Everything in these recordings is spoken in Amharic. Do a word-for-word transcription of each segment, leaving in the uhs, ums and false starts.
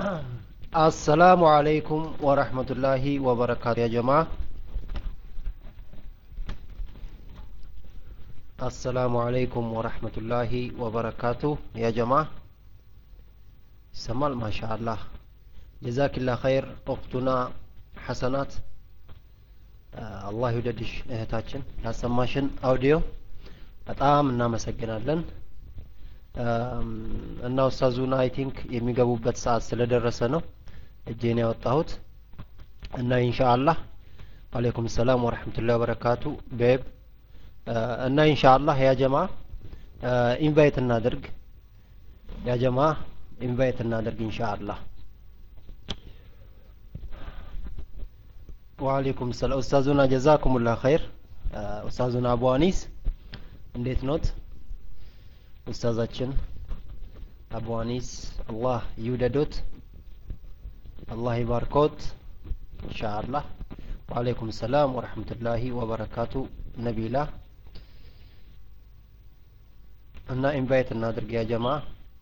السلام عليكم ورحمة الله وبركاته يا جماعة. السلام عليكم ورحمة الله وبركاته يا جماعة. سمال ما شاء الله، جزاك الله خير أختنا حسنات. آه الله يوددش እህታችን ያሰማሽን አውዲዮ በጣም እናመሰግናለን። እና ኡስታዙና አይ ቲንክ የሚገቡበት ሰዓት ስለደረሰ ነው እጄን ያወጣሁት እና ኢንሻአላህ ወአለይኩም ሰላም ወራህመቱላሂ ወበረካቱ ቤብ እና ኢንሻአላህ ያ ጀማ ኢንቫይት እናድርግ ያ ጀማ ኢንቫይት እናድርግ ኢንሻአላህ። ወአለይኩም ሰላም ኡስታዙና ጀዛኩሙላህ ኸይር። ኡስታዙና አቡ አኒስ እንዴት ኖት? ኡስታዛችን አቡ አኒስ አላህ ይውደዶት፣ አላህ ይባርኮት ኢንሻአላህ። ወአለይኩም ሰላም ወራህመቱላሂ ወበረካቱ ነቢላ እና ኢንቫይት እናድርግ ያ ጀማ።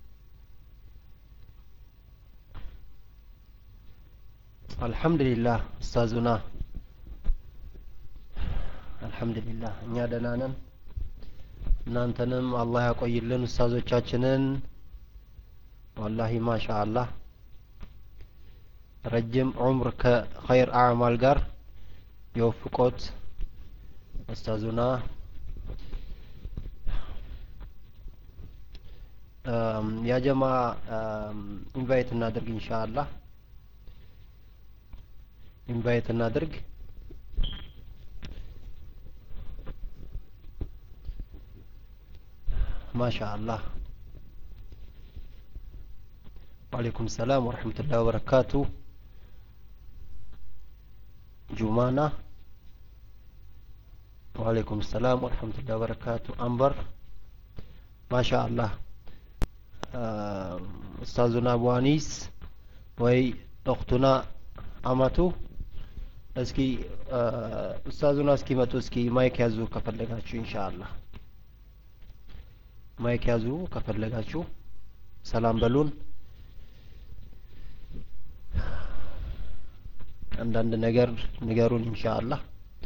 አልহামዱሊላህ ኡስታዙና አልহামዱሊላህ እኛ ደህና ነን። እናንተንም አላህ ያቆይልን ኡስታዞቻችንን። ወላሂ ማሻአላህ ረጅም ዑምር ከኸይር አዕማል ጋር ይወፍቆት ኡስታዙና። ያ ጀማ ኢንቫይት እናድርግ ኢንሻአላህ፣ ኢንቫይት እናድርግ። ማሻአላህ ወአለይኩም ሰላም ወራህመቱላሂ ወበረካቱ ጁማና። ወአለይኩም ሰላም ወራህመቱላሂ ወበረካቱ አንበር ማሻአላህ። ኡስታዙና አቡ አኒስ ወይ እኽቱና አማቱ እስኪ ኡስታዙና እስኪ መጡ እስኪ ማይክ ያዙ ከፈለጋችሁ ኢንሻአላህ ማይክ ያዙ ከፈለጋችሁ ሰላም በሉን። አንዳንድ ነገር ንገሩን ኢንሻአላህ።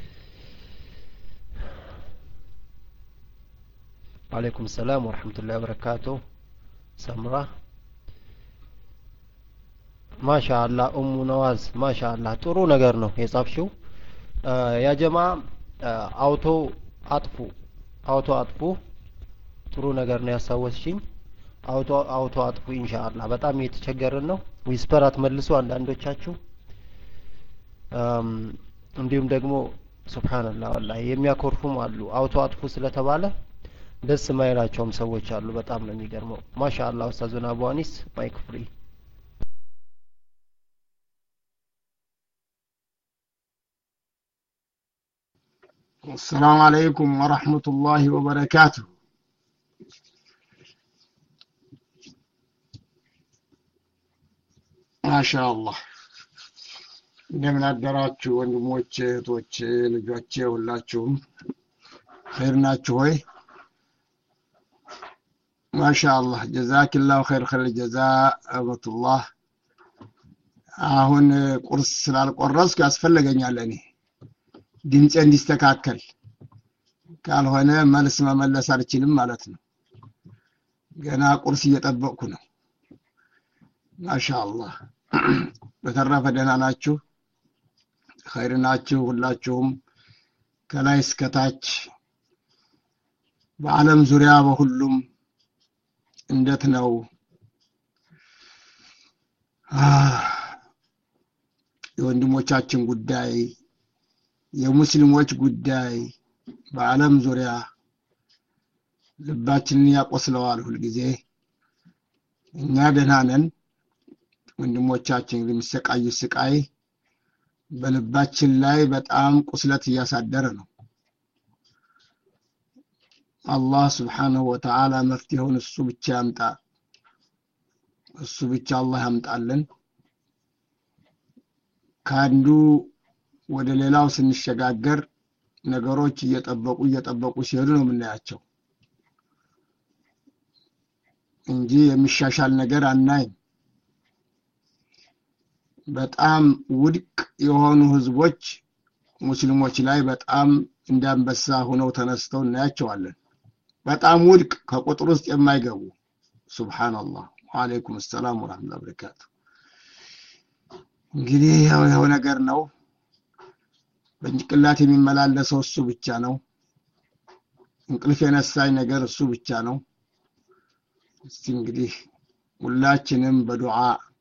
ወአለይኩም ሰላም ወራህመቱላሂ ወበረካቱ ሰምራ ማሻአላህ። ኡሙ ነዋዝ ማሻአላህ ጥሩ ነገር ነው የጻፍሽው። ያ ጀማ አውቶ አጥፉ አውቶ አጥፉ ጥሩ ነገር ነው ያሳወስሽኝ። አውቶ አውቶ አጥፉ ኢንሻአላህ። በጣም እየተቸገርን ነው። ዊስፐር አትመልሱ አንዳንዶቻችሁ። እንዲሁም ደግሞ ሱብሃንአላህ ወላሂ የሚያኮርፉም አሉ። አውቶ አጥፉ ስለተባለ ደስ ማይላቸውም ሰዎች አሉ። በጣም ነው የሚገርመው። ማሻአላህ ኡስታዙና አቡ አኒስ ማይክ ፍሪ። السلام عليكم ورحمة الله وبركاته. ما شاء الله እንደምን አደራችሁ ወንድሞቼ እህቶቼ ልጆቼ ሁላችሁም ኸይር ናችሁ ወይ? ማሻአላህ ጀዛኪላሁ ኸይር ኸይር ጀዛ አበቱላህ። አሁን ቁርስ ስላልቆረስኩ ያስፈልገኛል እኔ ድምጼ እንዲስተካከል፣ ካልሆነ መልስ መመለስ አልችልም ማለት ነው። ገና ቁርስ እየጠበቅኩ ነው። ማሻአላህ በተረፈ ደህና ናችሁ? ኸይር ናችሁ ሁላችሁም? ከላይ እስከ ታች በዓለም ዙሪያ በሁሉም እንዴት ነው? የወንድሞቻችን ጉዳይ የሙስሊሞች ጉዳይ በዓለም ዙሪያ ልባችንን ያቆስለዋል ሁልጊዜ። እኛ ደህና ነን። ወንድሞቻችን የሚሰቃዩ ስቃይ በልባችን ላይ በጣም ቁስለት እያሳደረ ነው። አላህ Subhanahu Wa Ta'ala መፍትሄውን እሱ ብቻ ያምጣ። እሱ ብቻ አላህ ያምጣልን። ካንዱ ወደ ሌላው ስንሸጋገር ነገሮች እየጠበቁ እየጠበቁ ሲሄዱ ነው የምናያቸው እንጂ የሚሻሻል ነገር አናይም። በጣም ውድቅ የሆኑ ህዝቦች ሙስሊሞች ላይ በጣም እንዳንበሳ ሆነው ተነስተው እናያቸዋለን። በጣም ውድቅ ከቁጥር ውስጥ የማይገቡ ሱብሃንአላህ። ወአለይኩም ሰላም ወራህመቱላሂ ወበረካቱ። እንግዲህ ያው ያው ነገር ነው። በጭንቅላት የሚመላለሰው እሱ ብቻ ነው። እንቅልፍ የነሳኝ ነገር እሱ ብቻ ነው። እስቲ እንግዲህ ሁላችንም በዱዓ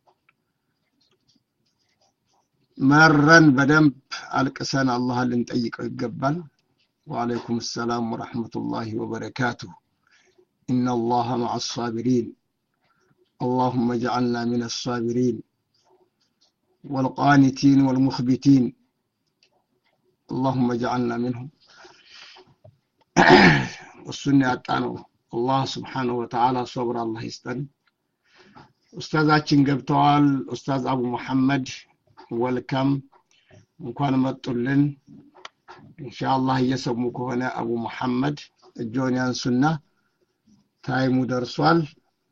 መረን በደንብ አልቅሰን አላህን ልንጠይቀው ይገባል። ወአለይኩም ሰላም ወራህመቱላሂ ወበረካቱ። إن الله مع الصابرين اللهم اجعلنا من الصابرين والقانتين والمخبتين اللهم اجعلنا منهم. والسنة أتانو الله سبحانه وتعالى صبر الله يستن. أستاذاتين قبطوال أستاذ أبو محمد ولكم እንኳን መጡልን ኢንሻአላህ እየሰሙኩ ሆነ አቡ መሐመድ እጆኛን ሱና ታይሙ ደርሷል።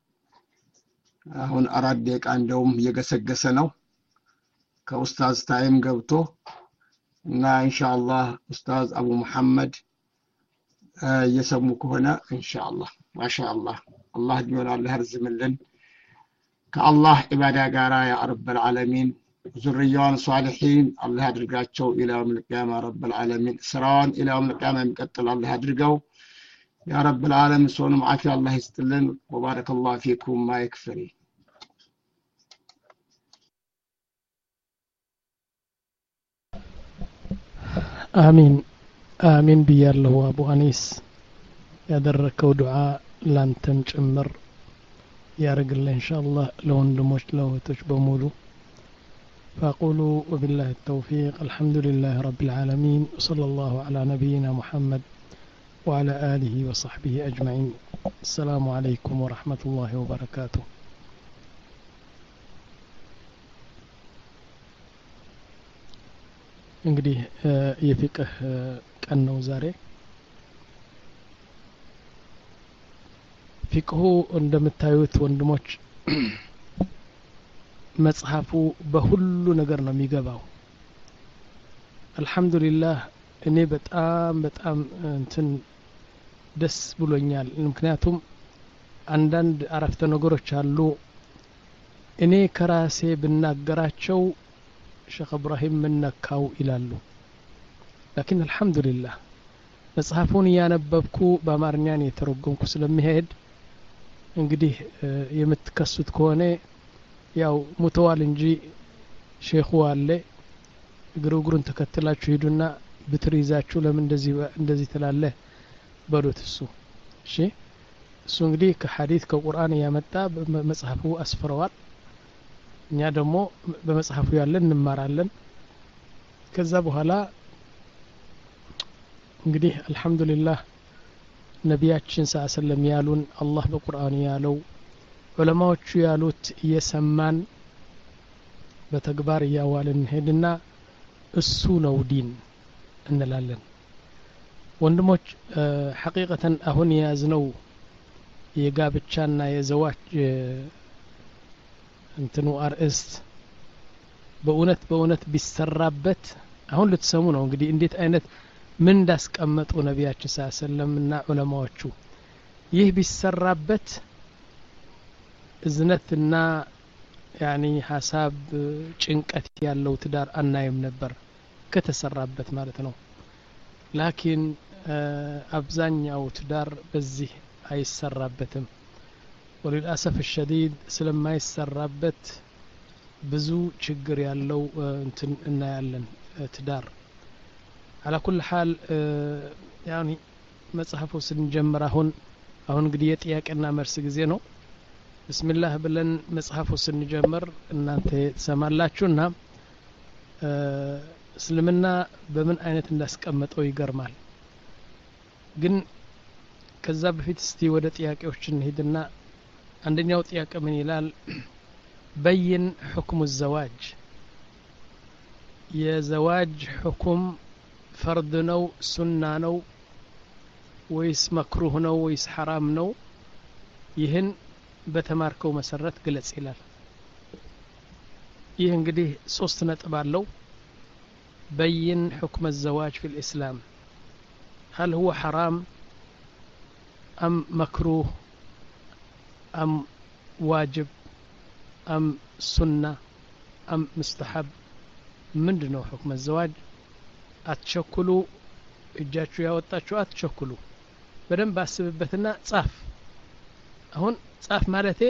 አሁን አራት ደቂቃ እንደውም እየገሰገሰ ነው ከኡስታዝ ታይም ገብቶ እና ኢንሻአላህ ኡስታዝ አቡ መሐመድ እየሰሙኩ ሆነ ኢንሻአላህ ማሻአላህ አላህ ዲዮና አላህ ያርዝምልን ከአላህ ኢባዳ ጋራ ያ ረብል ዓለሚን ذريان صالحين الله يدرجاቸው الى يوم القيامه رب العالمين سراوان الى يوم القيامه يمقتل الله يدرجاو يا رب العالمين سونم عافيه الله يستلن وبارك الله فيكم ما يكفري. آمين آمين بيالله أبو أنيس ያደረከው ዱዓ ላንተም ጭምር ያርግልህ ኢንሻአላህ ለወንድሞች ለእህቶች በሙሉ فأقول وبالله التوفيق الحمد لله رب العالمين وصلى الله على نبينا محمد وعلى آله وصحبه أجمعين. السلام عليكم ورحمة الله وبركاته. እንግዲህ የፍቅህ ቀን ነው ዛሬ። ፊቅሁ እንደምታዩት ወንድሞች መጽሐፉ በሁሉ ነገር ነው የሚገባው። አልহামዱሊላህ እኔ በጣም በጣም እንትን ደስ ብሎኛል። ምክንያቱም አንዳንድ አረፍተ ነገሮች አሉ እኔ ከራሴ ብናገራቸው ሼክ ኢብራሂም ምንነካው ይላሉ። ላኪን አልহামዱሊላህ መጽሐፉን ያነበብኩ በአማርኛን የተረጎምኩ ስለሚሄድ እንግዲህ የምትከሱት ከሆነ ያው ሙተዋል እንጂ ሼኹ አለ ግሩግሩን ተከትላችሁ ሄዱና ብትሪዛችሁ ለምን እንደዚህ እንደዚህ ትላለህ በሉት እሱ እሺ እሱ እንግዲህ ከሐዲስ ከቁርአን ያመጣ መጽሐፉ አስፈረዋል። እኛ ደግሞ በመጽሐፉ ያለን እንማራለን። ከዛ በኋላ እንግዲህ አልহামዱሊላህ ነቢያችን ሰለላሁ ያሉን አላህ በቁርአን ያለው ዑለማዎቹ ያሉት እየሰማን በተግባር ያዋልን ሄድና እሱ ነው ዲን እንላለን። ወንድሞች ሐቂቀተን አሁን ያዝነው የጋብቻና የዘዋጅ እንትኑ አርእስት በእውነት በእውነት ቢሰራበት አሁን ልትሰሙ ነው እንግዲህ እንዴት አይነት ምን እንዳስቀመጡ ነቢያችን ሰለላሁ እና ዑለማዎቹ ይህ ቢሰራበት እዝነትና ያኒ ሐሳብ ጭንቀት ያለው ትዳር አናይም ነበር ከተሰራበት ማለት ነው። ላኪን አብዛኛው ትዳር በዚህ አይሰራበትም። ወለልአሰፍ الشديد ስለማይሰራበት ብዙ ችግር ያለው እንትን እናያለን ትዳር على كل حال يعني መጽሐፉ ስንጀምር አሁን አሁን እንግዲህ የጥያቄና መልስ ጊዜ ነው። ብስሚላህ ብለን መጽሐፉ ስንጀምር እናንተ ተሰማላችሁና እስልምና በምን አይነት እንዳስቀመጠው ይገርማል። ግን ከዛ በፊት እስቲ ወደ ጥያቄዎች እንሄድና አንደኛው ጥያቄ ምን ይላል? በይን حكم الزواج የዘዋጅ حكم فرض ነው ሱና ነው ወይስ መክሩህ ነው ወይስ حرام ነው? ይህን በተማርከው መሰረት ግለጽ ይላል። ይህ እንግዲህ ሶስት ነጥብ አለው بين حكم الزواج في الإسلام هل هو حرام أم مكروه أم واجب أم سنة أم مستحب ምንድነው حكم الزواج አትቸኩሉ እጃችሁ ያወጣችሁ አትቸኩሉ በደንብ አስብበትና ጻፍ አሁን ጻፍ ማለቴ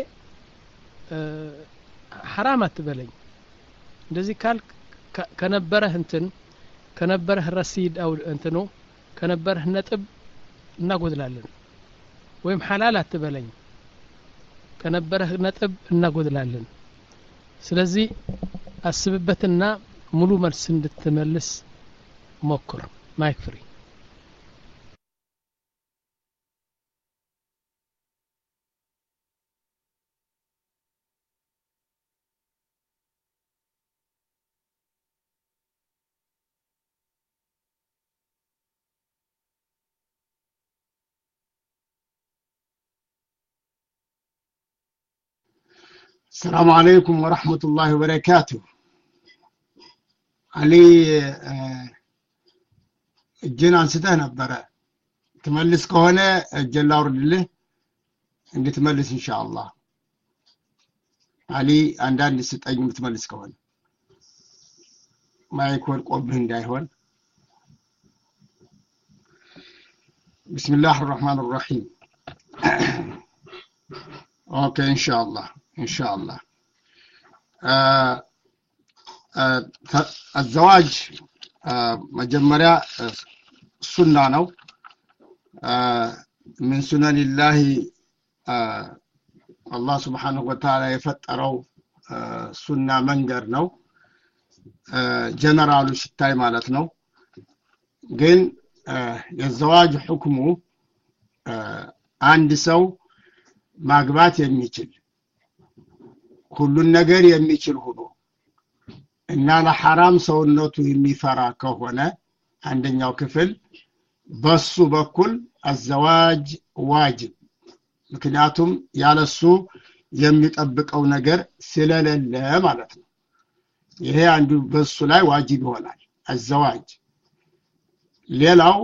حرام አትበለኝ እንደዚህ ካል ከነበረህ እንትን ከነበረህ ረሲድ አው እንትኑ ከነበረህ ነጥብ እናጎድላለን ወይም حلال አትበለኝ ከነበረህ ነጥብ እናጎድላለን ስለዚህ አስብበትና ሙሉ መልስ እንድትመልስ ሞክር ማይክ ፍሪ السلام عليكم ورحمة الله وبركاته علي الجنان ستة نبرة تملس كهنا الجل أورد له عندي تملس إن شاء الله علي عندنا ست أيام تملس كهنا ما يكون قبلهم دايهون بسم الله الرحمن الرحيم أوكي إن شاء الله إن شاء الله آه آه الزواج آه مجمرة آه سنة نو آه من سنن الله آه الله سبحانه وتعالى يفتروا آه سنة منجر نو آه جنرال ستاي مالتنا جن آه الزواج حكمه آه عند سو ማግባት የሚችል ሁሉን ነገር የሚችል ሆኖ እና ለሐራም ሰውነቱ የሚፈራ ከሆነ አንደኛው ክፍል በሱ በኩል الزواج ዋጅብ ምክንያቱም ያለሱ የሚጠብቀው ነገር ስለሌለ ማለት ነው ይሄ አንዱ በሱ ላይ ዋጅብ ይሆናል الزواج ሌላው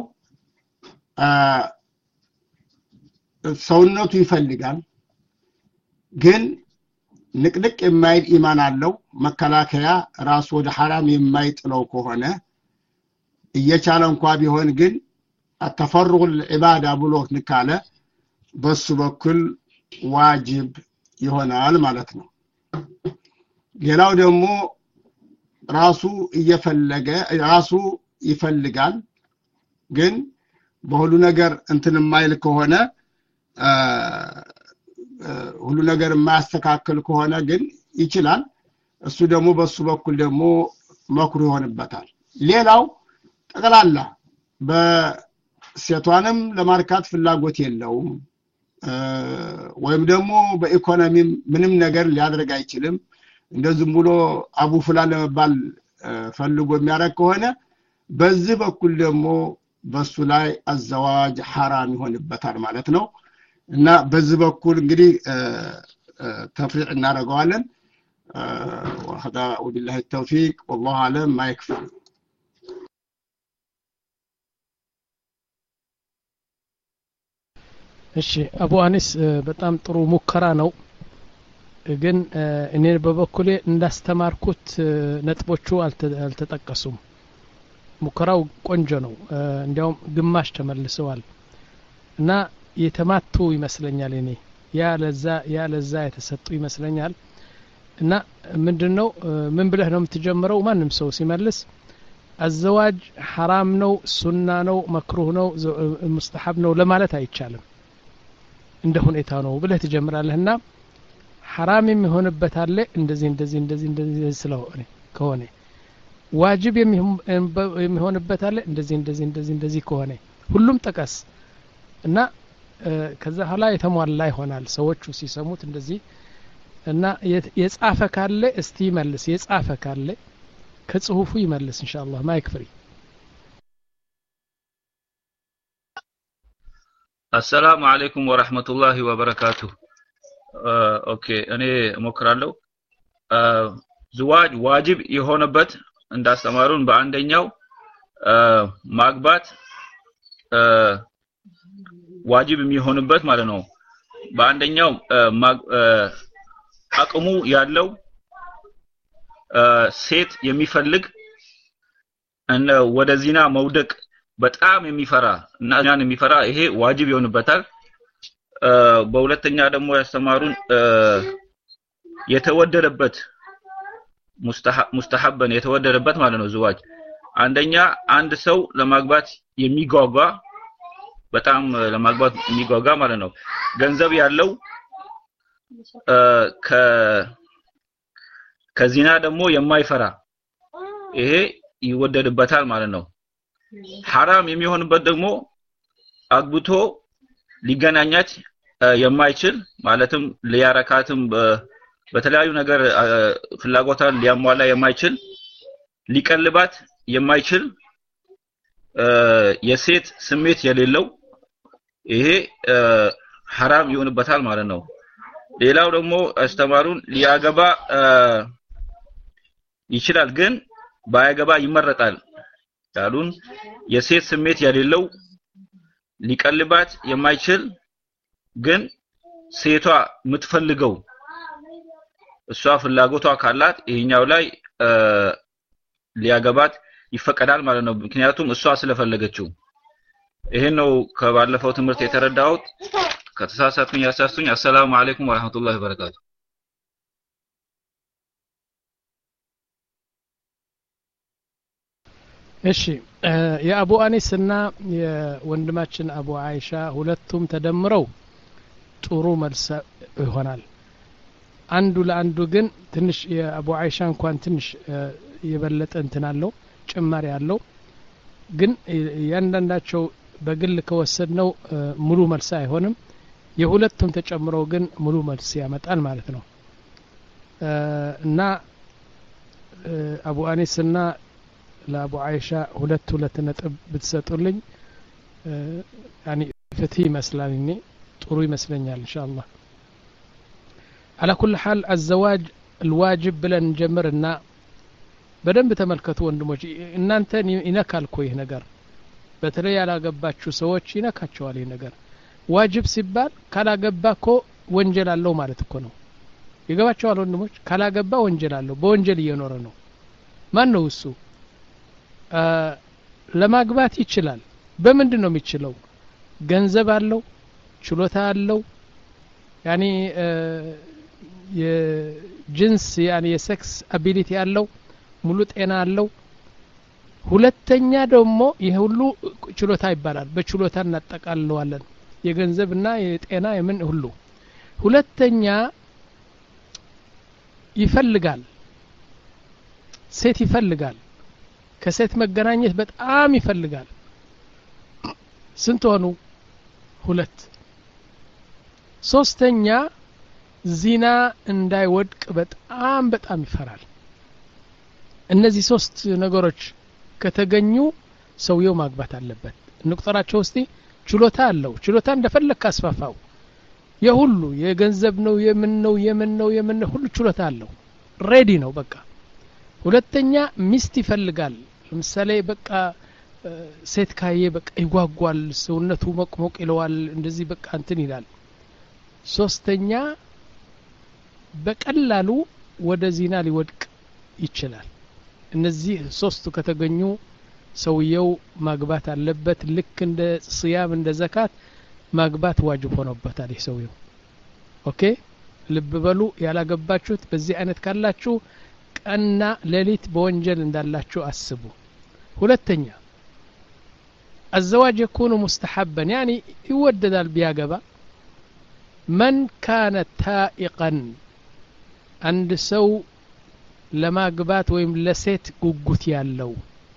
ሰውነቱ ይፈልጋል ግን ንቅንቅ የማይል ኢማን አለው መከላከያ ራስ ወደ حرام የማይጥለው ከሆነ እየቻለ እንኳን ቢሆን ግን التفرغ للعباده ብሎ ንካለ በሱ በኩል ዋጅብ ይሆናል ማለት ነው ሌላው ደግሞ ራሱ እየፈለገ ራሱ ይፈልጋል ግን በሁሉ ነገር እንትን የማይል ከሆነ ሁሉ ነገር ማስተካከል ከሆነ ግን ይችላል እሱ ደግሞ በሱ በኩል ደግሞ መክሩ ይሆንበታል ሌላው ተቀላላ በሴቷንም ለማርካት ፍላጎት የለውም ወይም ደግሞ በኢኮኖሚ ምንም ነገር ሊያደርግ አይችልም እንደዚህ ብሎ አቡ ፍላን ለመባል ፈልጎ የሚያረክ ከሆነ በዚህ በኩል ደግሞ በሱ ላይ الزواج حرام ይሆንበታል ማለት ነው እና በዚህ በኩል እንግዲህ ተፍሪዕ እናደርገዋለን وهذا وبالله التوفيق والله اعلم ما يكفي እሺ አቡ አኒስ በጣም ጥሩ ሙከራ ነው ግን እኔ በበኩሌ እንዳስተማርኩት ነጥቦቹ አልተጠቀሱም ሙከራው ቆንጆ ነው እንዲያውም ግማሽ ተመልሰዋል እና የተማቱ ይመስለኛል እኔ ያ ለዛ ያ ለዛ የተሰጡ ይመስለኛል እና ምንድነው ምን ብለህ ነው የምትጀምረው ማንንም ሰው ሲመልስ الزواج حرام ነው ሱና ነው መክሩህ ነው ሙስተሐብ ነው ለማለት አይቻልም እንደ ሁኔታው ነው ብለህ ትጀምራለህና حرام የሚሆንበት አለ እንደዚህ እንደዚህ እንደዚህ እንደዚህ ስለሆነ ከሆነ ዋጅብ የሚሆንበት አለ እንደዚህ እንደዚህ እንደዚህ እንደዚህ ከሆነ ሁሉም ጠቀስ እና ከዛ ኋላ የተሟላ ይሆናል ሰዎቹ ሲሰሙት እንደዚህ እና የጻፈ ካለ እስቲ መልስ የጻፈ ካለ ከጽሁፉ ይመልስ ኢንሻአላህ ማይክ ፍሪ السلام عليكم ورحمة الله وبركاته اوكي እኔ እሞክራለሁ ዝዋጅ ዋጅብ የሆነበት እንዳስተማሩን በአንደኛው ማግባት ዋጅብ የሚሆንበት ማለት ነው በአንደኛው አቅሙ ያለው ሴት የሚፈልግ እና ወደ ዚና መውደቅ በጣም የሚፈራ እና ዚናን የሚፈራ ይሄ ዋጅብ ይሆንበታል በሁለተኛ ደግሞ ያስተማሩን የተወደደበት ሙስተሐበን የተወደደበት ማለት ነው ዝዋጅ አንደኛ አንድ ሰው ለማግባት የሚጓጓ በጣም ለማግባት የሚጓጓ ማለት ነው ገንዘብ ያለው ከ ከዚና ደግሞ የማይፈራ ይሄ ይወደድበታል ማለት ነው حرام የሚሆንበት ደግሞ አግብቶ ሊገናኛት የማይችል ማለትም ሊያረካትም በተለያዩ ነገር ፍላጎታን ሊያሟላ የማይችል ሊቀልባት የማይችል የሴት ስሜት የሌለው ይሄ حرام ይሆንበታል ማለት ነው ሌላው ደግሞ አስተማሩን ሊያገባ ይችላል ግን ባያገባ ይመረጣል ያሉን የሴት ስሜት የሌለው ሊቀልባት የማይችል ግን ሴቷ የምትፈልገው እሷ ፍላጎቷ ካላት ይሄኛው ላይ ሊያገባት ይፈቀዳል ማለት ነው ምክንያቱም እሷ ስለፈለገችው ይሄን ነው ከባለፈው ትምህርት የተረዳሁት ከተሳሳትኩኝ ያሳስቱኝ አሰላሙ አለይኩም ወራህመቱላሂ ወበረካቱ እሺ የአቡ አኒስና የወንድማችን አቡ አይሻ ሁለቱም ተደምረው ጥሩ መልስ ይሆናል አንዱ ለአንዱ ግን ትንሽ የአቡ አይሻ እንኳን ትንሽ የበለጠ እንትን አለው ጭማሪ አለው ግን ያንዳንዳቸው በግል ከወሰድነው ሙሉ መልስ አይሆንም የሁለቱም ተጨምረው ግን ሙሉ መልስ ያመጣል ማለት ነው እና አቡ አኒስና ለአቡ አይሻ ሁለት ሁለት ነጥብ ብትሰጡልኝ ያኒ ፍትህ ይመስላልኝ ጥሩ ይመስለኛል ኢንሻአላህ على كل حال الزواج الواجب ብለን ጀምርና በደንብ ተመልከቱ ወንድሞች እናንተን ይነካል እኮ ይሄ ነገር በተለይ ያላገባችሁ ሰዎች ይነካቸዋል ይሄ ነገር ዋጅብ ሲባል ካላገባኮ ወንጀል አለው ማለት እኮ ነው ይገባቸዋል ወንድሞች ካላገባ ወንጀል አለው በወንጀል እየኖረ ነው ማን ነው እሱ ለማግባት ይችላል በምንድን ነው የሚችለው ገንዘብ አለው ችሎታ አለው ያኒ የጅንስ ያኒ የሴክስ አቢሊቲ አለው ሙሉ ጤና አለው ሁለተኛ ደግሞ ይሄ ሁሉ ችሎታ ይባላል በችሎታ እናጠቃልለዋለን የገንዘብና የጤና የምን ሁሉ ሁለተኛ ይፈልጋል ሴት ይፈልጋል ከሴት መገናኘት በጣም ይፈልጋል ስንት ሆኑ ሁለት ሶስተኛ ዚና እንዳይወድቅ በጣም በጣም ይፈራል እነዚህ ሶስት ነገሮች ከተገኙ ሰውየው ማግባት አለበት እንቁጠራቸው እስቲ ችሎታ አለው ችሎታ እንደፈለክ አስፋፋው የሁሉ የገንዘብ ነው የምን ነው የምን ነው የምን ሁሉ ችሎታ አለው ሬዲ ነው በቃ ሁለተኛ ሚስት ይፈልጋል ለምሳሌ በቃ ሴት ካየ በቃ ይጓጓል ሰውነቱ መቅሞቅ ይለዋል እንደዚህ በቃ እንትን ይላል ሶስተኛ በቀላሉ ወደ ዚና ሊወድቅ ይችላል እነዚህ ሶስቱ ከተገኙ ሰውየው ማግባት አለበት ልክ እንደ ሲያም እንደ ዘካት ማግባት ዋጅብ ሆኖበታል ይሰውየው ኦኬ ልብ በሉ ያላገባችሁት በዚህ አይነት ካላችሁ ቀና ሌሊት በወንጀል እንዳላችሁ አስቡ ሁለተኛ الزواج يكون مستحبا يعني يودد البياغبا من كان تائقا عند سو لما قبات ويم لسيت قوقت يالو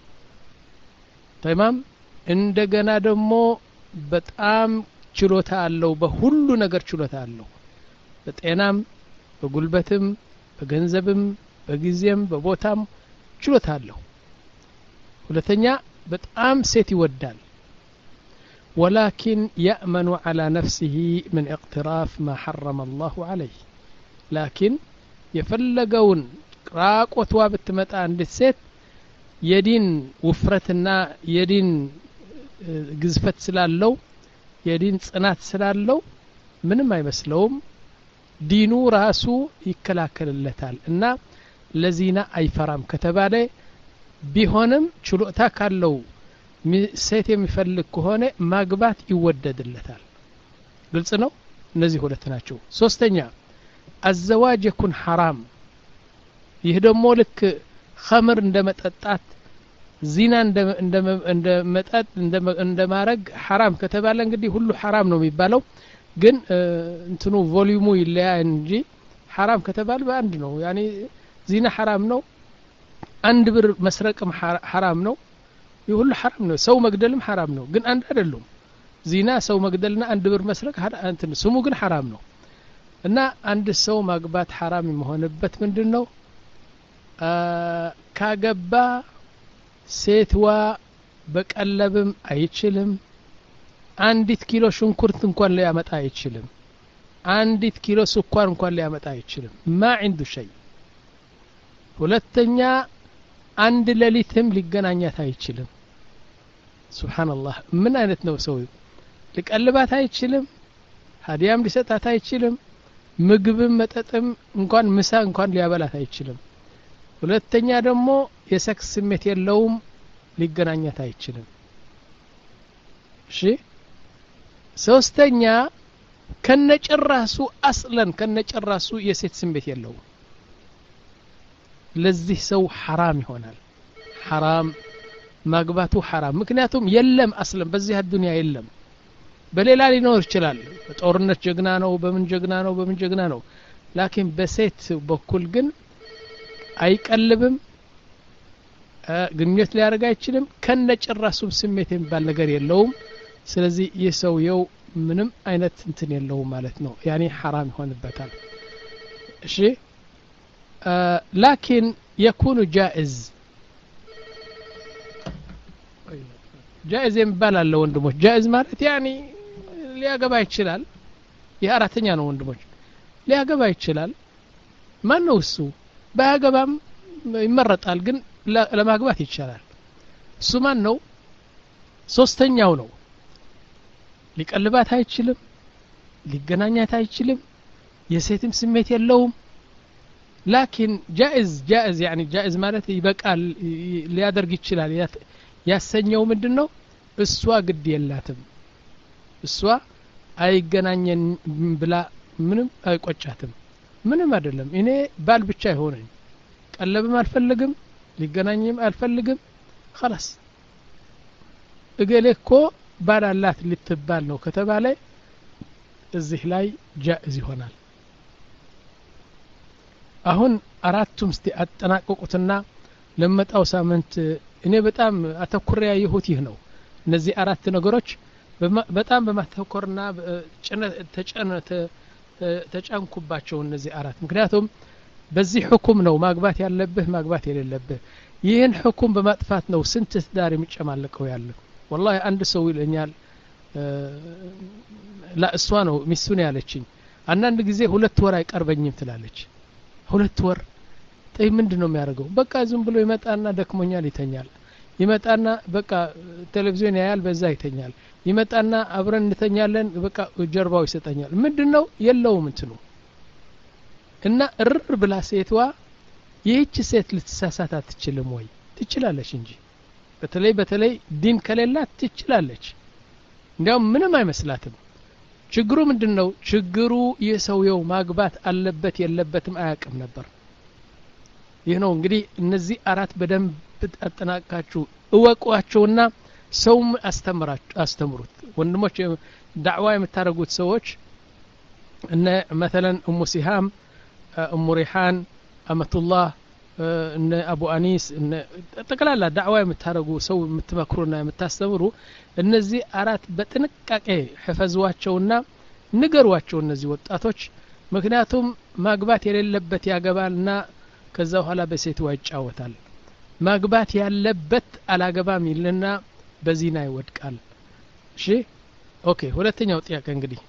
تمام እንደገና ደግሞ በጣም ችሎታ አለው በሁሉ ነገር ችሎታ አለው በጤናም በጉልበትም በገንዘብም በጊዜም በቦታም ችሎታ አለው ሁለተኛ በጣም ሴት ይወዳል ولكن يأمن على نفسه من اقتراف ما حرم الله عليه لكن يفلقون ራቆቷ ብትመጣ አንዲት ሴት የዲን ውፍረትና የዲን ግዝፈት ስላለው የዲን ጽናት ስላለው ምንም አይመስለውም ዲኑ ራሱ ይከላከልለታል እና ለዚና አይፈራም ከተባለ ቢሆንም ችሎታ ካለው ሴት የሚፈልግ ከሆነ ማግባት ይወደድለታል ግልጽ ነው እነዚህ ሁለት ናቸው ሶስተኛ الزواج يكون حرام ይህ ደግሞ ልክ ኸምር እንደመጠጣት ዚና እንደ መጠጥ እንደ ማረግ حرام ከተባለ እንግዲህ ሁሉ حرام ነው የሚባለው ግን እንትኑ ቮሊዩሙ ይለያይ እንጂ حرام ከተባለ በአንድ ነው ያኒ ዚና حرام ነው አንድ ብር መስረቅም حرام ነው ይሁሉ حرام ነው ሰው መግደልም حرام ነው ግን አንድ አይደለም ዚና ሰው መግደልና አንድ ብር መስረቅ እንትን ስሙ ግን حرام ነው እና አንድ ሰው ማግባት حرام የሚሆንበት ምንድነው ካገባ ሴትዋ በቀለብም አይችልም አንዲት ኪሎ ሽንኩርት እንኳን ሊያመጣ አይችልም አንዲት ኪሎ ስኳር እንኳን ሊያመጣ አይችልም ما عنده شيء ሁለተኛ አንድ ሌሊትም ሊገናኛት አይችልም ሱብሃንአላህ ምን አይነት ነው ሰው ሊቀልባት አይችልም ሀዲያም ሊሰጣት አይችልም ምግብም መጠጥም እንኳን ምሳ እንኳን ሊያበላት አይችልም ሁለተኛ ደግሞ የሰክስ ስሜት የለውም ሊገናኛት አይችልም እሺ ሶስተኛ ከነጭራሱ አስለን ከነጭራሱ የሴት ስሜት የለውም ለዚህ ሰው حرام ይሆናል حرام ማግባቱ حرام ምክንያቱም የለም አስለን በዚህ ዱንያ የለም በሌላ ሊኖር ይችላል ጦርነት ጀግና ነው በምን ጀግና ነው በምን ጀግና ነው ላኪን በሴት በኩል ግን አይቀልብም ግንኙነት ሊያደርግ አይችልም ከነጭራሱ ስሜት የሚባል ነገር የለውም ስለዚህ የሰውየው ምንም አይነት እንትን የለውም ማለት ነው ያኒ حرام ይሆንበታል እሺ ላኪን يكون جائز جائز የሚባል አለ ወንድሞች جائز ማለት ያኒ ሊያገባ ይችላል የአራተኛ ነው ወንድሞች ሊያገባ ይችላል ማን ነው እሱ ባያገባም ይመረጣል ግን ለማግባት ይችላል እሱ ማን ነው ሶስተኛው ነው ሊቀልባት አይችልም ሊገናኛት አይችልም የሴትም ስሜት የለውም ላኪን جائز جائز يعني جائز ማለት ይበቃል ሊያደርግ ይችላል ያሰኘው ምንድነው እሷ ግድ የላትም እሷ አይገናኘን ብላ ምንም አይቆጫትም ምንም አይደለም እኔ ባል ብቻ ይሆነኝ ቀለብም አልፈልግም ሊገናኝም አልፈልግም خلاص እገሌኮ ባል አላት ልትባል ነው ከተባለ እዚህ ላይ جائز ይሆናል አሁን አራቱም እስቲ አጠናቀቁትና ለመጣው ሳምንት እኔ በጣም አተኩሪያ ይሁት ይህ ነው እነዚህ አራት ነገሮች በጣም በማተኮርና ተጨነተ ተጫንኩባቸው እነዚህ አራት ምክንያቱም በዚህ ሁኩም ነው ማግባት ያለብህ ማግባት የሌለብህ ይህን ሁኩም በማጥፋት ነው ስንት ትዳር የሚጨማለቀው ያለ والله አንድ ሰው ይለኛል ላ እሷ ነው ሚስቱን ያለችኝ አንዳንድ ጊዜ ሁለት ወር አይቀርበኝም ትላለች ሁለት ወር ጠይ ምንድነው የሚያደርገው በቃ ዝም ብሎ ይመጣና ደክሞኛል ይተኛል ይመጣና በቃ ቴሌቪዥን ያያል በዛ ይተኛል ይመጣና አብረን እንተኛለን በቃ ጀርባው ይሰጠኛል ምንድነው የለውም እንትኑ እና እርር ብላ ሴትዋ ይህች ሴት ልትሳሳት አትችልም ወይ ትችላለች እንጂ በተለይ በተለይ ዲን ከሌላት ትችላለች እንዲያውም ምንም አይመስላትም ችግሩ ምንድነው ችግሩ የሰውየው ማግባት አለበት የለበትም አያውቅም ነበር ይህ ነው እንግዲህ እነዚህ አራት በደንብ አጠናቃችሁ እወቋቸውና ሰውም አስተምራችሁ አስተምሩት ወንድሞች ዳዕዋ የምታረጉት ሰዎች እነ مثلا ام سهام ام ريحان امه الله እነ አቡ አኒስ እነ ተከላላ ዳዕዋ የምታረጉ ሰው የምትመክሩና የምታስተምሩ እነዚህ አራት በጥንቃቄ ሕፈዟቸውና ንገሯቸው እነዚህ ወጣቶች ምክንያቱም ማግባት የሌለበት ያገባልና ከዛ በኋላ በሴት ይጫወታል ማግባት ያለበት አላገባም ይልና በዚና ይወድቃል እሺ ኦኬ ሁለተኛው ጥያቄ እንግዲህ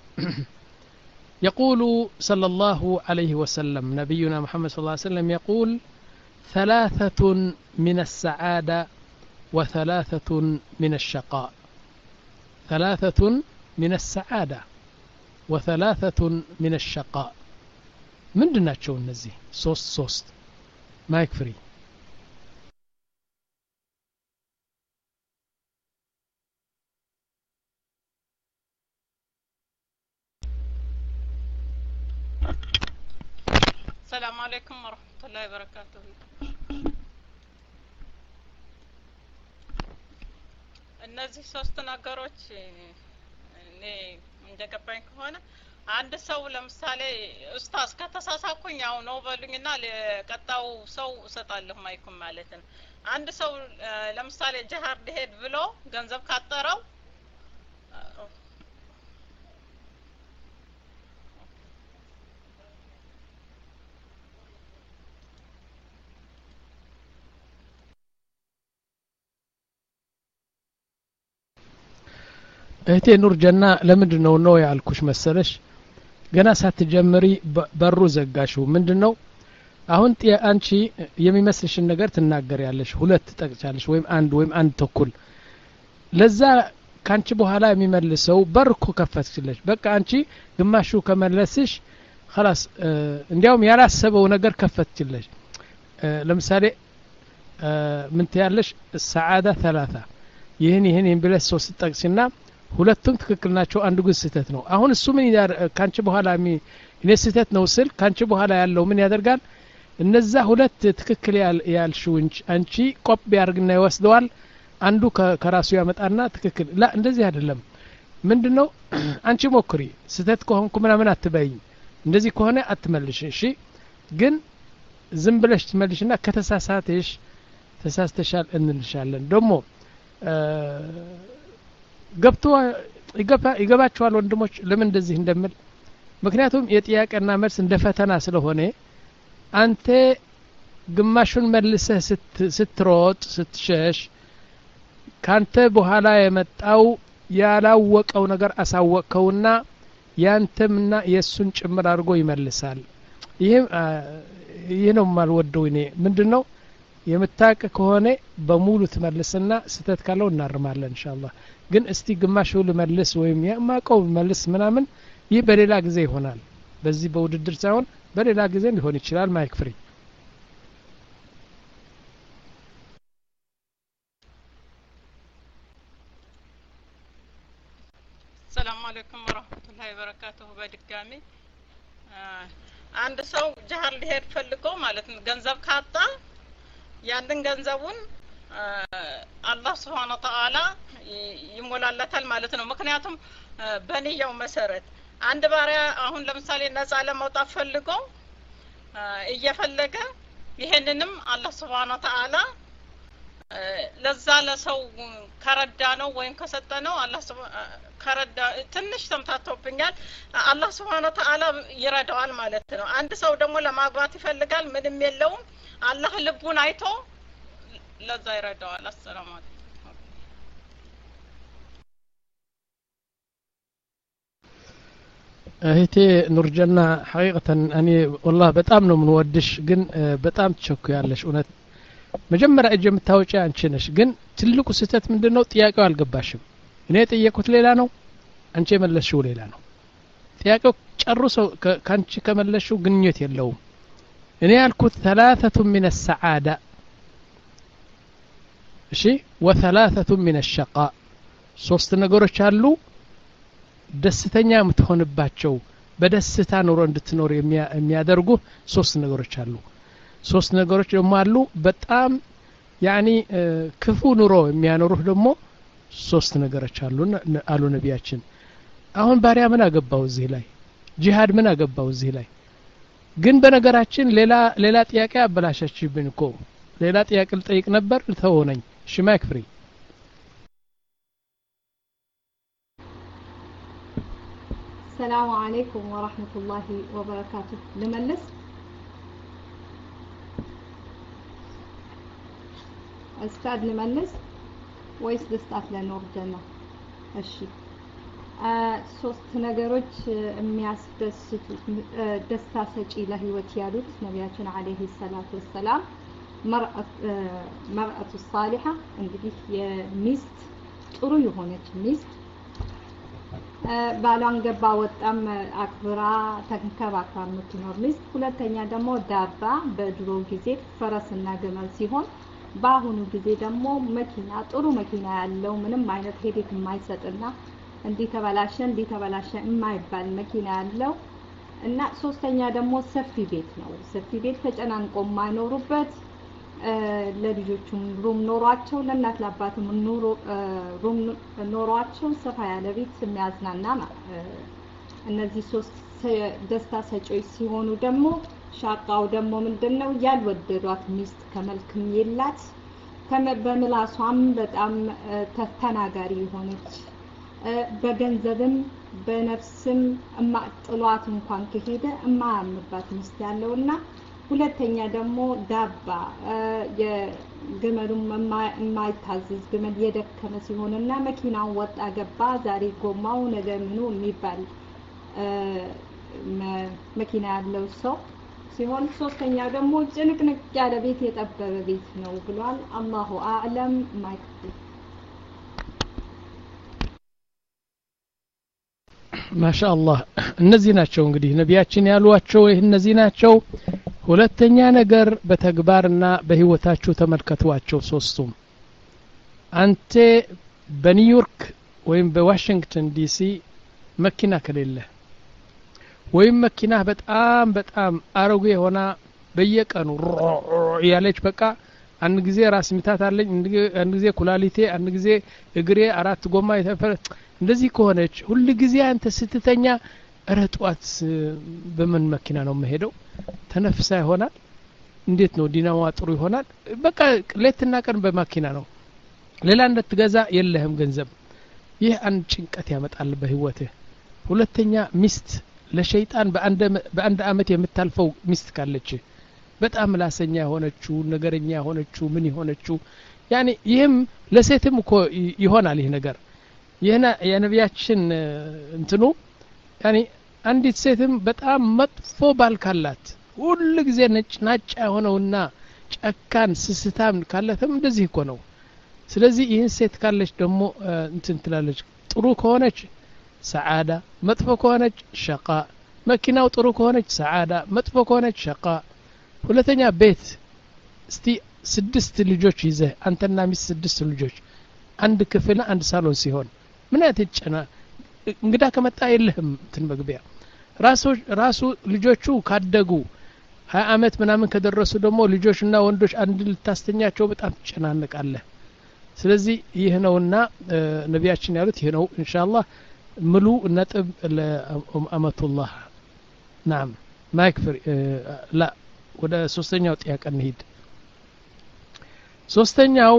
يقول صلى الله عليه وسلم نبينا محمد صلى الله عليه وسلم يقول ثلاثة من السعادة وثلاثة من الشقاء ثلاثة من السعادة وثلاثة من الشقاء من دناتشو النزي صوست صوست ما يكفري السلام عليكم ورحمة الله وبركاته እነዚህ ሶስት ነገሮች እኔ እንደገባኝ ከሆነ አንድ ሰው ለምሳሌ ኡስታዝ ከተሳሳኩኝ ያው ነው በሉኝና ለቀጣው ሰው እሰጣለሁ ማይኩም ማለት ነው አንድ ሰው ለምሳሌ ጀሃድ ሄድ ብሎ ገንዘብ ካጠረው እህቴ ኑር ጀና ለምንድነው ነው ያልኩሽ መሰለሽ ገና ሳትጀምሪ በሩ ዘጋሽው ምንድነው አሁን አንቺ የሚመስልሽን ነገር ትናገሪያለሽ ሁለት ጠቅቻለሽ ወይም አንድ ወይም አንድ ተኩል ለዛ ካንቺ በኋላ የሚመልሰው በር እኮ ከፈትሽለሽ በቃ አንቺ ግማሹ ከመለስሽ خلاص እንዲያውም ያላሰበው ነገር ከፈትሽለሽ ለምሳሌ ምን ትያለሽ السعاده ثلاثه ይህን ይህን ይብለስ ሶስት ጠቅሽና ሁለቱም ትክክል ናቸው አንዱ ግን ስህተት ነው አሁን እሱ ምን ያር ካንቺ በኋላ ሚ እኔ ስህተት ነው ስል ካንቺ በኋላ ያለው ምን ያደርጋል እነዛ ሁለት ትክክል ያልሽው አንቺ ኮፒ ያርግና ይወስደዋል አንዱ ከራሱ ያመጣና ትክክል ላ እንደዚህ አይደለም ምንድነው አንቺ ሞክሪ ስህተት ከሆንኩ ምናምን አትበይ እንደዚህ ከሆነ አትመልሽ እሺ ግን ዝም ብለሽ ትመልሽና ከተሳሳተሽ ተሳስተሻል እንልሻለን ደሞ ገብቶ ይገባ ይገባቸዋል ወንድሞች ለምን እንደዚህ እንደምል ምክንያቱም የጥያቄና መልስ እንደ ፈተና ስለሆነ አንተ ግማሹን መልሰህ ስትሮጥ ስትሸሽ ካንተ በኋላ የመጣው ያላወቀው ነገር አሳወቀውና ያንተምና የሱን ጭምር አድርጎ ይመልሳል ይሄ ይሄ ነው ማልወደው እኔ ምንድነው የምታቀ ከሆነ በሙሉ ተመልስና ስተት ካለው እናርማለን ኢንሻአላህ ግን እስቲ ግማሹ ለመልስ ወይም ያማቀው መልስ ምናምን ይህ በሌላ ጊዜ ይሆናል በዚህ በውድድር ሳይሆን በሌላ ጊዜ ሊሆን ይችላል ማይክ ፍሪ السلام عليكم ورحمة الله وبركاته በድጋሚ አንድ ሰው ጀሃር ሊሄድ ፈልጎ ማለት ነው ገንዘብ ካጣ ያንን ገንዘቡን አላህ Subhanahu Wa Ta'ala ይሞላለታል ማለት ነው ምክንያቱም በኒያው መሰረት አንድ ባሪያ አሁን ለምሳሌ ነፃ ለመውጣት ፈልጎ እየፈለገ ይሄንንም አላህ Subhanahu Wa Ta'ala ለዛ ለሰው ከረዳ ነው ወይም ከሰጠ ነው አላህ ከረዳ ትንሽ ተምታቶብኛል አላህ Subhanahu Wa Ta'ala ይረዳዋል ማለት ነው አንድ ሰው ደግሞ ለማግባት ይፈልጋል ምንም የለውም አላህ ልቡን አይቶ ለዛ ይረዳዋል አሰላሙ አለይኩም እህቴ ኑርጀና ሐቂቀታ እኔ والله በጣም ነው ምንወድሽ ግን በጣም ትቸኩያለሽ እውነት መጀመሪያ እጅ የምታወጪ አንቺ ነሽ ግን ትልቁ ስህተት ምንድነው ጥያቄው አልገባሽም እኔ ጠየቁት ሌላ ነው አንቺ የመለስሽው ሌላ ነው ጥያቄው ጨርሶ ካንቺ ከመለስሽው ግንኙነት የለውም እኔ ያልኩት ثلاثة من السعادة እሺ وثلاثة من الشقاء ሶስት ነገሮች አሉ ደስተኛ የምትሆንባቸው በደስታ ኑሮ እንድትኖር የሚያደርጉ ሶስት ነገሮች አሉ ሶስት ነገሮች ደግሞ አሉ በጣም ያኒ ክፉ ኑሮ የሚያኖሩህ ደግሞ ሶስት ነገሮች አሉ አሉ ነቢያችን አሁን ባሪያ ምን አገባው እዚህ ላይ ጂሃድ ምን አገባው እዚህ ላይ ግን በነገራችን ሌላ ሌላ ጥያቄ አበላሸችብኝ እኮ ሌላ ጥያቄ ልጠይቅ ነበር ልተወነኝ ሽማክ ፍሪ السلام عليكم ورحمة الله وبركاته لملس أستاذ لملس ويس دستات لنور جنة الشي ሶስት ነገሮች የሚያስደስቱ ደስታ ሰጪ ለህይወት ያሉት ነብያችን አለይሂ ሰላቱ ወሰላም መርአት መርአቱ ሳሊሃ እንግዲህ የሚስት ጥሩ የሆነች ሚስት ባሏን ገባ ወጣም አክብራ ተንከባክባ የምትኖር ሚስት። ሁለተኛ ደግሞ ዳባ በድሮ ጊዜ ፈረስና ግመል ሲሆን በአሁኑ ጊዜ ደግሞ መኪና ጥሩ መኪና ያለው ምንም አይነት ሄዴክ የማይሰጥና እንዲህ ተበላሸ እንዲህ ተበላሸ የማይባል መኪና ያለው እና ሶስተኛ ደግሞ ሰፊ ቤት ነው። ሰፊ ቤት ተጨናንቆ የማይኖሩበት ለልጆቹም ሩም ኖሯቸው ለእናት ለአባትም ኑሮ ሩም ኖሯቸው ሰፋ ያለ ቤት የሚያዝናና እነዚህ ሶስት ደስታ ሰጪዎች ሲሆኑ ደግሞ ሻቃው ደግሞ ምንድነው ያልወደዷት ሚስት ከመልክም የላት በምላሷም በጣም ተናጋሪ የሆነች በገንዘብም በነፍስም ጥሏት እንኳን ከሄደ እማያምባት ሚስት ያለውና ሁለተኛ ደግሞ ዳባ የግመሉም የማይታዘዝ ግመል የደከመ ሲሆንና መኪናው ወጣ ገባ ዛሬ ጎማው ነገ ምኑ የሚባል መኪና ያለው ሰው ሲሆን ሶስተኛ ደግሞ ጭንቅንቅ ያለ ቤት የጠበበ ቤት ነው ብሏል። አላሁ አዕለም። ማይክ ማሻአላህ እነዚህ ናቸው እንግዲህ ነቢያችን ያሏቸው እነዚህ ናቸው። ሁለተኛ ነገር በተግባርና በህይወታችሁ ተመልከቷቸው ሶስቱም። አንተ በኒውዮርክ ወይም በዋሽንግተን ዲሲ መኪና ከሌለ ወይም መኪና በጣም በጣም አሮጌ ሆና በየቀኑ ያለች በቃ አንድ ጊዜ ራስ ምታት አለኝ አንድ ጊዜ ኩላሊቴ አንድ ጊዜ እግሬ አራት ጎማ የተፈረ እንደዚህ ከሆነች ሁሉ ጊዜ አንተ ስትተኛ እረጧት በምን መኪና ነው መሄደው ተነፍሳ ይሆናል እንዴት ነው ዲናዋ ጥሩ ይሆናል በቃ ሌትና ቀን በመኪና ነው ሌላ እንደትገዛ የለህም ገንዘብ ይህ አንድ ጭንቀት ያመጣል በህይወትህ ሁለተኛ ሚስት ለሸይጣን በአንድ በአንድ አመት የምታልፈው ሚስት ካለች በጣም ላሰኛ ሆነችው ነገረኛ ሆነችው ምን ሆነችው ያኒ ይህም ለሴትም እኮ ይሆናል ይህ ነገር ይህና የነቢያችን እንትኑ ያኒ አንዲት ሴትም በጣም መጥፎ ባል ካላት ሁሉ ጊዜ ነጭ ናጫ ሆነውና ጨካን ስስታም ካለትም እንደዚህ እኮ ነው ስለዚህ ይህን ሴት ካለች ደግሞ እንትን ትላለች ጥሩ ከሆነች ሰዓዳ መጥፎ ከሆነች ሸቃ መኪናው ጥሩ ከሆነች ሰዓዳ መጥፎ ከሆነች ሸቃ ሁለተኛ ቤት እስቲ ስድስት ልጆች ይዘህ አንተና ሚስት ስድስት ልጆች አንድ ክፍል አንድ ሳሎን ሲሆን ምን ያተጨና እንግዳ ከመጣ የለህም እንትን መግቢያ ራሱ ራሱ ልጆቹ ካደጉ ሀያ አመት ምናምን ከደረሱ ደግሞ ልጆችና ወንዶች አንድ ልታስተኛቸው በጣም ተጨናነቃለህ ስለዚህ ይህ ነውና ነቢያችን ያሉት ይህ ነው ኢንሻአላህ ምሉ ነጥብ ለአመቱላህ ናም ማይክፍር ላ ወደ ሶስተኛው ጥያቄ እንሂድ ሶስተኛው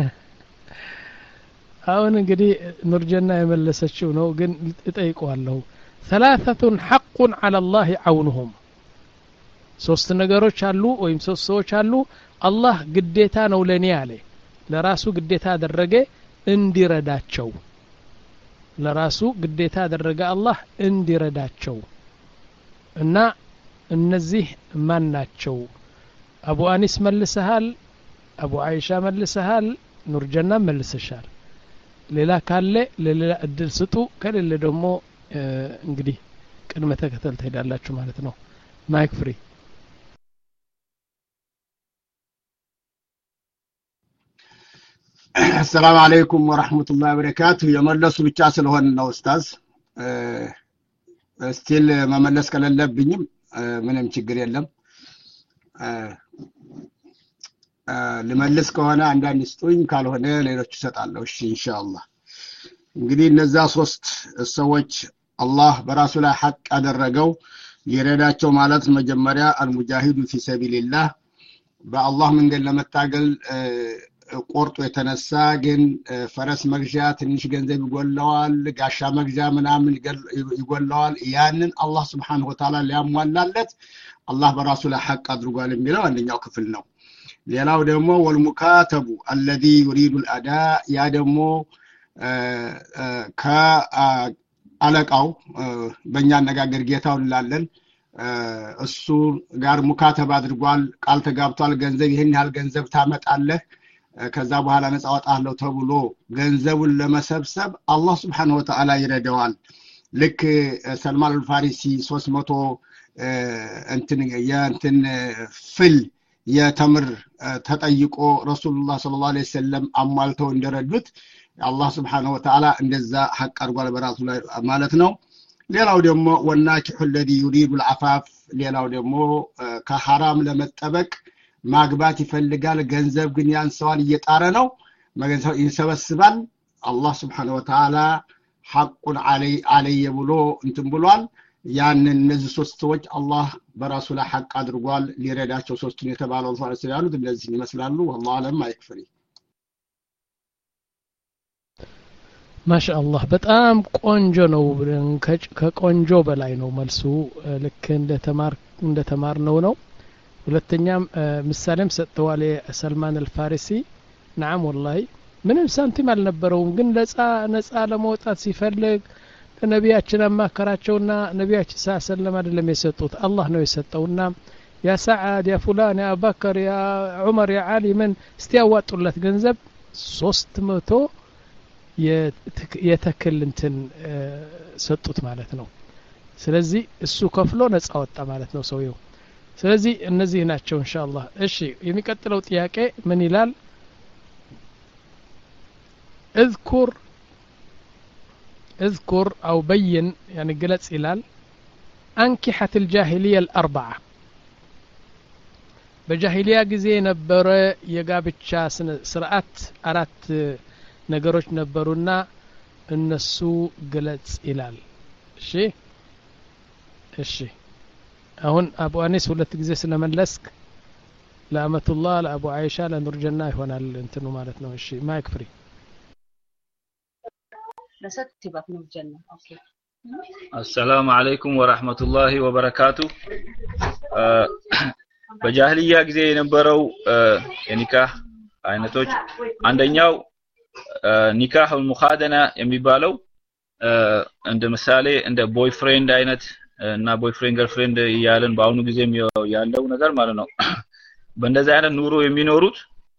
አሁን እንግዲህ ኑርጀና የመለሰችው ነው ግን እጠይቀዋለሁ ثلاثه حق على الله عونهم ሶስት ነገሮች አሉ ወይም ሶስት ሰዎች አሉ አላህ ግዴታ ነው ለኔ ያለ ለራሱ ግዴታ አደረገ እንዲረዳቸው ለራሱ ግዴታ አደረገ አላህ እንዲረዳቸው እና እነዚህ ማን ናቸው አቡ አኒስ መልሰሃል አቡ አይሻ መልሰሃል ኑርጀና መልሰሻል ሌላ ካለ ለሌላ እድል ስጡ ከሌለ ደግሞ እንግዲህ ቅድመ ተከተል ትሄዳላችሁ ማለት ነው ማይክ ፍሪ السلام عليكم ورحمة الله وبركاته የመለሱ ብቻ ስለሆነ ነው ኡስታዝ ስቲል መመለስ ከሌለብኝም ምንም ችግር የለም ለመለስ ከሆነ አንዳንድ ስጡኝ ካልሆነ ሌሎች ይሰጣለሁ እሺ ኢንሻአላህ እንግዲህ እነዛ ሶስት ሰዎች አላህ በራሱ ላይ ሐቅ አደረገው ሊረዳቸው ማለት መጀመሪያ አልሙጃሂዱ ፊ ሰቢልላህ በአላህ መንገድ ለመታገል ቆርጦ የተነሳ ግን ፈረስ መግዣ ትንሽ ገንዘብ ይጎለዋል ጋሻ መግዣ ምናምን ይጎለዋል ያንን አላህ Subhanahu Wa Ta'ala ሊያሟላለት አላህ በራሱ ላይ ሐቅ አድርጓል የሚለው አንደኛው ክፍል ነው ሌላው ደግሞ ወልሙካተቡ الذي يريد الاداء ያ ደግሞ ከአለቃው በእኛ አነጋገር ጌታው እንላለን እሱ ጋር ሙካተባ አድርጓል ቃል ተጋብቷል ገንዘብ ይሄን ያህል ገንዘብ ታመጣለህ ከዛ በኋላ ነፃ ወጣለሁ ተብሎ ገንዘቡን ለመሰብሰብ አላህ Subhanahu Wa Ta'ala ይረዳዋል ልክ ሰልማን አልፋሪሲ ሶስት መቶ እንትን የእንትን ፍል የተምር ተጠይቆ ረሱላህ ሰለላሁ ዐለይሂ ወሰለም አሟልተው እንደረዱት አላህ Subhanahu Wa Ta'ala እንደዛ ሐቅ አርጓል በራሱ ላይ ማለት ነው ሌላው ደግሞ ወናኪሁ الذي يريد العفاف ሌላው ደግሞ ከሐራም ለመጠበቅ ማግባት ይፈልጋል ገንዘብ ግን ያንሰዋል እየጣረ ነው መገንዘብ ይሰበስባል አላህ Subhanahu Wa Ta'ala ሐቁን علي علي ብሎ እንትን ብሏል ያንን እነዚህ ሶስት ሰዎች አላህ በራሱ ላይ ሐቅ አድርጓል ሊረዳቸው ሶስቱን የተባለው ፋርስ ያሉት እንደዚህ ይመስላሉ والله አለም አይክፈሪ ማሻአላህ በጣም ቆንጆ ነው ከቆንጆ በላይ ነው መልሱ ልክ እንደ ተማር እንደ ተማርነው ነው ሁለተኛም ምሳሌም ሰጥተዋል ሰልማን አልፋሪሲ نعم والله ምንም ሳንቲም አልነበረውም ግን ነፃ ነፃ ለመውጣት ሲፈልግ ለነቢያችን አማከራቸውና ነቢያችን ሰለላሁ አይደለም የሰጡት አላህ ነው የሰጠውና ያ ሰዓድ ያ ፉላን ያ አቡበከር ያ ዑመር ያ አሊ ምን እስቲያዋጡለት ገንዘብ ሶስት መቶ የተከል እንትን ሰጡት ማለት ነው ስለዚህ እሱ ከፍሎ ነፃ ወጣ ማለት ነው ሰውየው ስለዚህ እነዚህ ናቸው ኢንሻአላህ እሺ የሚቀጥለው ጥያቄ ምን ይላል اذكر اذكر او بين يعني قلت ይላል انكحة الجاهلية الاربعه በጃሂሊያ ጊዜ ነበረ የጋብቻ ስርዓት አራት ነገሮች ነበሩና እነሱ ግለጽ ይላል እሺ እሺ አሁን አቡ አኒስ ሁለት ጊዜ ስለመለስክ ለአመቱላህ ለአቡ አይሻ ለኑርጀና ይሆናል እንትኑ ማለት ነው እሺ ማይክ ፍሪ ለሰጥቲባት ኑርጀና ኦኬ السلام عليكم ورحمة الله وبركاته በጃሂሊያ ጊዜ የነበረው የኒካህ አይነቶች አንደኛው ኒካህ ሙኻደና የሚባለው እንደ ምሳሌ እንደ ቦይፍሬንድ አይነት እና ቦይፍሬንድ ገርልፍሬንድ ያለን በአሁኑ ጊዜም ያለው ነገር ማለት ነው በእንደዛ አይነት ኑሮ የሚኖሩት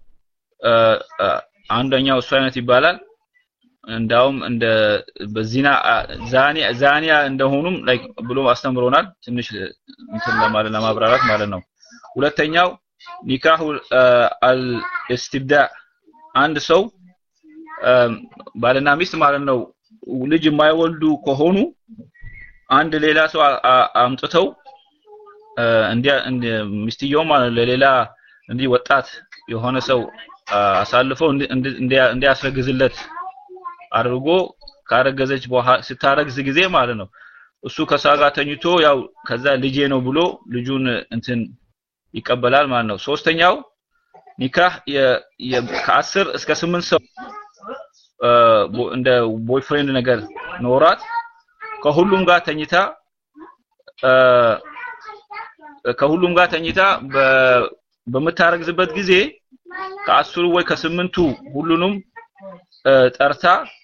አንደኛው እሱ አይነት ይባላል እንዳውም እንደ በዚና ዛኒያ ዛኒያ እንደሆኑም ላይክ ብሎ አስተምሮናል ትንሽ እንትን ለማለት ለማብራራት ማለት ነው ሁለተኛው ኒካሁ አልኢስቲብዳእ አንድ ሰው ባልና ሚስት ማለት ነው ልጅ የማይወልዱ ከሆኑ አንድ ሌላ ሰው አምጥተው እንዲያ ሚስትየው ማለት ለሌላ እንዲ ወጣት የሆነ ሰው አሳልፈው እንዲያስረግዝለት አድርጎ ካረገዘች በኋላ ስታረግዝ ጊዜ ማለት ነው እሱ ከሳጋ ተኝቶ ያው ከዛ ልጄ ነው ብሎ ልጁን እንትን ይቀበላል ማለት ነው ሶስተኛው ኒካህ ከ10 እስከ ስምንት ሰው እንደ ቦይፍሬንድ ነገር ኖራት ከሁሉም ጋር ተኝታ ከሁሉም ጋር ተኝታ በመታረግዝበት ጊዜ ከአስሩ ወይ ከስምንቱ ሁሉንም ጠርታ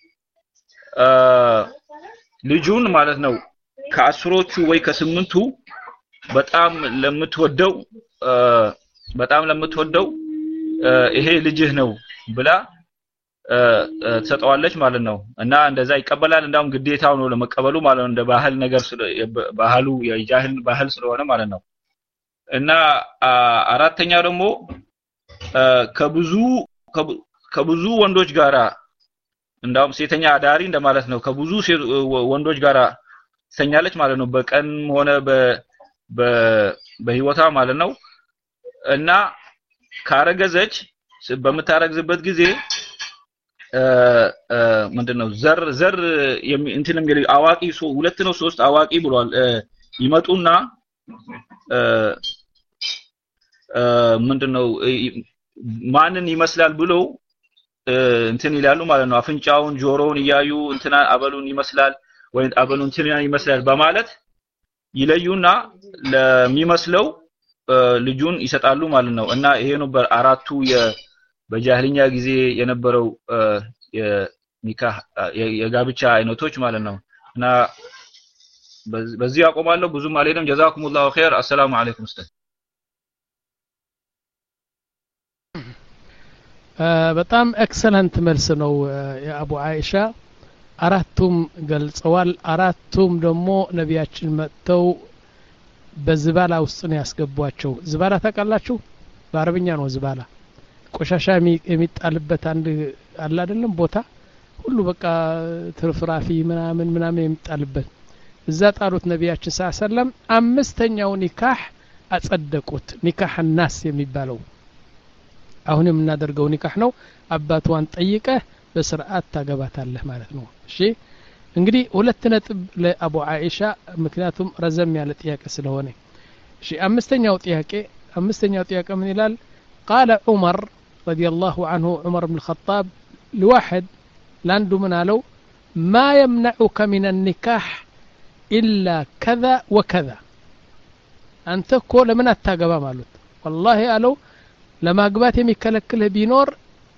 ልጁን ማለት ነው ከአስሮቹ ወይ ከስምንቱ በጣም ለምትወደው በጣም ለምትወደው ይሄ ልጅህ ነው ብላ ተሰጠዋለች ማለት ነው እና እንደዛ ይቀበላል እንዳውም ግዴታው ነው ለመቀበሉ ማለት ነው እንደ ባህል ነገር ባህሉ የጃሂል ባህል ስለሆነ ማለት ነው እና አራተኛው ደግሞ ከብዙ ከብዙ ወንዶች ጋራ እንዳውም ሴተኛ አዳሪ እንደማለት ነው ከብዙ ወንዶች ጋራ ተኛለች ማለት ነው በቀን ሆነ በ በህይወታ ማለት ነው እና ካረገዘች በመታረግዝበት ጊዜ ምንድነው ዘር ዘር እንትንም አዋቂ ሁለት ነው ሶስት አዋቂ ብሏል ይመጡና ምንድነው ማንን ይመስላል ብሎ እንትን ይላሉ ማለት ነው አፍንጫውን ጆሮውን ያዩ እንትና አበሉን ይመስላል ወይ አበሉን እንትና ይመስላል በማለት ይለዩና ለሚመስለው ልጁን ይሰጣሉ ማለት ነው እና ይሄ ነው በአራቱ በጃሂልኛ ጊዜ የነበረው የኒካህ የጋብቻ አይነቶች ማለት ነው እና በዚህ ያቆማለሁ ብዙም አልሄድም ጀዛኩሙላሁ ኸይር አሰላሙ አለይኩም ኡስታዝ በጣም ኤክሰለንት መልስ ነው የአቡ አይሻ አራቱም ገልጸዋል አራቱም ደግሞ ነቢያችን መጥተው በዝባላ ውስጥ ነው ያስገቧቸው ዝባላ ታውቃላችሁ በአረብኛ ነው ዝባላ ቆሻሻ የሚጣልበት አንድ አለ አይደለም ቦታ ሁሉ በቃ ትርፍራፊ ምናምን ምናምን የሚጣልበት እዛ ጣሉት ነቢያችን ሰለላሁ ዐለይሂ ወሰለም አምስተኛው ኒካህ አጸደቁት ኒካህ الناس የሚባለው አሁን የምናደርገው ኒካህ ነው አባቷን ጠይቀህ በስርዓት ታገባታለህ ማለት ነው እሺ እንግዲህ ሁለት ነጥብ ለአቡ አይሻ ምክንያቱም ረዘም ያለ ጥያቄ ስለሆነ እሺ አምስተኛው ጥያቄ አምስተኛው ጥያቄ ምን ይላል قال عمر رضي الله عنه عمر بن الخطاب لواحد لاندو من قالوا ما يمنعك من النكاح إلا كذا وكذا أنت كل من التاقبا مالوت والله قالوا لما قبات يمكلكله بينور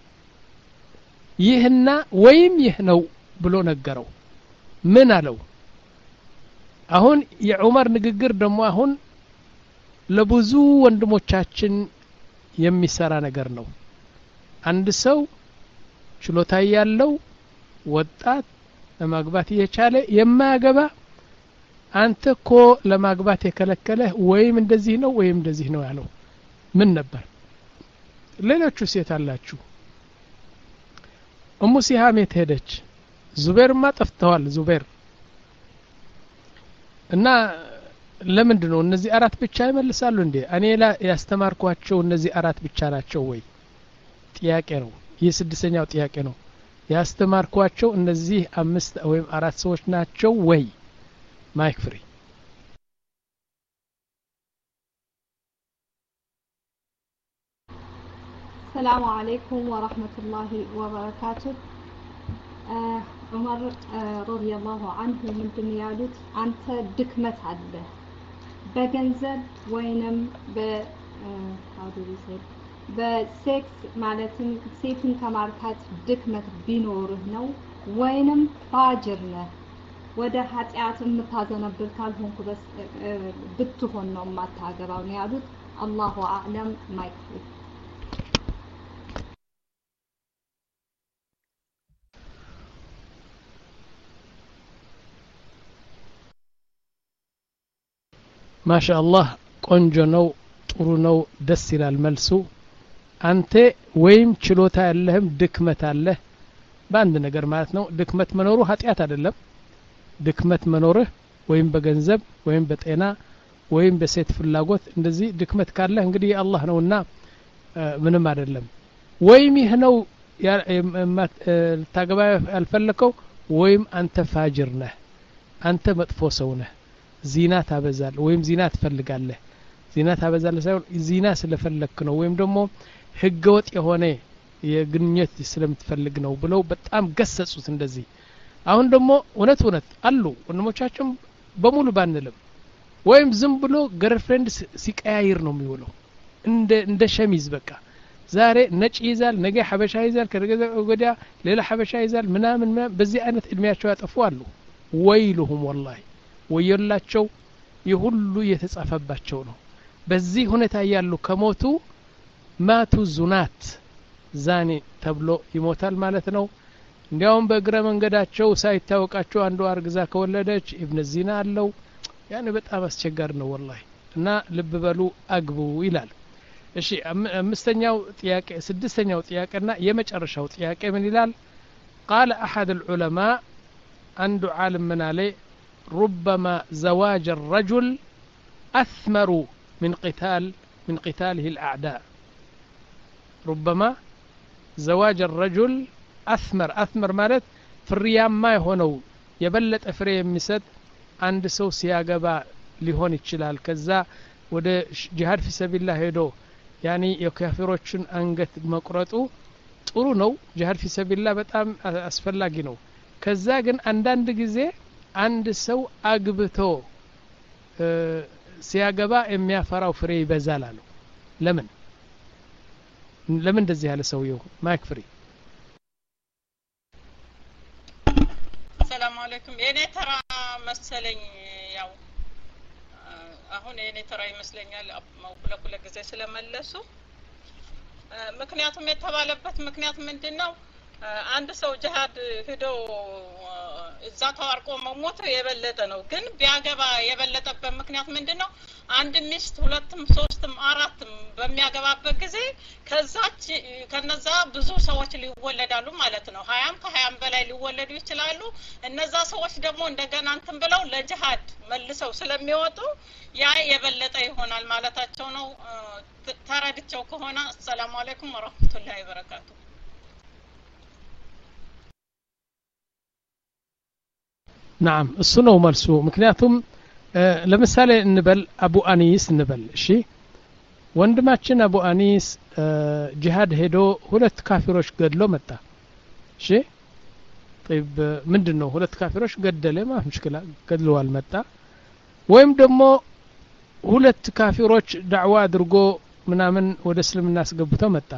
يهنا ويم يهنو بلو نقروا من قالوا አሁን የዑመር ንግግር ደግሞ አሁን ለብዙ ወንድሞቻችን የሚሰራ ነገር ነው አንድ ሰው ችሎታ ያለው ወጣት ለማግባት የቻለ የማያገባ አንተ እኮ ለማግባት የከለከለህ ወይም እንደዚህ ነው ወይም እንደዚህ ነው ያለው ምን ነበር ሌሎቹ ሴት አላችሁ ኡሙ ሲሃም ሄደች ዙበይርማ ጠፍተዋል ዙበይር እና ለምንድን ነው እነዚህ አራት ብቻ ይመልሳሉ እንዴ እኔ ያስተማርኳቸው እነዚህ አራት ብቻ ናቸው ወይ ጥያቄ ነው ይህ ስድስተኛው ጥያቄ ነው ያስተማርኳቸው እነዚህ አምስት ወይም አራት ሰዎች ናቸው ወይ ማይክ ፍሪ السلام عليكم ورحمة الله وبركاته آه عمر آه رضي الله عنه من دنيالوت أنت دكمت عدله بجنزب وينم ب آه how do we say በሴክስ ማለትም ሴትን ከማርካት ድክመት ቢኖርህ ነው ወይንም ፋጅር ነህ ወደ ኃጢአት የምታዘነብል ካልሆንኩ በስ ብትሆን ነው ማታገባው ነው ያሉት አላሁ አዕለም ማይክ ማሻአላህ ቆንጆ ነው ጥሩ ነው ደስ ይላል መልሱ አንተ ወይም ችሎታ ያለህም ድክመት አለህ በአንድ ነገር ማለት ነው ድክመት መኖሩ ኃጢአት አይደለም ድክመት መኖርህ ወይም በገንዘብ ወይም በጤና ወይም በሴት ፍላጎት እንደዚህ ድክመት ካለህ እንግዲህ አላህ ነውና ምንም አይደለም ወይም ይህ ነው ታገባ ያልፈለከው ወይም አንተ ፋጅር ነህ አንተ መጥፎ ሰው ነህ ዚና ታበዛል ወይም ዚና ትፈልጋለህ ዚና ታበዛለህ ሳይሆን ዚና ስለፈለክ ነው ወይም ደግሞ ህገወጥ የሆነ የግንኙነት ስለምትፈልግ ነው ብለው በጣም ገሰጹት እንደዚህ አሁን ደግሞ እውነት እውነት አሉ ወንድሞቻችን በሙሉ ባንልም ወይም ዝም ብሎ ገርፍሬንድ ሲቀያይር ነው የሚውለው እንደ እንደ ሸሚዝ በቃ ዛሬ ነጭ ይዛል ነገ ሐበሻ ይዛል ከነገ ወዲያ ሌላ ሐበሻ ይዛል ምናምን በዚህ አይነት እድሜያቸው ያጠፉ አሉ ወይሉሁም ወላሂ ወየላቸው የሁሉ የተጻፈባቸው ነው በዚህ ሁኔታ ያሉ ከሞቱ ማቱ ዙናት ዛኒ ተብሎ ይሞታል ማለት ነው እንዲያውም በእግረ መንገዳቸው ሳይታወቃቸው አንዱ አርግዛ ከወለደች ኢብነ ዚና አለው ያኔ በጣም አስቸጋሪ ነው ወላሂ እና ልብ በሉ አግቡ ይላል እሺ አምስተኛው ጥያቄ ስድስተኛው ጥያቄና የመጨረሻው ጥያቄ ምን ይላል قال احد العلماء አንዱ ዓለም ምን አለ ربما زواج الرجل اثمر من قتال من قتاله الاعداء ربما زواج الرجل اثمر اثمر ማለት ፍሬያማ የሆነው የበለጠ ፍሬ የሚሰጥ አንድ ሰው ሲያገባ ሊሆን ይችላል ከዛ ወደ ጂሃድ في سبيل الله ሄዶ ያኒ የካፊሮችን አንገት መቁረጡ ጥሩ ነው ጂሃድ في سبيل الله በጣም አስፈላጊ ነው ከዛ ግን አንዳንድ ጊዜ አንድ ሰው አግብቶ ሲያገባ የሚያፈራው ፍሬ ይበዛል አሉ ለምን ለምን እንደዚህ ያለ ሰውየው ማይክ ፍሪ ሰላም አለይኩም የኔ ተራ መሰለኝ ያው አሁን የኔ ተራ ይመስለኛል ሁለት ሁለት ጊዜ ስለመለሱ ምክንያቱም የተባለበት ምክንያት ምንድነው አንድ ሰው ጂሃድ ሄዶ እዛ ተዋርቆ መሞት የበለጠ ነው ግን ቢያገባ የበለጠበት ምክንያት ምንድነው አንድ ሚስት ሁለትም ሶስትም አራትም በሚያገባበት ጊዜ ከዛች ከነዛ ብዙ ሰዎች ሊወለዳሉ ማለት ነው ሀያም ከሀያም በላይ ሊወለዱ ይችላሉ እነዛ ሰዎች ደግሞ እንደገና እንትን ብለው ለጂሃድ መልሰው ስለሚወጡ ያ የበለጠ ይሆናል ማለታቸው ነው ተረድቸው ከሆነ ሰላም አለይኩም ወራህመቱላሂ ወበረካቱ نعم እሱ ነው መልሱ ምክንያቱም ለምሳሌ እንበል አቡ አኒስ እንበል እሺ ወንድማችን አቡ አኒስ ጂሃድ ሄዶ ሁለት ካፊሮች ገድሎ መጣ እሺ طيب ምንድነው ሁለት ካፊሮች ገደለ ማለት ሙሽኪላ ገድለዋል መጣ ወይም ደግሞ ሁለት ካፊሮች ዳዕዋ አድርጎ ምናምን ወደ እስልምና አስገብተው መጣ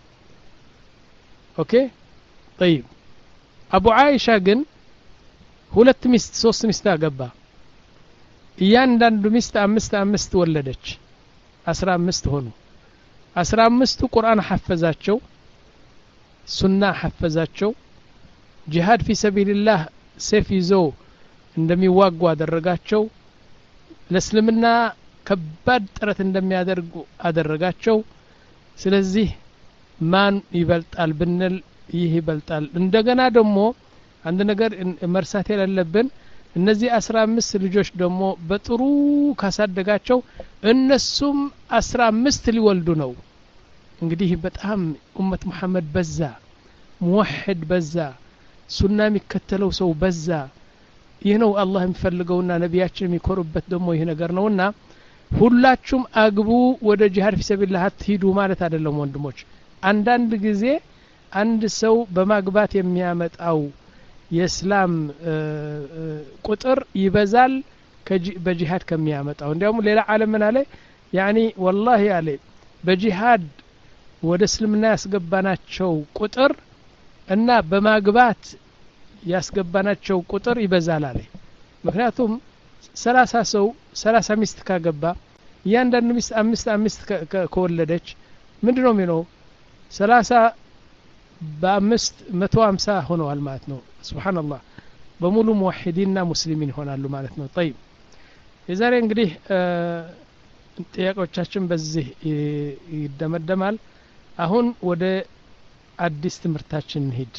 ኦኬ طيب አቡ አይሻ ግን ሁለት ሚስት ሶስት ሚስት አገባ እያንዳንዱ ሚስት አምስት አምስት ወለደች አስራ አምስት ሆኑ አስራ አምስቱ ቁርአን ሐፈዛቸው ሱና ሐፈዛቸው ጂሃድ ፊ ሰቢልላህ ሰይፍ ይዘው እንደሚዋጉ አደረጋቸው ለእስልምና ከባድ ጥረት እንደሚያደርጉ አደረጋቸው ስለዚህ ማን ይበልጣል ብንል ይህ ይበልጣል እንደገና ደግሞ አንድ ነገር መርሳት የሌለብን እነዚህ አስራ አምስት ልጆች ደግሞ በጥሩ ካሳደጋቸው እነሱም አስራ አምስት ሊወልዱ ነው እንግዲህ በጣም ኡመት መሐመድ በዛ ሙወሂድ በዛ ሱና የሚከተለው ሰው በዛ ይህ ነው አላህ የሚፈልገውና ነቢያችን የሚኮሩበት ደግሞ ይህ ነገር ነውና ሁላችሁም አግቡ ወደ ጂሃድ ፊ ሰቢልላህ አትሂዱ ማለት አይደለም ወንድሞች አንዳንድ ጊዜ አንድ ሰው በማግባት የሚያመጣው የእስላም ቁጥር ይበዛል በጂሃድ ከሚያመጣው እንዲያውም ሌላ ዓለም ምን አለ ያኒ والله አለ በጂሃድ ወደ እስልምና ያስገባናቸው ቁጥር እና በማግባት ያስገባናቸው ቁጥር ይበዛል አለ ምክንያቱም ሰላሳ ሰው ሰላሳ ሚስት ካገባ እያንዳንዱ ሚስት አምስት አምስት ከወለደች ምንድነው የሚለው ሰላሳ በአምስት መቶ ሃምሳ ሆነዋል ማለት ነው ሱብሃንአላህ በሙሉ ሙወሂዲንና ሙስሊሚን ይሆናሉ ማለት ነው طيب የዛሬ እንግዲህ ጥያቄዎቻችን በዚህ ይደመደማል አሁን ወደ አዲስ ትምህርታችን እንሂድ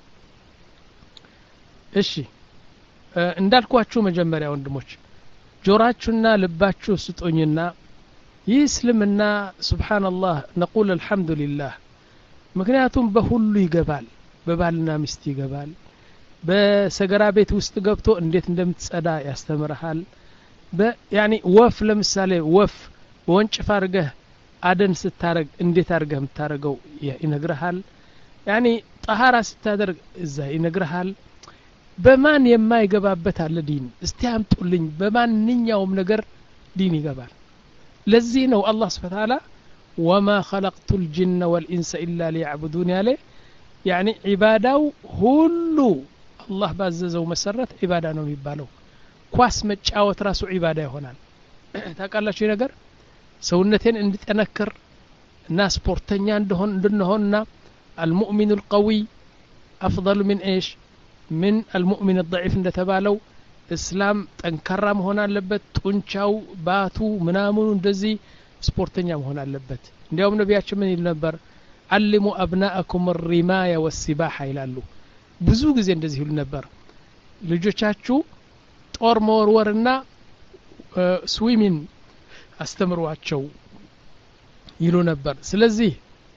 እሺ እንዳልኳችሁ መጀመሪያ ወንድሞች ጆራችሁና ልባችሁ ስጡኝና ይህ እስልምና ሱብሃንአላህ ነቁል አልহামዱሊላህ ምክንያቱም በሁሉ ይገባል በባልና ሚስት ይገባል በሰገራ ቤት ውስጥ ገብቶ እንዴት እንደምትጸዳ ያስተምርሃል በያኒ ወፍ ለምሳሌ ወፍ ወንጭፍ አርገህ አደን ስታረግ እንዴት አርገህ ምታረገው ይነግርሃል ያኒ ጣሃራ ስታደርግ እዛ ይነግርሃል በማን የማይገባበት አለ ዲን እስቲ አምጡልኝ በማንኛውም ነገር ዲን ይገባል ለዚህ ነው አላህ Subhanahu Wa Ta'ala وما خلقت الجن والإنس إلا ليعبدون عليه يعني عبادة هلو الله بعززه مسرت عبادة ነው የሚባለው ኳስ መጫወት ራሱ عبادة ይሆናል ታውቃላችሁ ይሄ ነገር ሰውነቴን እንድጠነክር እና ስፖርተኛ እንደሆን እንድንሆንና المؤمن القوي أفضل من إيش من المؤمن الضعيف እንደተባለው እስላም ጠንካራ መሆን አለበት ጡንቻው ባቱ ምናምኑ እንደዚህ ስፖርተኛ መሆን አለበት እንዲያውም ነቢያችን ምን ይል ነበር علموا أبناءكم الرماية والسباحة ይላሉ ብዙ ጊዜ እንደዚህ ይሉ ነበር ልጆቻችሁ ጦር መወርወርና ስዊሚንግ አስተምሯቸው ይሉ ነበር ስለዚህ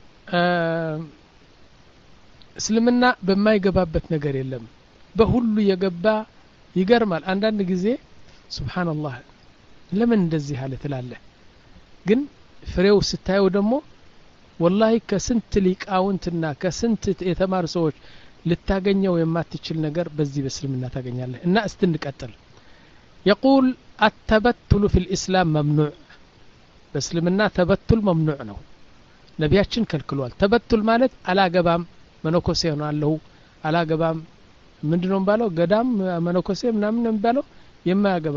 እስልምና በማይገባበት ነገር የለም በሁሉ የገባ ይገርማል አንዳንድ ጊዜ ሱብሃንአላህ ለምን እንደዚህ አለ ትላለህ ግን ፍሬው ስታየው ደግሞ والله ከስንት ሊቃውንትና ከስንት የተማሩ ሰዎች ልታገኘው የማትችል ነገር በዚህ በእስልምና ታገኛለህ እና እስትንቀጥል يقول التبتل في الإسلام ممنوع በእስልምና ተበቱል መምኑዕ ነው ነቢያችን ከልክሏል ተበቱል ማለት አላገባም መነኮሴ ሆናለሁ አላገባም ምንድነው ባለው ገዳም መነኮሴ ምናምን ነው ባለው የማያገባው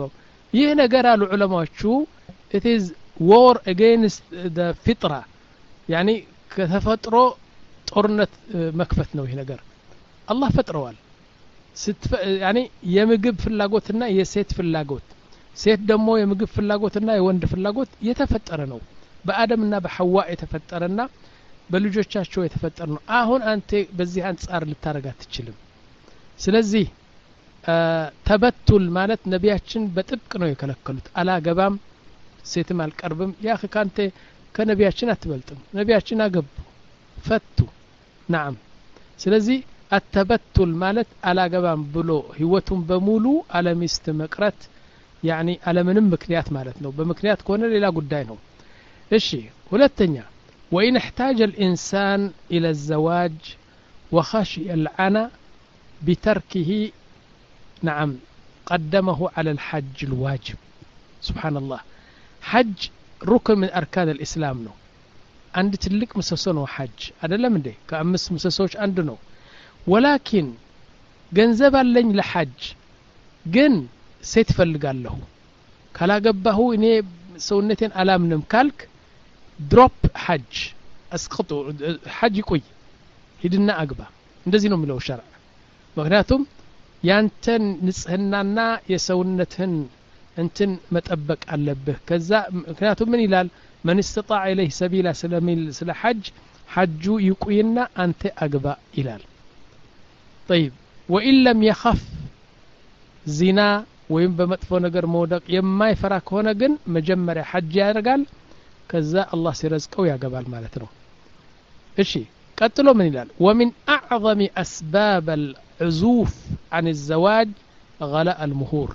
ይህ ነገር አሉ ዑለማዎቹ it is war against the fitra يعني ከተፈጥሮ ጦርነት መክፈት ነው ይህ ነገር አላህ ፈጥረዋል ያኒ የምግብ ፍላጎትና የሴት ፍላጎት ሴት ደግሞ የምግብ ፍላጎትና የወንድ ፍላጎት የተፈጠረ ነው በአደምና በሐዋ የተፈጠረና በልጆቻቸው የተፈጠረ ነው አሁን አንተ በዚህ አንጻር ልታረጋ ትችልም ስለዚህ ተበቱል ማለት ነቢያችን በጥብቅ ነው የከለከሉት አላገባም ሴትም አልቀርብም ያ ካንተ ከነቢያችን አትበልጥም ነቢያችን አገቡ ፈቱ نعم ስለዚህ التبتل ማለት አላገባም ብሎ ህይወቱን በሙሉ አለሚስት መቅረት يعني አለምንም ምክንያት ማለት ነው በምክንያት ከሆነ ሌላ ጉዳይ ነው እሺ ሁለተኛ وإن احتاج الإنسان إلى الزواج وخشي العنى بتركه نعم قدمه على الحج الواجب سبحان الله حج ركن من أركان الإسلام ነው አንድ ትልቅ ምሰሶ ነው ሐጅ አይደለም እንዴ ከአምስት ምሰሶች አንዱ ነው ولكن ገንዘብ አለኝ ለሐጅ ግን ሴት ፈልጋለሁ ካላገባሁ እኔ ሰውነቴን አላምንም ካልክ ድሮፕ ሐጅ አስቀጡ ሐጅ ቆይ ሂድና አግባ እንደዚህ ነው የሚለው ሸርዕ ምክንያቱም ያንተን ንጽህናና የሰውነትህን እንትን መጠበቅ አለብህ ከዛ ምክንያቱም ምን ይላል من استطاع إليه سبيلا سلاميل سلا حج حج يقينا أنت أقبا إلال طيب وإن لم يخف زنا وين بمطفو نقر مودق يما يفراك هنا قن مجمر حج يرقال كذا الله سيرزقه يا قبال مالتنا إشي قتلوا من إلال ومن أعظم أسباب العزوف عن الزواج غلاء المهور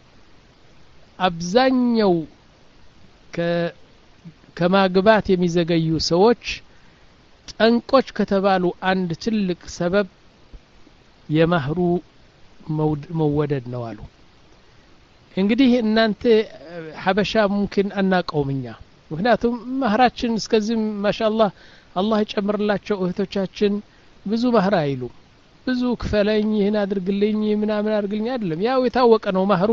أبزانيو ك ከማግባት የሚዘገዩ ሰዎች ጠንቆች ከተባሉ አንድ ትልቅ ሰበብ የማህሩ መወደድ ነው አሉ እንግዲህ እናንተ ሐበሻ ሙምኪን አናቀውምኛ ምክንያቱም ማህራችን እስከዚህ ማሻአላህ አላህ ይጨምርላቸው እህቶቻችን ብዙ ማህራ አይሉ ብዙ ክፈለኝ ይሄን አድርግልኝ ምናምን አድርግልኝ አይደለም ያው የታወቀ ነው ማህሩ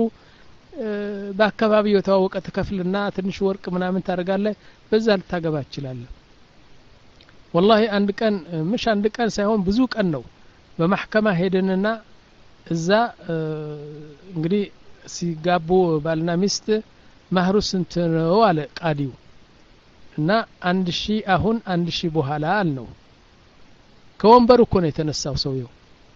በአካባቢው የተዋወቀ ተከፍልና ትንሽ ወርቅ ምናምን ታረጋለህ በዛ ልታገባ ይችላል والله አንድ ቀን ምሽ አንድ ቀን ሳይሆን ብዙ ቀን ነው በመሐከማ ሄደንና እዛ እንግዲህ ሲጋቡ ባልና ሚስት ማህሩ ስንት ነው አለ ቃዲው እና አንድ ሺህ አሁን አንድ ሺህ በኋላ አልነው ከወንበሩ እኮ ነው የተነሳው ሰውየው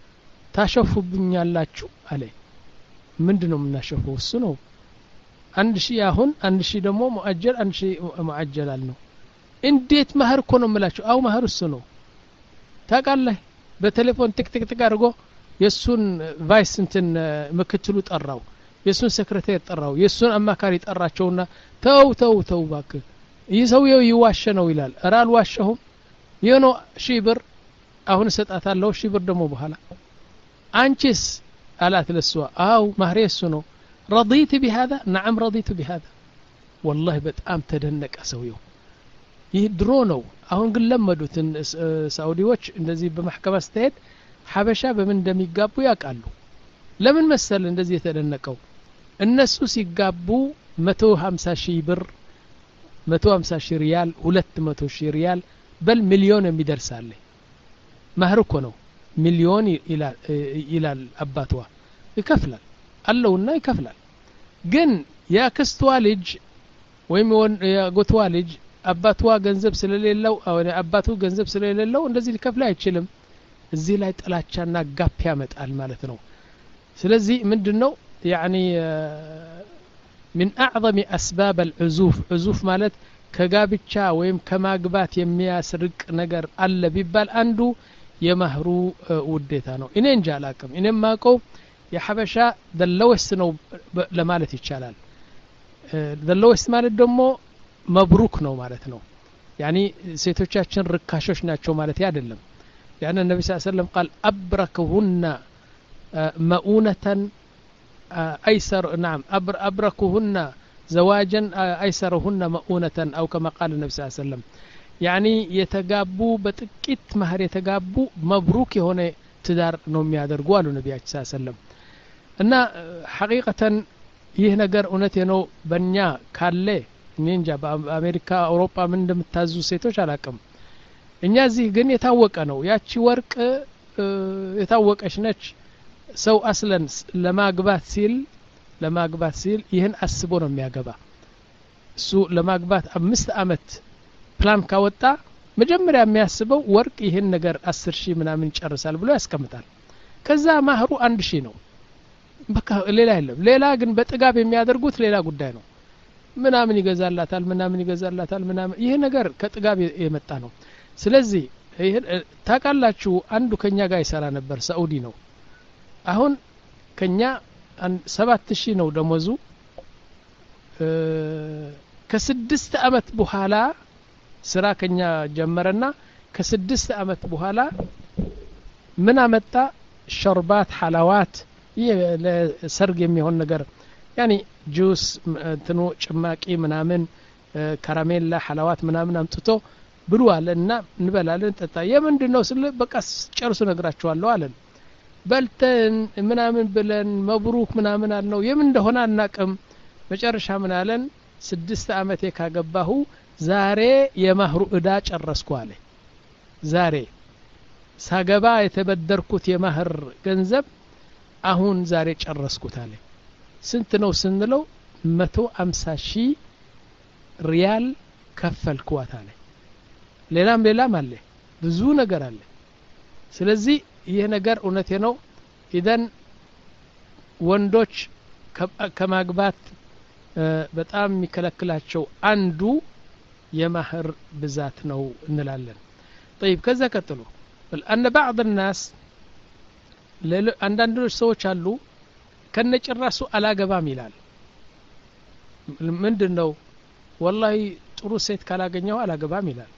ታሸፉብኛላችሁ አለ ምንድነው የምናሸፈው እሱ ነው አንድ ሺህ አሁን አንድ ሺህ ደግሞ ሙአጀል አንድ ሺህ ሙአጀል አልነው እንዴት ማህር እኮ ነው የምላችሁ አው ማህር እሱ ነው ታውቃለህ በቴሌፎን ቲክ ቲክ ቲክ አድርጎ የሱን ቫይስ እንትን ምክትሉ ጠራው የሱን ሴክሬታሪ ጠራው የሱን አማካሪ ጠራቸውና ተው ተው ተው ባክ ይሰውየው ይዋሸ ነው ይላል አራል ዋሸሁም የኖ ሺህ ብር አሁን ሰጣታለሁ ሺህ ብር ደግሞ በኋላ አንቺስ አላት ለሷ አው ማህሬ እሱ ነው رضيت بهذا نعم رضيت بهذا والله በጣም ተደነቀ ሰውየው ይህ ድሮ ነው አሁን ግን ለመዱት ሳውዲዎች እንደዚህ በመሐከማ ስተት ሐበሻ በምን እንደሚጋቡ ያውቃሉ ለምን መሰል እንደዚህ የተደነቀው እነሱ ሲጋቡ መቶ ሃምሳ ሺህ ብር መቶ ሃምሳ ሺህ ሪያል ሁለት መቶ ሺህ ሪያል በል ሚሊዮን የሚደርሳል ማህር እኮ ነው ሚሊዮን ይላል ይላል አባቷ ይከፍላል አለውና ይከፍላል ግን ያክስቷ ልጅ ወይም ያጎቷ ልጅ አባቷ ገንዘብ ስለሌለው አው አባቱ ገንዘብ ስለሌለው እንደዚህ ሊከፍል አይችልም እዚህ ላይ ጥላቻና ጋፕ ያመጣል ማለት ነው ስለዚህ ምንድነው يعني من اعظم اسباب العزوف عزوف ማለት ከጋብቻ ወይም ከማግባት የሚያስርቅ ነገር አለ ቢባል አንዱ የማህሩ ውዴታ ነው እኔ እንጃ አላቅም እኔ ማቀው የሐበሻ ደለወስ ነው ለማለት ይቻላል ደለወስ ማለት ደግሞ መብሩክ ነው ማለት ነው يعني ሴቶቻችን ርካሾች ናቸው ማለት አይደለም يعني النبي صلى الله عليه وسلم قال ابركهن مؤونة ايسر نعم ابركهن زواجا ايسرهن مؤونة او كما قال النبي صلى الله عليه وسلم يعني የተጋቡ በጥቂት ማህር የተጋቡ መብሩክ የሆነ ትዳር ነው የሚያደርጉ አሉ ነብያችን ሰለላሁ ዐለይሂ ወሰለም እና ሐቂቀተን ይህ ነገር እውነቴ ነው በእኛ ካለ እኔ እንጃ በአሜሪካ አውሮፓ ምን እንደምታዙ ሴቶች አላቅም እኛ እዚህ ግን የታወቀ ነው ያቺ ወርቅ የታወቀች ነች ሰው አስለን ለማግባት ሲል ለማግባት ሲል ይህን አስቦ ነው የሚያገባ እሱ ለማግባት አምስት አመት ፕላን ካወጣ መጀመሪያ የሚያስበው ወርቅ ይህን ነገር አስር ሺህ ምናምን ይጨርሳል ብሎ ያስቀምጣል ከዛ ማህሩ አንድ ሺህ ነው በቃ ሌላ የለም ሌላ ግን በጥጋብ የሚያደርጉት ሌላ ጉዳይ ነው ምናምን ይገዛላታል ምናምን ይገዛላታል ምናምን ይሄ ነገር ከጥጋብ የመጣ ነው ስለዚህ ይሄ ታቃላችሁ አንዱ ከኛ ጋር ይሰራ ነበር ሳኡዲ ነው አሁን ከኛ ሰባት ሺህ ነው ደሞዙ ከስድስት አመት በኋላ ስራ ከኛ ጀመረና ከስድስት አመት በኋላ ምን አመጣ ሸርባት ሐላዋት ለሰርግ የሚሆን ነገር ያኒ ጁስ እንትኑ ጭማቂ ምናምን ከራሜላ ሐላዋት ምናምን አምጥቶ ብሉ አለና እንበላለን ጠጣ የምንድነው ስለ በቃ ጨርሶ ነግራቸዋለሁ አለን በልተን ምናምን ብለን መብሩክ ምናምን አልነው የምን እንደሆነ አናቀም መጨረሻ ምን አለን ስድስት አመት ካገባሁ ዛሬ የማህሩ እዳ ጨረስኩ አለ ዛሬ ሳገባ የተበደርኩት የማህር ገንዘብ አሁን ዛሬ ጨረስኩት አለ ስንት ነው ስንለው መቶ ሃምሳ ሺህ ሪያል ከፈልኩት አለ ሌላም ሌላም አለ ብዙ ነገር አለ ስለዚህ ይሄ ነገር እውነቴ ነው ኢደን ወንዶች ከማግባት በጣም የሚከለክላቸው አንዱ የማህር ብዛት ነው እንላለን طيب ከዛ ቀጥሎ أن بعض الناس አንዳንዶች ሰዎች አሉ ከነጭራሱ አላገባም ይላል ምንድነው والله ጥሩ ሴት ካላገኘው አላገባም ይላል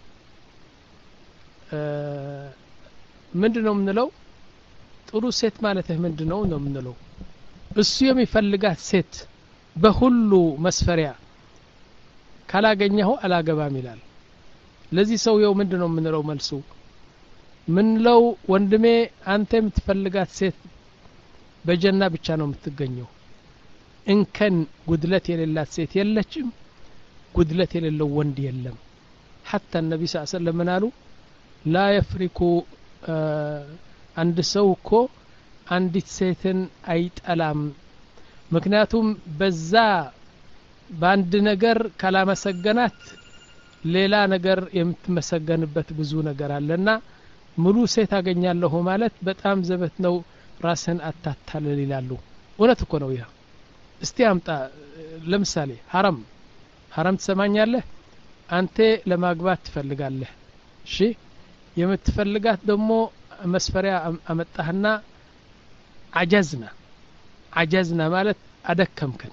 ምንድነው ምንለው ጥሩ ሴት ማለት ምንድነው ነው ምንለው እሱ የሚፈልጋት ሴት በሁሉ መስፈሪያ ካላገኘው አላገባም ይላል ለዚህ ሰውየው ምንድነው ምንለው መልሱ ምንለው ወንድሜ አንተ የምትፈልጋት ሴት በጀና ብቻ ነው የምትገኘው እንከን ጉድለት የሌላት ሴት የለችም ጉድለት የሌለው ወንድ የለም حتى النبي صلى الله عليه وسلم منالو لا يفرق አንድ ሰው እኮ አንዲት ሴትን አይጠላም ምክንያቱም በዛ በአንድ ነገር ካላመሰገናት ሌላ ነገር የምትመሰገንበት ብዙ ነገር አለና ሙሉ ሴት አገኛለሁ ማለት በጣም ዘበት ነው ራስን አታታለል ይላሉ እውነት እኮ ነው ያ እስቲ አምጣ ለምሳሌ ሐራም ሐራም ትሰማኛለህ አንተ ለማግባት ትፈልጋለህ እሺ የምትፈልጋት ደግሞ መስፈሪያ አመጣህና አጃዝና አጃዝና ማለት አደከምከን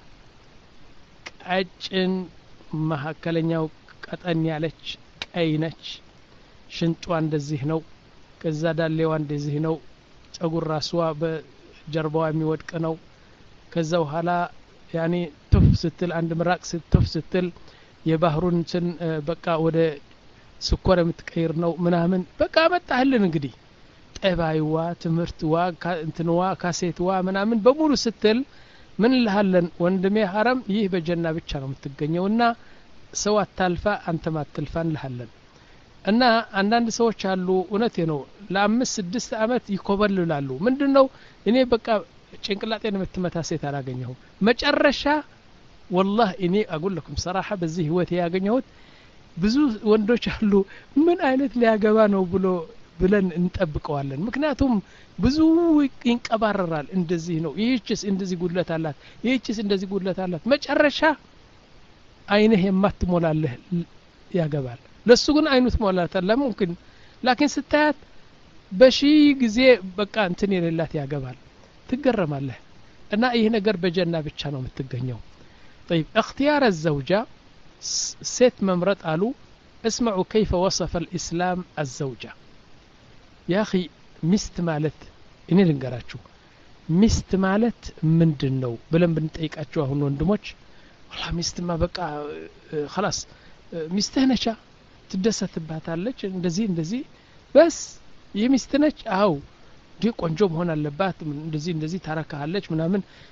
ቀጭን መሐከለኛው ቀጠን ያለች ቀይ ነች ሽንጧ እንደዚህ ነው ከዛ ዳሌዋ እንደዚህ ነው ጸጉር ራስዋ በጀርባዋ የሚወድቅ ነው ከዛ በኋላ ያኒ ቱፍ ስትል አንድ ምራቅ ስትፍ ስትል የባህሩን እንትን በቃ ወደ ስኳር የምትቀይር ነው ምናምን በቃ መጣህልን እንግዲህ ጠባይዋ ትምርትዋ እንትንዋ ካሴትዋ ምናምን በሙሉ ስትል ምን ለሃለን ወንድሜ ሐራም ይህ በጀና ብቻ ነው የምትገኘውና ሰው አታልፋ አንተ ማትልፋን ለሃለን እና አንዳንድ ሰዎች አሉ እውነቴ ነው ለአምስት ስድስት አመት ይኮበልላሉ ምንድነው እኔ በቃ ጭንቅላቴን የምትመታ ሴት አላገኘሁም መጨረሻ والله እኔ اقول لكم صراحه በዚህ ህይወት ያገኘሁት ብዙ ወንዶች አሉ ምን አይነት ሊያገባ ነው ብሎ ብለን እንጠብቀዋለን ምክንያቱም ብዙ ይንቀባረራል እንደዚህ ነው ይህችስ እንደዚህ ጉድለት አላት ይህችስ እንደዚህ ጉድለት አላት መጨረሻ አይነህ የማትሞላለህ ያገባል ለሱ ግን አይኑ ትሞላታል ለምንክን ላኪን ስታያት በሺ ጊዜ በቃ እንትን የሌላት ያገባል ትገረማለህ እና ይሄ ነገር በጀና ብቻ ነው የምትገኘው طيب اختيار الزوجة ست ممرط قالوا اسمعوا كيف وصف الإسلام الزوجة يا أخي مست مالت إني لنقراتشو مست مالت من دنو بلن بنتعيقاتشو هون وندموش والله مست ما بقى خلاص مستهنشا تدست باتالج እንደዚህ እንደዚህ بس የሚስትነች አው ዲ ቆንጆ መሆን አለባት እንደዚህ እንደዚህ ታረካለች ምናምን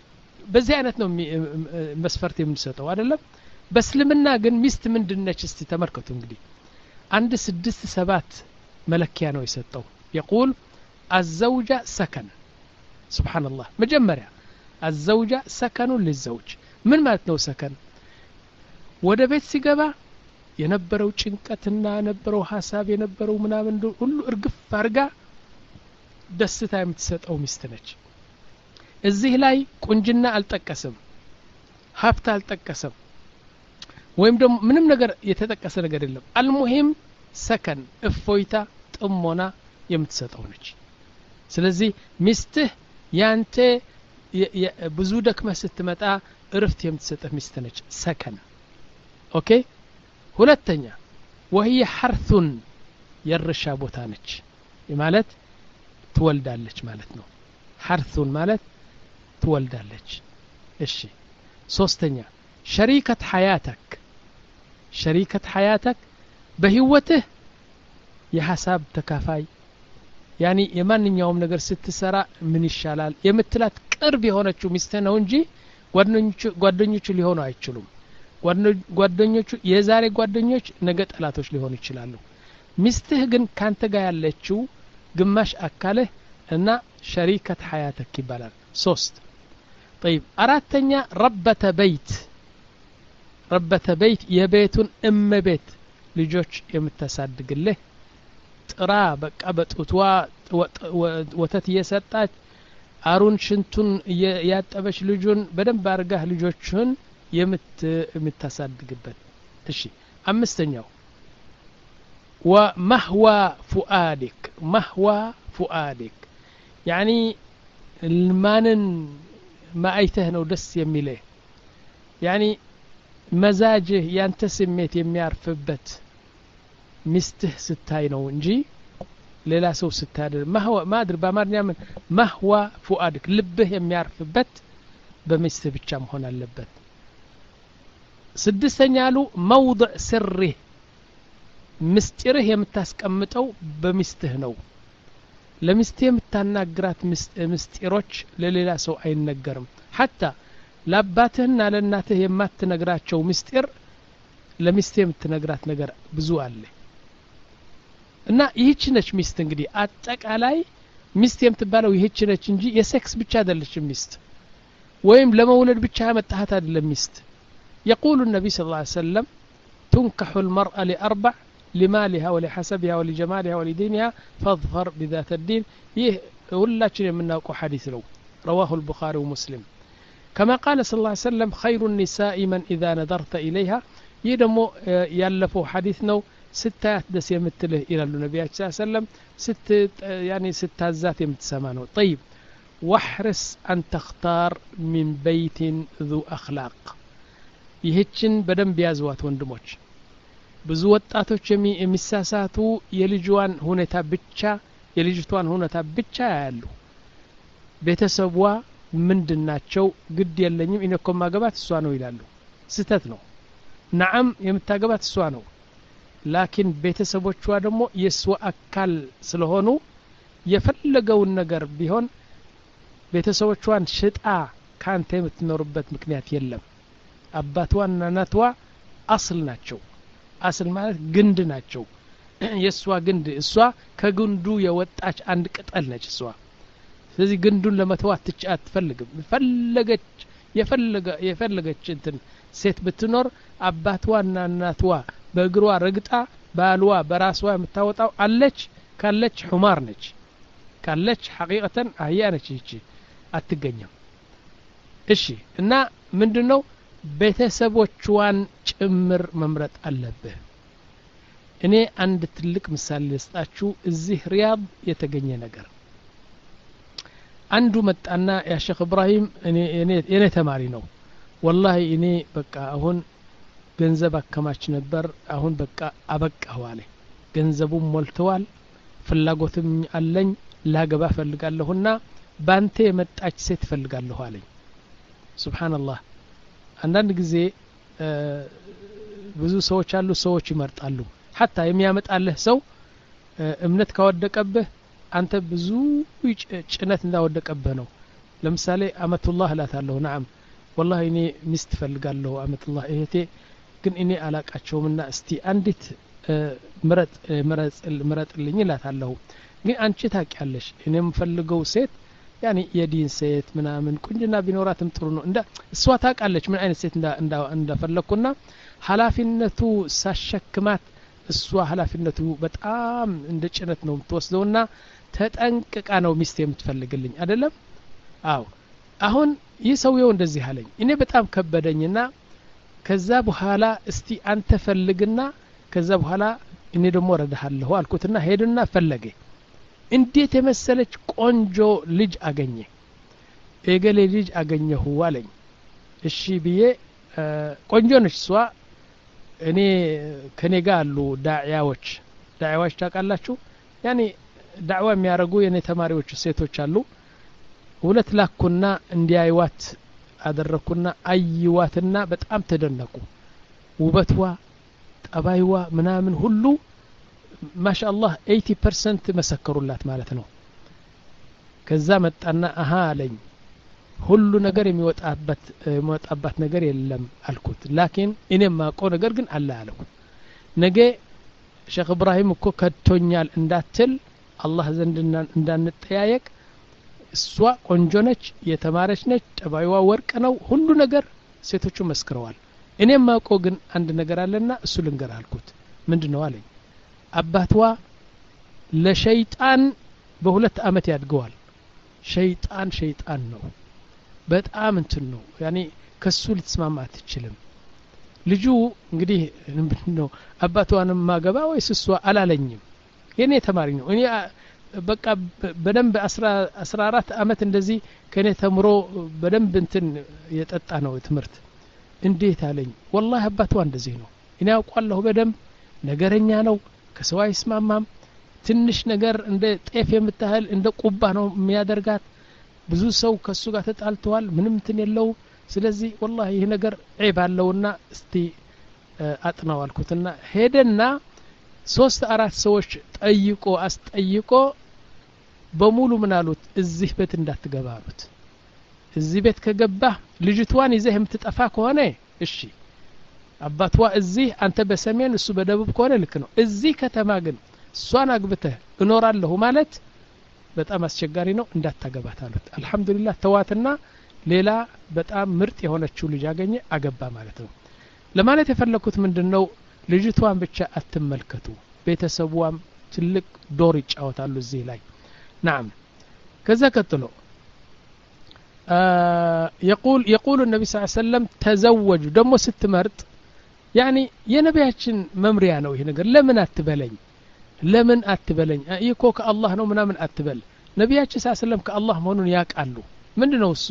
በዚህ አይነት ነው መስፈርት የምንሰጠው አይደለም በእስልምና ግን ሚስት ምንድነች እስቲ ተመልከቱ እንግዲህ አንድ ስድስት ሰባት መለኪያ ነው የሰጠው يقول الزوجة سكن سبحان الله مجمريا الزوجة سكن للزوج من ማለት ነው ሰከን ወደ ቤት ሲገባ የነበረው ጭንቀትና የነበረው ሐሳብ የነበረው ምናምን ሁሉ እርግፍ አርጋ ደስታ የምትሰጠው ሚስት ነች እዚህ ላይ ቁንጅና አልጠቀሰም ሀብት አልጠቀሰም ወይም ደግሞ ምንም ነገር የተጠቀሰ ነገር የለም አልሙሂም ሰከን እፎይታ ጥሞና የምትሰጠው ነች ስለዚህ ሚስትህ ያንተ ብዙ ደክመህ ስትመጣ እርፍት የምትሰጥህ ሚስት ነች ሰከን ኦኬ ሁለተኛ وهي حرث የርሻ ቦታ ነች ማለት ትወልዳለች ማለት ነው حرث ማለት ትወልዳለች እሺ ሶስተኛ شريكة حياتك شريكة حياتك በህይወትህ የሐሳብ ተካፋይ ያኒ የማንኛውም ነገር ስትሰራ ምን ይሻላል የምትላት ቅርብ የሆነችው ሚስት ነው እንጂ ጓደኞቹ ጓደኞቹ ሊሆኑ አይችሉም ጓደኞቹ የዛሬ ጓደኞች ነገ ጠላቶች ሊሆኑ ይችላሉ ሚስትህ ግን ካንተ ጋር ያለችው ግማሽ አካልህ እና شريكة حياتك ይባላል ሶስት طيب አራተኛ ربة بيت ربة بيت የቤቱን እመቤት ልጆች የምታሳድግልህ ጥራ በቃ በጡትዋ ወተት እየሰጣች አሩን ሽንቱን ያጠበች ልጁን በደንብ አርጋህ ልጆችን የምታሳድግበት እሺ አምስተኛው ومهوى فؤادك مهوى فؤادك يعني المانن ما ايته ነው ደስ የሚለው يعني መዛጅህ ያንተ ስሜት የሚያርፍበት ሚስትህ ስታይ ነው እንጂ ሌላ ሰው ስታደር ማህዋ ማድር በአማርኛ ምን ማህዋ ፉአድክ ልብህ የሚያርፍበት በሚስትህ ብቻ መሆን አለበት ስድስተኛ አሉ موضع سره ምስጢርህ የምታስቀምጠው በሚስትህ ነው ለሚስትህ የምታናግራት ምስጢሮች ለሌላ ሰው አይነገርም حتى ለአባትህና ለእናትህ የማትነግራቸው ምስጢር ለሚስትህ የምትነግራት ነገር ብዙ አለ እና ይህች ነች ሚስት እንግዲህ አጠቃላይ ሚስት የምትባለው ይህች ነች እንጂ የሴክስ ብቻ አይደለችም ሚስት ወይም ለመውለድ ብቻ ያመጣሃት አይደለም ሚስት يقول النبي صلى الله عليه وسلم تنكح المرأة لأربع لمالها ولحسبها ولجمالها ولدينها فاظفر بذات الدين يه ሁላችን የምናውቀው ሐዲስ ነው رواه البخاري ومسلم كما قال صلى الله عليه وسلم خير النساء من إذا نظرت إليها يدمو يالفو حديث نو ستات دس يمتله إلى النبي صلى الله عليه وسلم ست يعني ستات ذات يمتسمانو طيب واحرص أن تختار من بيت ذو أخلاق ይህችን በደንብ ያዝዋት ወንድሞች ብዙ ወጣቶች የሚሳሳቱ የልጅዋን ሁኔታ ብቻ የልጅቷን ሁኔታ ብቻ ያያሉ ቤተሰቧ ምንድናቸው ግድ የለኝም እኔ እኮ ማገባት እሷ ነው ይላሉ ስተት ነው ነዓም የምታገባት እሷ ነው ላኪን ቤተሰቦቿ ደግሞ የሷ አካል ስለሆኑ የፈለገውን ነገር ቢሆን ቤተሰቦቿን ሽጣ ካንተ የምትኖርበት ምክንያት የለም አባቷና እናቷ አስል ናቸው አስል ማለት ግንድ ናቸው የሷ ግንድ እሷ ከግንዱ የወጣች አንድ ቅጠል ነች እሷ ስለዚህ ግንዱን ለመተዋት ትጫ አትፈልግም ፈለገች የፈለገ የፈለገች እንትን ሴት ብትኖር አባቷና እናቷ በእግሯ ረግጣ ባልዋ በራሷ የምታወጣው አለች ካለች ሑማር ነች ካለች ሐቂቀተን አህያ ነች እቺ አትገኝም እሺ እና ምንድነው ቤተሰቦቿን ጭምር መምረጥ አለብህ እኔ አንድ ትልቅ ምሳሌ ልስጣችሁ እዚህ ሪያድ የተገኘ ነገር አንዱ መጣና ያ ሼክ ኢብራሂም እኔ እኔ እኔ ተማሪ ነው والله እኔ በቃ አሁን ገንዘብ አከማች ነበር አሁን በቃ አበቃው አለ ገንዘቡም ሞልተዋል ፍላጎትም አለኝ ላገባ ፈልጋለሁና ባንተ የመጣች ሴት ፈልጋለሁ አለኝ ሱብሃንአላህ አንዳንድ ጊዜ ብዙ ሰዎች አሉ ሰዎች ይመርጣሉ حتى የሚያመጣልህ ሰው እምነት ካወደቀብህ አንተ ብዙ ጭነት እንዳወደቀብህ ነው ለምሳሌ አመቱላህ እላታለሁ نعم والله እኔ ሚስት ፈልጋለሁ አመቱላህ እህቴ ግን እኔ አላቃቸውምና እስቲ አንዲት ምረጥ ምረጥ ምረጥልኝ እላታለሁ ግን አንቺ ታውቂያለሽ እኔ የምፈልገው ሴት ያኒ የዲን ሴት ምናምን ቁንጅና ቢኖራትም ጥሩ ነው እንዳ እሷ ታውቃለች ምን አይነት ሴት እንዳ እንደፈለኩና ሐላፊነቱ ሳሸክማት እሷ ሐላፊነቱ በጣም እንደ ጭነት ነው የምትወስደውና ተጠንቅቃ ነው ሚስት የምትፈልግልኝ አይደለም አው አሁን ይህ ሰውየው እንደዚህ አለኝ እኔ በጣም ከበደኝና ከዛ በኋላ እስቲ አንተ ፈልግና ከዛ በኋላ እኔ ደግሞ ረዳሃለሁ አልኩትና ሄድና ፈለገ እንዴት የመሰለች ቆንጆ ልጅ አገኘ እገሌ ልጅ አገኘሁ አለኝ እሺ ብዬ ቆንጆ ነች እሷ እኔ ከኔ ጋር አሉ ዳዒያዎች ዳዒያዎች ታውቃላችሁ ያኒ ዳዕዋ የሚያረጉ የኔ ተማሪዎች ሴቶች አሉ ሁለት ላኩና እንዲያይዋት አደረኩና አይዋትና በጣም ተደነቁ ውበቷ ጠባይዋ ምናምን ሁሉ ማሻአላህ eighty percent መሰከሩላት ማለት ነው ከዛ መጣና አሃ አለኝ ሁሉ ነገር የሚወጣበት የሚወጣበት ነገር የለም አልኩት ላኪን እኔ ማቆ ነገር ግን አለ አለው ነገ ሼክ ኢብራሂም እኮ ከቶኛል እንዳትል አላህ ዘንድ እንዳንጠያየቅ እሷ ቆንጆ ነች የተማረች ነች ጠባይዋ ወርቅ ነው ሁሉ ነገር ሴቶቹ መስክረዋል እኔ ማቆ ግን አንድ ነገር አለና እሱ ልንገር አልኩት ምንድነው አለኝ አባትዋ ለሸይጣን በሁለት አመት ያድገዋል ሸይጣን ሸይጣን ነው በጣም እንትን ነው ያኒ ከሱ ልትስማማ አትችልም ልጁ እንግዲህ ምንድነው አባቷንም ማገባ ወይስ እሷ አላለኝም የኔ ተማሪ ነው እኔ በቃ በደንብ አስራ አራት አመት እንደዚህ ከኔ ተምሮ በደንብ እንትን የጠጣ ነው ትምርት እንዴት አለኝ والله አባቷ እንደዚህ ነው እኔ አውቃለሁ በደንብ ነገረኛ ነው ከሰው አይስማማም ትንሽ ነገር እንደ ጤፍ የምታህል እንደ ቁባ ነው የሚያደርጋት ብዙ ሰው ከሱ ጋር ተጣልተዋል ምንም እንትን የለው ስለዚህ والله ይሄ ነገር ዒብ አለውና እስቲ አጥናው አልኩትና ሄደና ሶስት አራት ሰዎች ጠይቆ አስጠይቆ በሙሉ ምን አሉት እዚህ ቤት እንዳትገባ አሉት እዚህ ቤት ከገባ ልጅቷን ይዘህ የምትጠፋ ከሆነ እሺ አባቷ እዚህ አንተ በሰሜን እሱ በደቡብ ከሆነ ልክ ነው እዚህ ከተማ ግን እሷን አግብተህ እኖራለሁ ማለት በጣም አስቸጋሪ ነው እንዳታገባት አሉት አልহামዱሊላህ ተዋትና ሌላ በጣም ምርጥ የሆነችው ልጅ አገኘ አገባ ማለት ነው ለማለት የፈለኩት ምንድነው ልጅቷን ብቻ አትመልከቱ ቤተሰቧም ትልቅ ዶር ይጫወታሉ እዚህ ላይ نعم كذا كتلو آه يقول يقول النبي صلى الله عليه وسلم تزوجوا دمو ست مرت يعني يا نبياتشن ممريا ነው ይሄ ነገር ለምን አትበለኝ ለምን አትበለኝ ይኮ ከአላህ ነው ምናምን አትበል ነብያችን ሰለላሁ ዐለይሂ ወሰለም ከአላህ መሆኑን ያቃሉ ምንድነው እሱ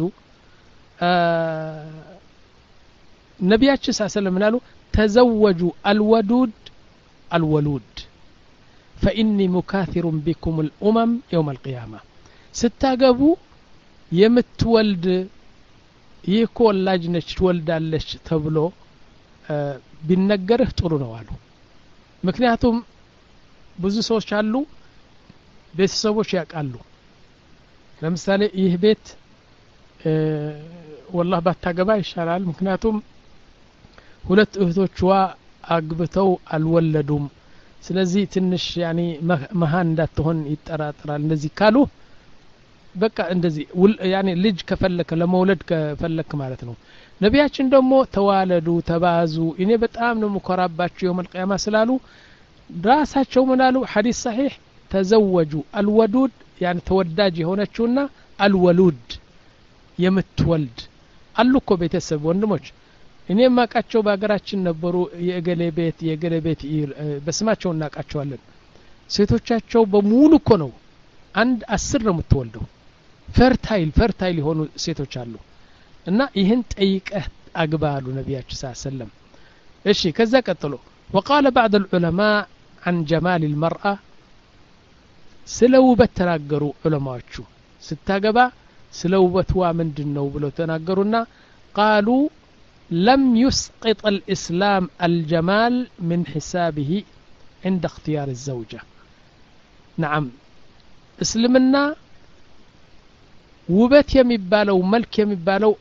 ነብያችን ሰለላሁ ዐለይሂ ወሰለም ምናሉ تزوجوا الودود الولود فإني مكاثر بكم الأمم يوم القيامة ستاقبوا يمتولد يكون لاجنش تولدالش تبلو أه بالنقره ጥሩ ነው አሉ ምክንያቱም ብዙ ሰዎች አሉ ቤተሰቦች ያቃሉ ለምሳሌ ይህ ቤት والله ባታገባ ይሻላል ምክንያቱም ሁለት እህቶችዋ አግብተው አልወለዱም ስለዚህ ትንሽ ያኒ መሃን እንዳትሆን ይጠራጥራል እንደዚህ ካሉ በቃ እንደዚህ ያኒ ልጅ ከፈለከ ለመውለድ ከፈለክ ማለት ነው ነቢያችን ደግሞ ተዋለዱ ተባዙ እኔ በጣም ነው መኮራባቸው የውመል ቂያማ ስላሉ ራሳቸው ምናሉ ሐዲስ صحيح تزوجوا الودود يعني ተወዳጅ የሆነችውና الولود የምትወልድ አሉኮ ቤተሰብ ወንድሞች እኔ ማቃቸው በአገራችን ነበሩ የእገሌ ቤት የእገሌ ቤት በስማቸው እናቃቸዋለን ሴቶቻቸው በሙሉ እኮ ነው አንድ አስር ነው የምትወልደው ፈርታይል ፈርታይል የሆኑ ሴቶች አሉ እና ይህን ጠይቀህ አግባ አሉ ነብያችን ሰለላሁ ዐለይሂ ወሰለም እሺ ከዛ ቀጥሎ وقال بعض العلماء عن جمال المرأة ስለው በተናገሩ ዑለማዎቹ ስታገባ ስለው በትዋ ምንድነው ብለው ተናገሩና قالوا لم يسقط الإسلام الجمال من حسابه عند اختيار الزوجة نعم اسلمنا ውበት የሚባለው መልክ የሚባለው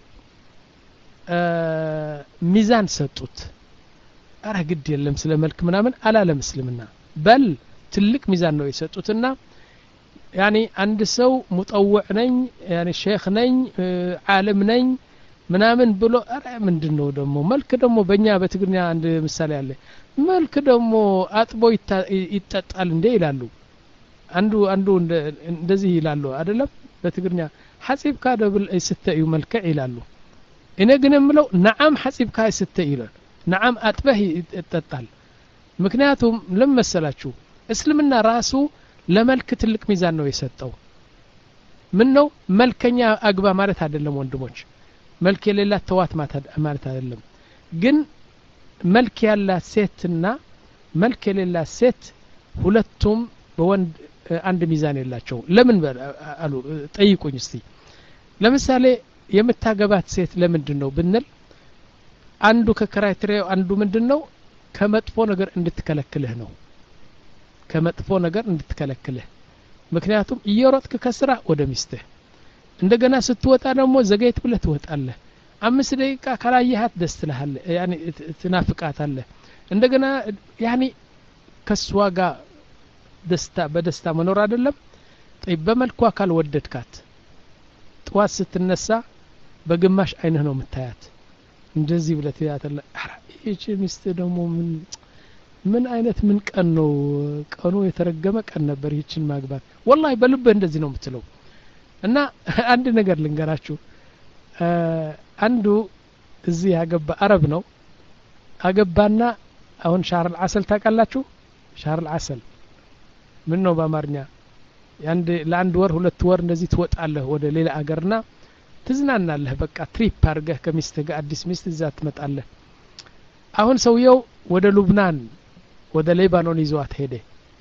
ሚዛን ሰጡት አረ ግድ የለም ስለ መልክ ምናምን አላለም እስልምና በል ትልቅ ሚዛን ነው የሰጡትና ያኒ አንድ ሰው ሙጠውዕ ነኝ ያኒ ሼክ ነኝ ዓለም ነኝ ምናምን ብሎ አረ ምንድነው ደግሞ መልክ ደግሞ በእኛ በትግርኛ አንድ ምሳሌ አለ መልክ ደግሞ አጥቦ ይጣጣል እንዴ ይላሉ አንዱ አንዱ እንደዚህ ይላሉ አይደለም በትግርኛ ሐሲብካ ደብል አይስተዩ መልክ ይላሉ እኔ ግን የምለው ነዓም ሐሲብካ አይስተዩ ይላል ነዓም አጥበህ ይጣጣል ምክንያቱም ለምሳላችሁ እስልምና ራሱ ለመልክ ትልቅ ሚዛን ነው የሰጠው ምን ነው መልከኛ አግባ ማለት አይደለም ወንድሞች መልክ የሌላት ተዋት ማለት አይደለም ግን መልክ ያላት ሴትና መልክ የሌላት ሴት ሁለቱም በወንድ አንድ ሚዛን የላቸው ለምን አሉ ጠይቁኝ እስቲ ለምሳሌ የምታገባት ሴት ለምንድን ነው ብንል አንዱ ከክራይቴሪያው አንዱ ምንድነው ከመጥፎ ነገር እንድትከለክልህ ነው ከመጥፎ ነገር እንድትከለክልህ ምክንያቱም እየሮጥክ ከስራ ወደ ሚስትህ እንደገና ስትወጣ ደግሞ ዘገይት ብለህ ትወጣለህ አምስት ደቂቃ ካላየሃት ደስ ትልሃለህ ያኒ ትናፍቃታለህ እንደገና ያኒ ከሷ ጋር ደስታ በደስታ መኖር አይደለም طيب በመልኳ ካልወደድካት ጥዋት ስትነሳ በግማሽ አይነህ ነው የምታያት እንደዚህ ብለህ ትያታለህ እቺ ሚስት ደግሞ ምን ምን አይነት ምን ቀን ነው ቀኑ የተረገመ ቀን ነበር ይችን ማግባት والله በልብህ እንደዚህ ነው የምትለው እና አንድ ነገር ልንገራችሁ አንዱ እዚህ ያገባ አረብ ነው አገባና አሁን ሻር العسل ታውቃላችሁ ሻር العسل ምን ነው በአማርኛ ያንድ ለአንድ ወር ሁለት ወር እንደዚህ ትወጣለህ ወደ ሌላ አገርና ትዝናናለህ በቃ ትሪፕ አድርገህ ከሚስትህ ጋር አዲስ ሚስት እዛ ትመጣለህ አሁን ሰውየው ወደ ሉብናን ወደ ሌባኖን ይዟት ሄደ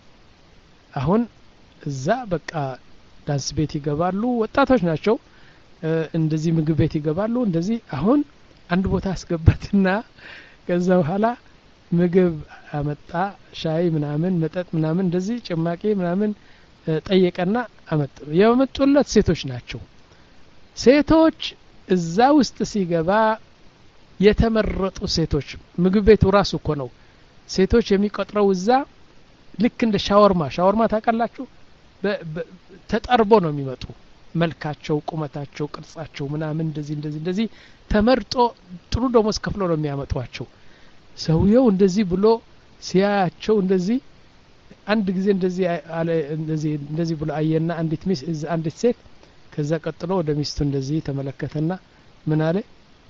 አሁን እዛ በቃ ዳንስ ቤት ይገባሉ ወጣቶች ናቸው እንደዚህ ምግብ ቤት ይገባሉ እንደዚህ አሁን አንድ ቦታ አስገባትና ከዛ በኋላ ምግብ አመጣ ሻይ ምናምን መጠጥ ምናምን እንደዚህ ጭማቂ ምናምን ጠየቀና አመጣ የመጡለት ሴቶች ናቸው ሴቶች እዛ ውስጥ ሲገባ የተመረጡ ሴቶች ምግብ ቤቱ ራሱ እኮ ነው ሴቶች የሚቆጥረው እዛ ልክ እንደ ሻወርማ ሻወርማ ታውቃላችሁ ተጠርቦ ነው የሚመጡ መልካቸው ቁመታቸው ቅርጻቸው ምናምን እንደዚህ እንደዚህ እንደዚህ ተመርጦ ጥሩ ደሞዝ ከፍሎ ነው የሚያመጡዋቸው ሰውየው እንደዚህ ብሎ ሲያያቸው እንደዚህ አንድ ጊዜ እንደዚህ አለ እንደዚህ እንደዚህ ብሎ አየና አንዲት ሚስ አንዲት ሴት ከዛ ቀጥሎ ወደ ሚስቱ እንደዚህ ተመለከተና ምን አለ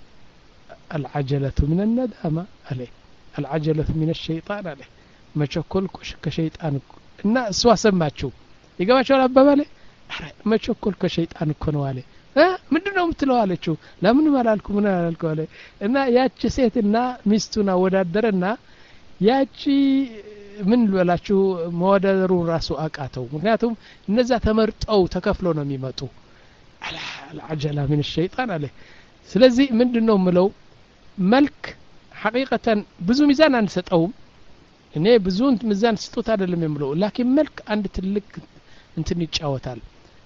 العجلة من الندامة عليه العجلة من الشيطان عليه ما تشكلكش كشيطان እና እሷ ሰማችሁ ይገባችኋል አባባሌ ما تشكل كشيطان እኮ ነው አለ እ ምንድነው የምትለው አለችው ለምን ማላልኩ ምን አላልኩ አለ እና ያቺ ሴትና ሚስቱና ወዳደረና ያቺ ምን ልበላችሁ መወዳደሩ ራሱ አቃተው ምክንያቱም እነዛ ተመርጠው ተከፍሎ ነው የሚመጡ العجلة من الشيطان عليه ስለዚህ ምንድነው ምለው መልክ حقيقة ብዙ ሚዛን አንሰጠውም እኔ ብዙ ሚዛን ስጡት አይደለም የምለው ላኪን መልክ አንድ ትልቅ እንትን ይጫወታል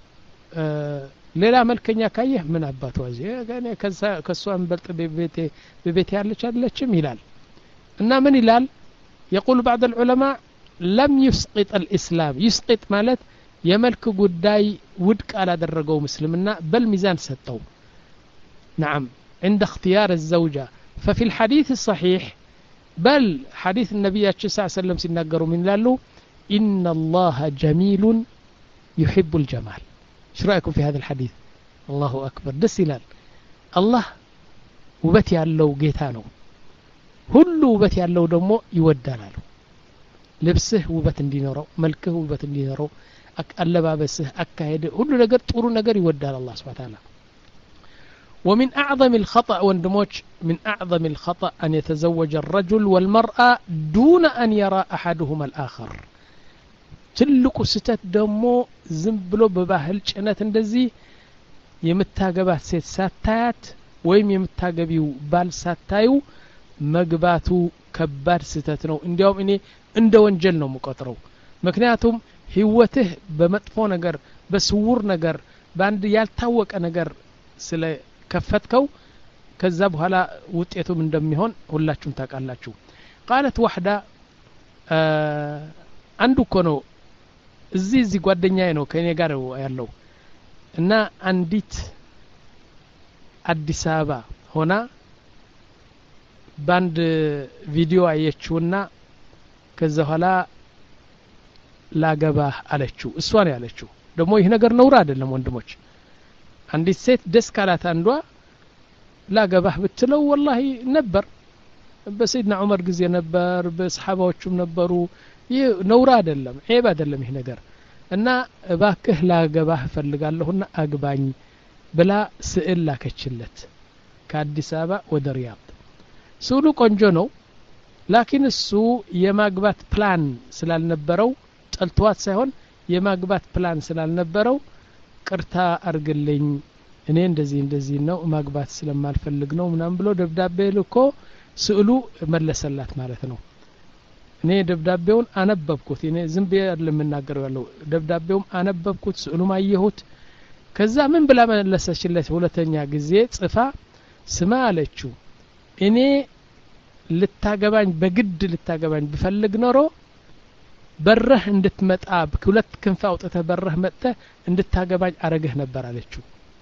ሌላ መልከኛ ካየህ ምን አባቱ አዚ እኔ ከዛ ከሷን በልጥ በቤቴ በቤቴ ያለች አይደለችም ይላል እና ምን ይላል يقول بعض العلماء لم يسقط الإسلام يسقط ማለት የመልክ ጉዳይ ውድቅ አላደረገው مسلمنا بل ሚዛን ሰጠው نعم عند اختيار الزوجة ففي الحديث الصحيح بل حديث النبي صلى الله عليه وسلم سيناغروا من لالو إن الله جميل يحب الجمال ايش رأيكم في هذا الحديث الله أكبر دس ይላል الله ውበት ያለው ጌታ ነው ሁሉ ውበት ያለው ደግሞ ይወዳል ልብስህ ውበት እንዲኖረው መልክህ ውበት እንዲኖረው አለባበስህ አካሄድ ሁሉ ነገር ጥሩ ነገር ይወዳል الله سبحانه وتعالى ومن أعظم الخطأ وندموج من أعظم الخطأ أن يتزوج الرجل والمرأة دون أن يرى أحدهما الآخر تلقوا ستات دمو زنبلو بباهل جنات اندزي يمتاقبات سيت ساتات ويم يمتاقبيو بال ساتايو مقباتو كبار ستات نو انديوم اني اندو انجل نو مقاطرو مكنياتهم هوته بمطفو نجر بسور نجر ባንድ ያልታወቀ ነገር ስለ ከፈትከው ከዛ በኋላ ውጤቱም እንደሚሆን ሁላችሁም ታውቃላችሁ قالت وحده አንዱ እኮ ነው እዚህ እዚህ ጓደኛዬ ነው ከኔ ጋር ያለው እና አንዲት አዲስ አበባ ሆና ባንድ ቪዲዮ አየችውና ከዛ በኋላ ላገባ አለችው እሷ ነው ያለችው ደግሞ ይሄ ነገር ነውር አይደለም ወንድሞች አንዲት ሴት ደስ ካላት አንዷ ላገባህ ብትለው والله ነበር በሰይድና ዑመር ጊዜ ነበር በሰሃባዎቹም ነበሩ ይሄ ነውር አይደለም ዒብ አይደለም ይሄ ነገር እና እባክህ ላገባህ ፈልጋለሁና አግባኝ ብላ ስዕል ላከችለት ከአዲስ አበባ ወደ ሪያድ ስዕሉ ቆንጆ ነው ላኪን እሱ የማግባት ፕላን ስላልነበረው ጠልቷት ሳይሆን የማግባት ፕላን ስላልነበረው ቅርታ አርግልኝ እኔ እንደዚህ እንደዚህ ነው ማግባት ስለማልፈልግ ነው ምናም ብሎ ደብዳቤ ልኮ ስዕሉ መለሰላት ማለት ነው እኔ ደብዳቤውን አነበብኩት እኔ ዝም ብዬ ለምናገረው ያለው ደብዳቤውም አነበብኩት ስዕሉም አየሁት ከዛ ምን ብላ መለሰችለት ሁለተኛ ጊዜ ጽፋ ስማ አለችው እኔ ልታገባኝ በግድ ልታገባኝ ብፈልግ ኖሮ በረህ እንድትመጣ ሁለት ክንፍ አውጥተህ በረህ መጥተህ እንድታገባኝ አረገህ ነበር አለችው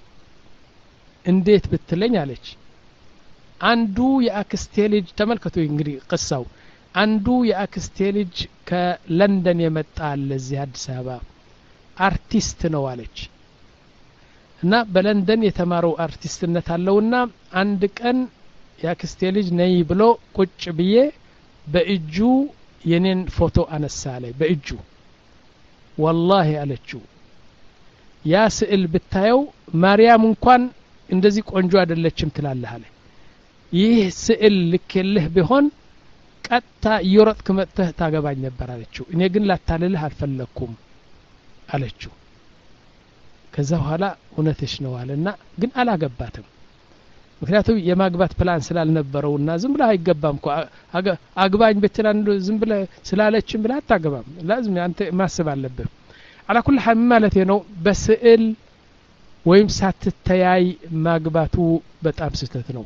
እንዴት ብትለኝ አለች አንዱ የአክስቴ ልጅ ተመልከቱ እንግዲህ ቅሳው አንዱ የአክስቴ ልጅ ከለንደን የመጣ ለዚህ አዲስ አበባ አርቲስት ነው አለች እና በለንደን የተማረው አርቲስትነት አለውና አንድ ቀን የአክስቴ ልጅ ነይ ብሎ ቁጭ ብዬ በእጁ የኔን ፎቶ አነሳ አለኝ በእጁ والله አለችው ያ ስዕል ብታየው ማርያም እንኳን እንደዚህ ቆንጆ አይደለችም ትላለህ አለ ይህ ስዕል ልክልህ ቢሆን ቀጣ ይወርጥክ መጥተህ ታገባኝ ነበር አለችው እኔ ግን ላታልልህ አልፈለኩም አለችው ከዛ በኋላ እውነትሽ ነው አለና ግን አላገባትም ምክንያቱም የማግባት ፕላን ስላልነበረውና ዝም ብለ አይገባም እኮ አግባኝ በትላንዶ ዝም ብለ ስላለችም ብለ አታገባም لازم አንተ ማሰብ አለብህ على كل حال ማለት ነው በስዕል ወይም ሳትተያይ ማግባቱ በጣም ስህተት ነው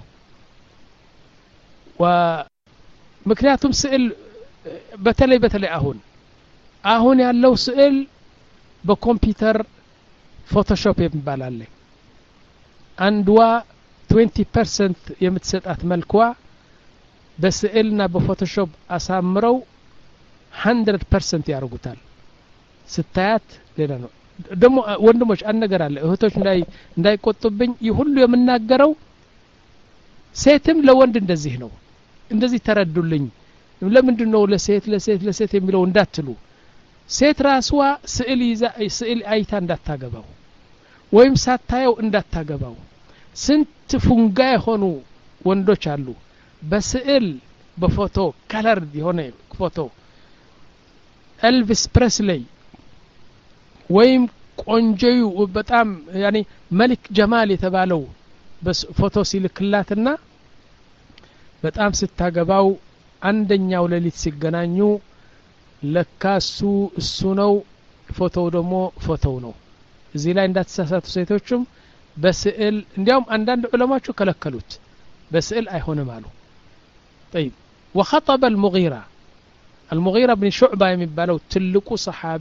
ወምክንያቱም ስዕል በተለይ በተለይ አሁን አሁን ያለው ስዕል በኮምፒውተር ፎቶሾፕ ይባላል አንድዋ twenty percent የምትሰጣት መልኳ በስዕልና በፎቶሾፕ አሳምረው one hundred percent ያርጉታል ስታያት ሌላ ነው ደሞ ወንድሞች አንነገር አለ እህቶች እንዳይ እንዳይቆጡብኝ ይሁሉ የምናገረው ሴትም ለወንድ እንደዚህ ነው እንደዚህ ተረዱልኝ ለምንድን ነው ለሴት ለሴት ለሴት የሚለው እንዳትሉ ሴት ራስዋ ስዕል ይዛ ስዕል አይታ እንዳታገባው ወይም ሳታየው እንዳታገባው ስንት ፉንጋ የሆኑ ወንዶች አሉ በስዕል በፎቶ ከለር የሆነ ፎቶ ኤልቪስ ፕሬስሊ ወይም ቆንጆዩ በጣም ያኒ መልክ ጀማል የተባለው በፎቶ ሲልክላትና በጣም ስታገባው አንደኛው ለሊት ሲገናኙ ለካሱ እሱ ነው ፎቶው ደግሞ ፎቶው ነው እዚህ ላይ እንዳትሳሳቱ ሴቶችም በስዕል እንዲያውም አንዳንድ ዑለማዎች ከለከሉት በስዕል አይሆንም አሉ طيب وخطب المغيرة المغيرة بن شعبة የሚባለው ትልቁ ሰሃቢ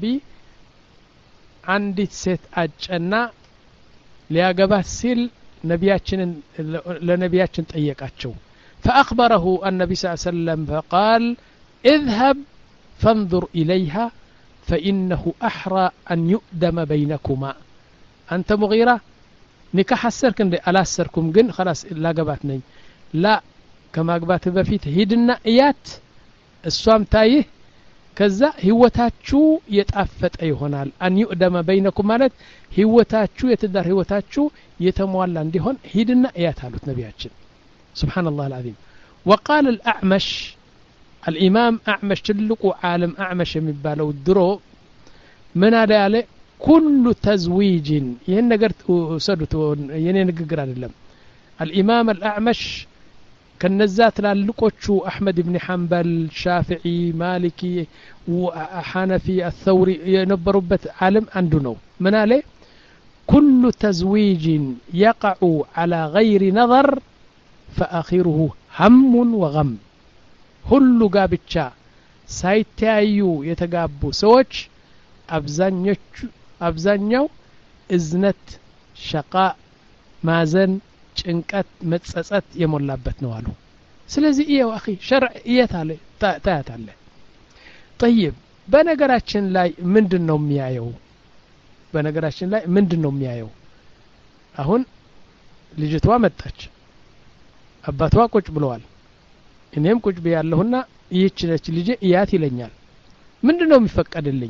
አንዲት ሴት አጨና ሊያገባት ሲል ነቢያችንን ለነቢያችን ጠየቃቸው فأخبره النبي صلى الله عليه وسلم فقال اذهب فانظر إليها فإنه أحرى أن يؤدم بينكما أنت مغيرة نكاح السرك اندي ألا السركم جن خلاص لا قباتني لا كما قبات بفيت هيدنا إيات السوام تايه كذا هوتاتشو يتأفت أيهونال أن يؤدم بينكم مالت هوتاتشو يتدار هوتاتشو يتموال عندي هون هيدنا إيات هالوت نبياتشن سبحان الله العظيم وقال الأعمش الإمام أعمش تلقوا عالم أعمش مبالو الدرو من هذا كل تزويج ين قرت سدت ين نقرا لهم الإمام الأعمش كالنزات لالقوتشو أحمد بن حنبل شافعي مالكي وحنفي الثوري ينبربت عالم عندنا من هذا كل تزويج يقع على غير نظر فآخره هم وغم ሁሉ ጋብቻ ሳይተያዩ የተጋቡ ሰዎች አብዛኞቹ አብዛኛው እዝነት ሸቃ ማዘን ጭንቀት መጸጸት የሞላበት ነው አሉ ስለዚህ ይሄው አኺ ሸርዕ ይታለ ታያታለ طيب በነገራችን ላይ ምንድነው የሚያየው በነገራችን ላይ ምንድነው የሚያየው አሁን ልጅቷ መጣች አባቷ ቁጭ ብለዋል እኔም ቁጭ ብያለሁና ይህች ነች ልጄ እያት ይለኛል ምንድነው የሚፈቀድልኝ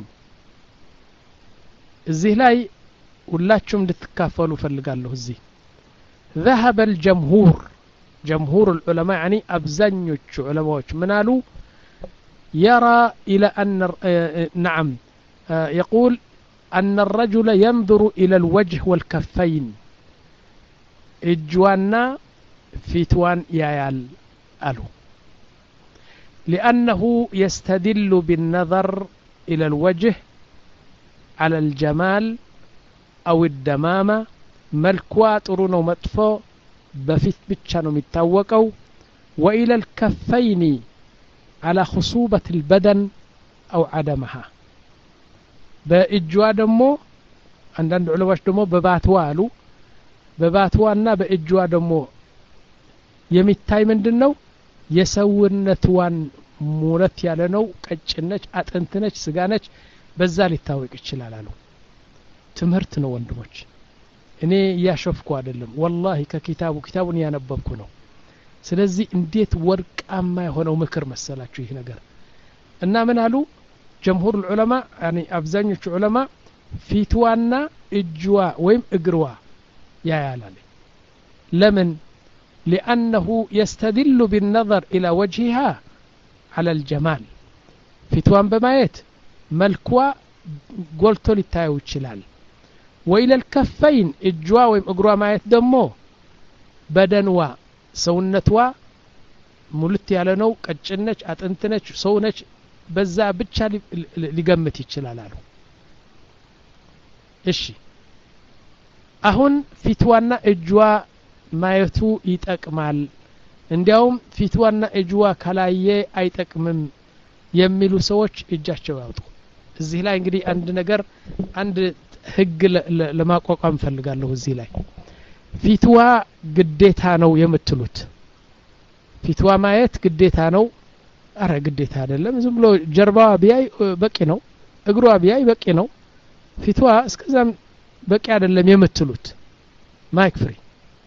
እዚህ ላይ ሁላችሁም እንድትካፈሉ ፈልጋለሁ እዚህ ذهب الجمهور جمهور العلماء يعني أبزنيوش علماء منالو يرى إلى أن نعم يقول أن الرجل ينظر إلى الوجه والكفين إجوانا فيتوان يايال ألو لأنه يستدل بالنظر إلى الوجه على الجمال أو الدمامة ملكوا طرونو مطفو بفيت بتشانو متاوقو وإلى الكفين على خصوبة البدن أو عدمها بإجوا دمو عندنا علماء دمو بباتوالو بباتوانا بإجوا دمو يمتاي مندنو የሰውነቷን ሙረት ያለ ነው ቀጭነች አጥንትነች ስጋነች በዛ ሊታወቅ ይችላል አሉ ትምህርት ነው ወንድሞች እኔ ያሸፍኩ አይደለም والله ከኪታቡ ኪታቡን ያነበብኩ ነው ስለዚህ እንዴት ወርቃማ የሆነው ምክር መሰላችሁ ይህ ነገር እና ምን አሉ جمهور العلماء يعني አብዛኞቹ ዑለማ ፊትዋና እጅዋ ወይም እግርዋ ያያላል ለምን لأنه يستدل بالنظر إلى وجهها على الجمال فتوان بمايت ملكوا قلتو للتايو الشلال وإلى الكفين الجوا وإقروا مايت دمو بدنوا سونتوا ملتي على نو كجنج أتنتنج سونج بزا بتشا لقمتي الشلالالو إشي أهون فتوانا الجوا ማየቱ ይጠቅማል እንዲያውም ፊትዋና እጅዋ ካላየ አይጠቅምም የሚሉ ሰዎች እጃቸው ያውጡ እዚህ ላይ እንግዲህ አንድ ነገር አንድ ህግ ለማቋቋም ፈልጋለሁ እዚህ ላይ ፊትዋ ግዴታ ነው የምትሉት ፊትዋ ማየት ግዴታ ነው አረ ግዴታ አይደለም ዝም ብሎ ጀርባዋ ቢያይ በቂ ነው እግሯ ቢያይ በቂ ነው ፊትዋ እስከዛም በቂ አይደለም የምትሉት ማይክ ፍሪ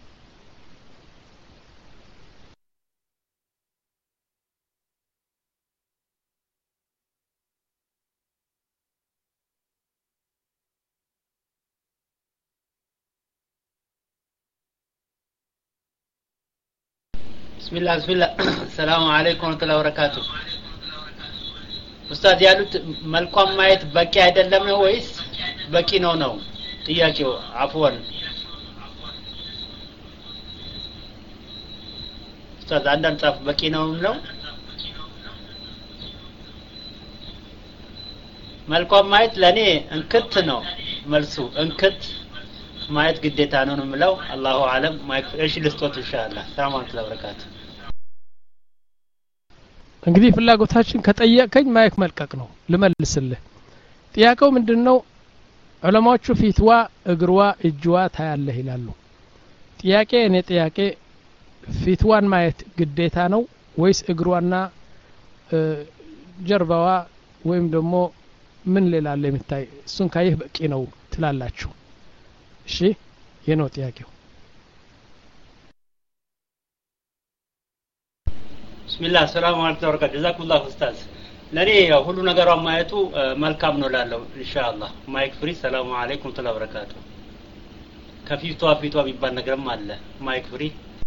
بسم الله بسم الله السلام عليكم ورحمة الله وبركاته أستاذ ያሉት መልኳም ማየት በቂ አይደለም ነው ወይስ በቂ ነው ነው ጥያቄው አፍወን ኡስታዝ አንዳንድ ጻፍ በቂ ነው ነው መልኳም ማየት ለኔ እንክት ነው መልሱ እንክት ማየት ግዴታ ነው ነው ምለው አላሁ አለም ማይክ እሺ ልስጦት ኢንሻአላህ ሰላም አለይኩም ወበረካቱ እንግዲህ ፍላጎታችን ከጠየቀኝ ማይክ መልቀቅ ነው ልመልስልህ ጥያቄው ምንድነው ዑለማዎቹ ፊትዋ እግሯ እጅዋ ታያለህ ይላሉ ጥያቄ እኔ ጥያቄ ፊትዋን ማየት ግዴታ ነው ወይስ እግሯና ጀርባዋ ወይም ደግሞ ምን ሌላለ የምታይ እሱን ካየህ በቂ ነው ትላላችሁ እሺ የነው ጥያቄው ቢስሚላህ ሰላም አለይኩም ወበረካቱ ጀዛኩላህ ኡስታዝ ለኔ ያው ሁሉ ነገሯን ማየቱ መልካም ነው ላለው ኢንሻአላህ ማይክ ፍሪ ሰላም አለይኩም ወራህመቱላሂ ወበረካቱ ከፊቷ ፊቷ ቢባል ነገርም አለ ማይክ ፍሪ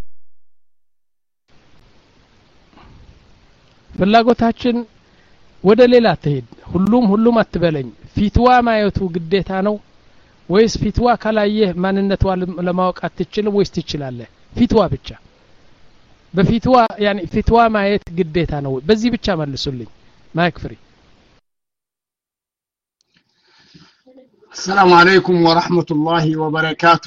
ፍላጎታችን ወደ ሌላ ተሄድ ሁሉም ሁሉም አትበለኝ ፊትዋ ማየቱ ግዴታ ነው ወይስ ፊትዋ ካላየህ ማንነቷ ለማወቅ አትችልም ወይስ ትችላለህ ፊትዋ ብቻ በፊትዋ ያኒ ፊትዋ ማየት ግዴታ ነው በዚህ ብቻ መልሱልኝ ማይክ ፍሪ السلام عليكم ورحمة الله وبركاته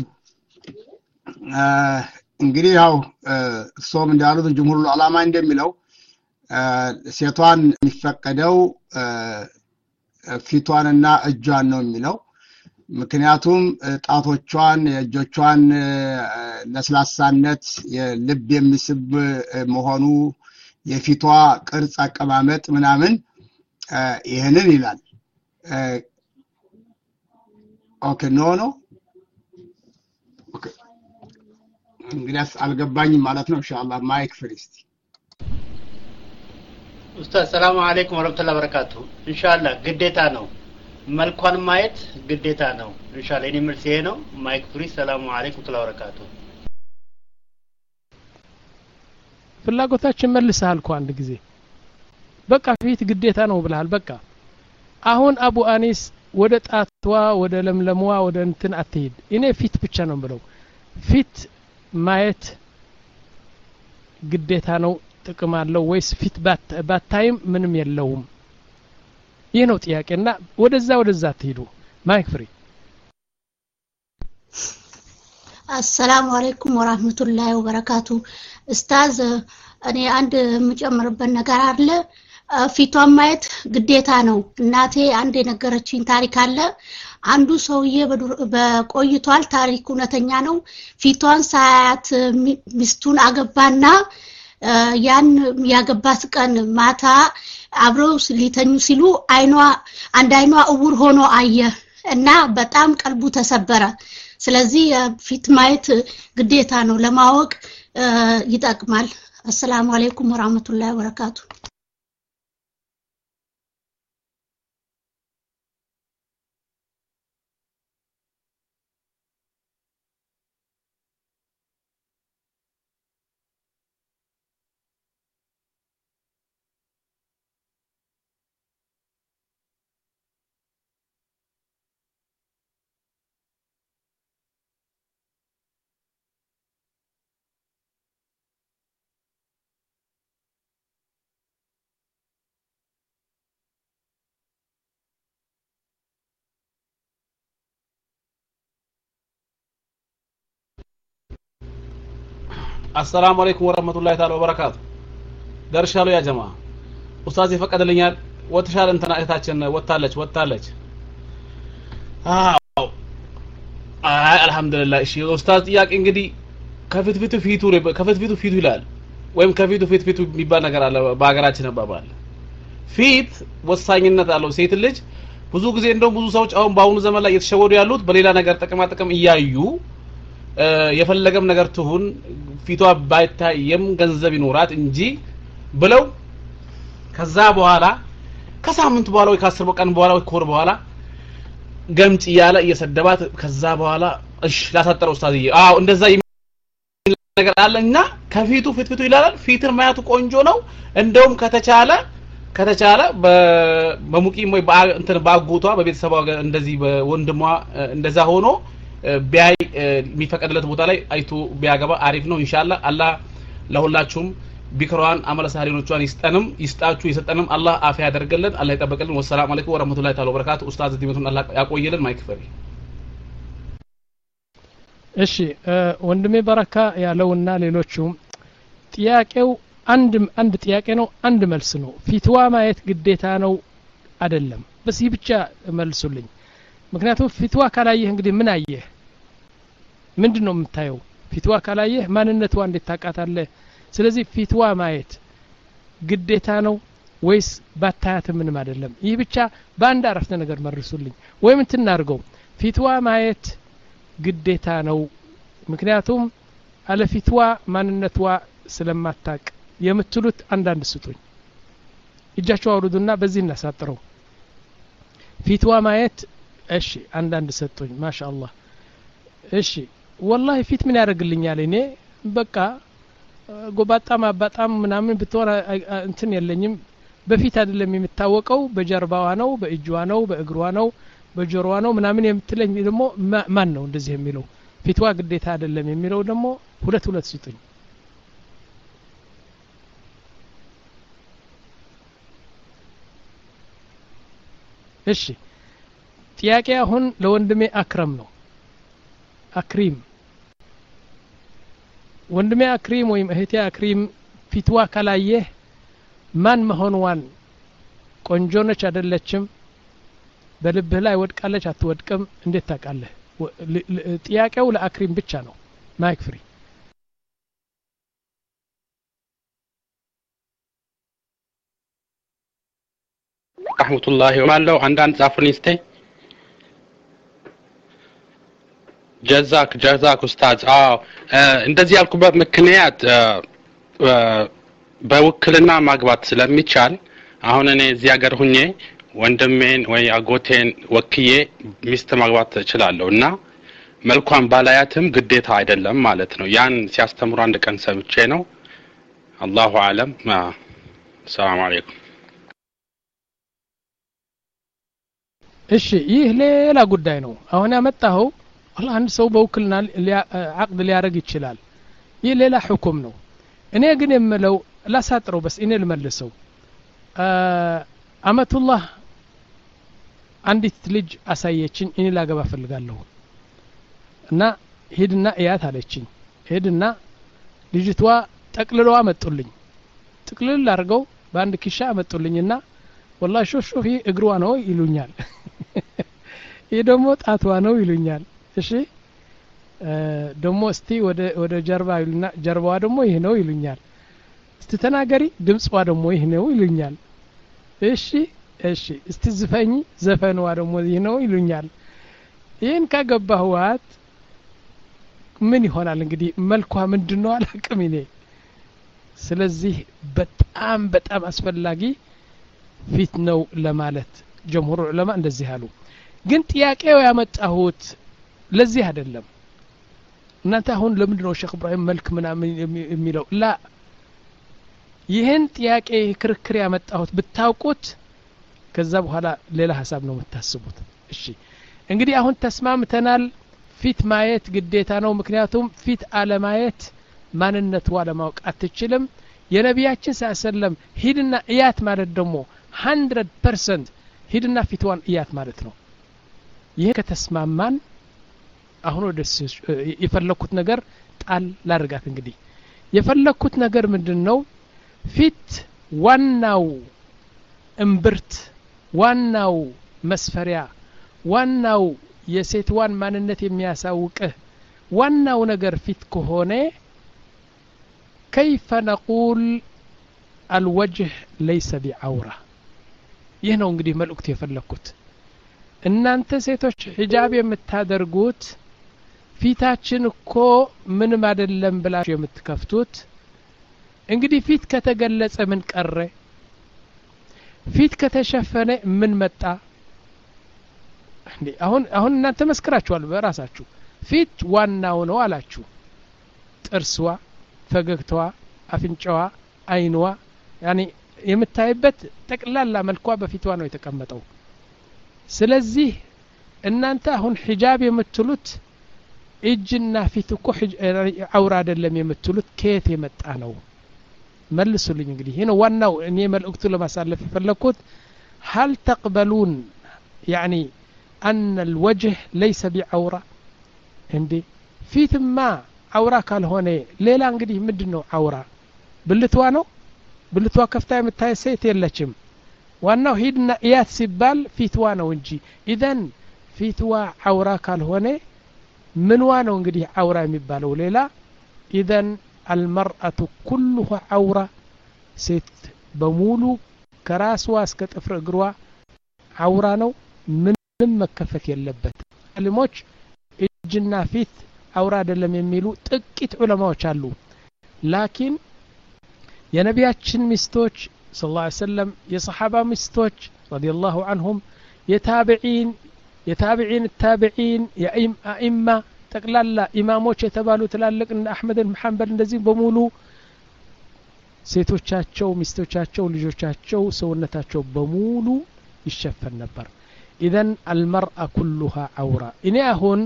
እንግዲህ ያው እሱም እንዳሉት ጅምሁሩ ዓላማ እንደሚለው ሴቷን የሚፈቀደው ፊቷንና እጇን ነው የሚለው ምክንያቱም ጣቶቿን የእጆቿን ለስላሳነት የልብ የሚስብ መሆኑ የፊቷ ቅርጽ አቀማመጥ ምናምን ይሄንን ይላል ኦኬ ኖ ኖ ኦኬ እንግዲያስ አልገባኝም ማለት ነው ኢንሻአላህ ማይክ ፍሪስቲ ኡስታዝ ሰላም አለይኩም ወራህመቱላሂ ወበረካቱ ኢንሻአላህ ግዴታ ነው መልኳን ማየት ግዴታ ነው ኢንሻአላህ እኔ መልስ ይሄ ነው ማይክ ፍሪ ሰላም አለይኩም ወራህመቱላሂ ወበረካቱ ፍላጎታችን መልሰሃል እኮ አንድ ጊዜ በቃ ፊት ግዴታ ነው ብለሃል በቃ አሁን አቡ አኒስ ወደ ጣትዋ ወደ ለምለምዋ ወደ እንትን አትሄድ እኔ ፊት ብቻ ነው ብለው ፊት ማየት ግዴታ ነው ጥቅም አለው ወይስ ፊት ባታይም ምንም የለውም ይሄ ነው ጥያቄና ወደዛ ወደዛ አትሄዱ ማይክ ፍሪ አሰላሙ አለይኩም ወራህመቱላሂ ወበረካቱ ኡስታዝ እኔ አንድ የምጨምርበት ነገር አለ ፊቷን ማየት ግዴታ ነው እናቴ አንድ የነገረችኝ ታሪክ አለ አንዱ ሰውዬ በቆይቷል ታሪኩ እውነተኛ ነው ፊቷን ሳያት ሚስቱን አገባና ያን ያገባት ቀን ማታ አብረው ሊተኙ ሲሉ አይኗ አንድ አይኗ እውር ሆኖ አየ እና በጣም ቀልቡ ተሰበረ ስለዚህ ፊት ማየት ግዴታ ነው ለማወቅ ይጠቅማል አሰላሙ አለይኩም ወራህመቱላሂ ወበረካቱ السلام عليكم ورحمة الله تعالى وبركاته درشالو يا جماعة أستاذي فقد لنيال وتشال انتنا ايتاچن وطالج وطالج አዎ አይ አልহামዱሊላህ እሺ ኡስታዝ ጥያቄ እንግዲህ ከፊት ፊቱ ፊቱ ከፊት ፊቱ ፊቱ ይላል ወይም ከፊቱ ፊት ፊቱ የሚባል ነገር አለ በአገራችን አባባል ፊት ወሳኝነት አለው ሴት ልጅ ብዙ ጊዜ እንደው ብዙ ሰዎች አሁን በአሁኑ ዘመን ላይ እየተሸወዱ ያሉት በሌላ ነገር ጥቅማ ጥቅም እያዩ የፈለገም ነገር ትሁን ፊቷ ባይታየም ገንዘብ ይኖራት እንጂ ብለው ከዛ በኋላ ከሳምንት በኋላ ወይ ከአስር ቀን በኋላ ወይ ከወር በኋላ ገምጭ ያለ እየሰደባት ከዛ በኋላ እሺ ላሳጠረው ኡስታዝዬ አዎ እንደዛ ነገር አለና ከፊቱ ፊት ፊቱ ይላል ፊትን ማያቱ ቆንጆ ነው እንደውም ከተቻለ ከተቻለ በሙቂም ወይ እንትን ባጎቷ በቤተሰቧ እንደዚህ በወንድሟ እንደዛ ሆኖ ቢያይ የሚፈቀድለት ቦታ ላይ አይቶ ቢያገባ አሪፍ ነው ኢንሻአላህ አላህ ለሁላችሁም ቢክራን አመለ ሳሊኖቿን ይስጠንም ይስጣችሁ ይሰጠንም አላህ አፊያ ያደርገልን አላህ ይጠብቅልን ወሰላም አለይኩም ወራህመቱላሂ ተዓላ ወበረካቱ ኡስታዝ ዲመቱን አላህ ያቆየልን ማይክፈሪ እሺ ወንድሜ በረካ ያለውና ሌሎቹም ጥያቄው አንድ አንድ ጥያቄ ነው አንድ መልስ ነው ፊትዋ ማየት ግዴታ ነው አይደለም በዚህ ብቻ መልሱልኝ ምክንያቱም ፊትዋ ካላየህ እንግዲህ ምን አየህ ምንድነው የምታየው ፊትዋ ካላየህ ማንነቷ እንዴት ታቃታለህ ስለዚህ ፊትዋ ማየት ግዴታ ነው ወይስ ባታያት ምንም አይደለም ይህ ብቻ በአንድ አረፍተ ነገር መልሱልኝ ወይም እንትናርገው ፊትዋ ማየት ግዴታ ነው ምክንያቱም አለ ፊትዋ ማንነቷ ስለማታቅ የምትሉት አንዳንድ ስጡኝ እጃቸው አውርዱና በዚህ እናሳጥረው ፊትዋ ማየት እሺ አንዳንድ ሰጡኝ ማሻአላህ እሺ والله ፊት ምን ያደርግልኛል እኔ በቃ ጎባጣም አባጣም ምናምን ብትወራ እንትን የለኝም በፊት አይደለም የሚታወቀው በጀርባዋ ነው በእጅዋ ነው በእግሯ ነው በጆሮዋ ነው ምናምን የምትለኝ ደግሞ ማን ነው እንደዚህ የሚለው ፊትዋ ግዴታ አይደለም የሚለው ደግሞ ሁለት ሁለት ስጡኝ እሺ ጥያቄ አሁን ለወንድሜ አክረም ነው አክሪም ወንድሜ አክሪም ወይም እህቴ አክሪም ፊትዋ ካላየህ ማን መሆንዋን ቆንጆ ነች አይደለችም በልብህ ላይ ወድቃለች አትወድቅም እንዴት ታውቃለህ ጥያቄው ለአክሪም ብቻ ነው ማይክ ፍሪ ረህመቱላሂ ወማለው አንዳንድ ጻፉልኝ እስቲ ጀዛክ ጀዛክ ኡስታዝ አዎ እንደዚህ ያልኩበት ምክንያት በውክልና ማግባት ስለሚቻል አሁን እኔ እዚህ ሀገር ሁኜ ወንድሜን ወይ አጎቴን ወክዬ ሚስት ማግባት እችላለሁ እና መልኳን ባላያትም ግዴታ አይደለም ማለት ነው ያን ሲያስተምሩ አንድ ቀን ሰምቼ ነው አላሁ አለም ሰላም አለይኩም እሺ ይህ ሌላ ጉዳይ ነው አሁን ያመጣው والله አንድ ሰው በውክልና አቅድ ሊያረግ ይችላል ይህ ሌላ ሁክም ነው እኔ ግን የምለው ላሳጥረው በስ እኔ ልመልሰው አመቱላህ አንዲት ልጅ አሳየችኝ እኔ ላገባ ፈልጋለሁ እና ሄድና እያት አለችኝ ሄድና ልጅቷ ጠቅልለው አመጡልኝ ጥቅልል አርገው በአንድ ኪሻ አመጡልኝና والله ሹፍ ሹፍ እግሯ ነው ይሉኛል ይሄ ደግሞ ጣቷ ነው ይሉኛል እሺ ደሞ እስቲ ወደ ወደ ጀርባ ይሉና ጀርባዋ ደግሞ ይሄ ነው ይሉኛል እስቲ ተናገሪ ድምጽዋ ደግሞ ይሄ ነው ይሉኛል እሺ እሺ እስቲ ዝፈኝ ዘፈንዋ ደግሞ ይሄ ነው ይሉኛል ይሄን ካገባህዋት ምን ይሆናል እንግዲህ መልኳ ምንድነው አላቅም እኔ ስለዚህ በጣም በጣም አስፈላጊ ፊት ነው ለማለት ጀምሁር ዑለማ እንደዚህ አሉ ግን ጥያቄው ያመጣሁት ለዚህ አይደለም እናንተ አሁን ለምንድነው ሼክ ኢብራሂም መልክ ምናምን የሚለው ላ ይሄን ጥያቄ ክርክር ያመጣሁት ብታውቁት ከዛ በኋላ ሌላ ሐሳብ ነው የምታስቡት እሺ እንግዲህ አሁን ተስማምተናል ፊት ማየት ግዴታ ነው ምክንያቱም ፊት አለማየት ማንነቱ አለማወቅ አትችልም የነቢያችን ሰለላም ሂድና እያት ማለት ደግሞ one hundred percent ሂድና ፊትዋን እያት ማለት ነው ይሄ ከተስማማን አሁን ወደ የፈለኩት ነገር ጣል ላርጋት እንግዲህ የፈለኩት ነገር ምንድነው ፊት ዋናው እምብርት ዋናው መስፈሪያ ዋናው የሴትዋን ማንነት የሚያሳውቅ ዋናው ነገር ፊት ከሆነ كيف نقول الوجه ليس بعورة ይህ ነው እንግዲህ መልእክት የፈለኩት እናንተ ሴቶች ሒጃብ የምታደርጉት ፊታችን እኮ ምንም አይደለም ብላችሁ የምትከፍቱት እንግዲህ ፊት ከተገለጸ ምን ቀረ ፊት ከተሸፈነ ምን መጣ እንዴ አሁን አሁን እናንተ መስክራችኋል በራሳችሁ ፊት ዋናው ነው አላችሁ ጥርስዋ ፈገግታዋ አፍንጫዋ አይንዋ ያኒ የምታይበት ጠቅላላ መልኳ በፊቷ ነው የተቀመጠው ስለዚህ እናንተ አሁን ሒጃብ የምትሉት እጅና ፊት እኮ አውራ አይደለም የምትሉት ከየት የመጣ ነው መልሱልኝ እንግዲህ ይሄ ነው ዋናው እኔ መልእክቱ ለማሳለፍ የፈለኩት هل تقبلون يعني أن الوجه ليس بعورة عندي ፊትማ አውራ ካልሆነ ሌላ እንግዲህ ምንድነው አውራ ብልቷ ነው ብልቷ ከፍታ የምታይ ሴት የለችም ዋናው ሂድና እያት ሲባል ፊትዋ ነው እንጂ ኢዘን ፊትዋ አውራ ካልሆነ ምንዋ ነው እንግዲህ አውራ የሚባለው ሌላ ኢዘን المرأة كلها عورة ሴት በሙሉ ከራስዋ እስከ ጥፍር እግሯ አውራ ነው ምንም መከፈት የለበት ዕልሞች እጅና ፊት አውራ አይደለም የሚሉ ጥቂት ዑለማዎች አሉ ላኪን የነቢያችን ሚስቶች ሰለላሁ ዐለይሂ ወሰለም የሰሃባ ሚስቶች ረዲየላሁ ዐንሁም የታቢዒን የታቢዒን ታቢዒን የአኢማ ጠቅላላ ኢማሞች የተባሉ ትላልቅ እንደ አህመድ ብን ሐንበል እንደዚህ በሙሉ ሴቶቻቸው ሚስቶቻቸው ልጆቻቸው ሰውነታቸው በሙሉ ይሸፈን ነበር ኢዘን المرأة كلها عورة እኔ አሁን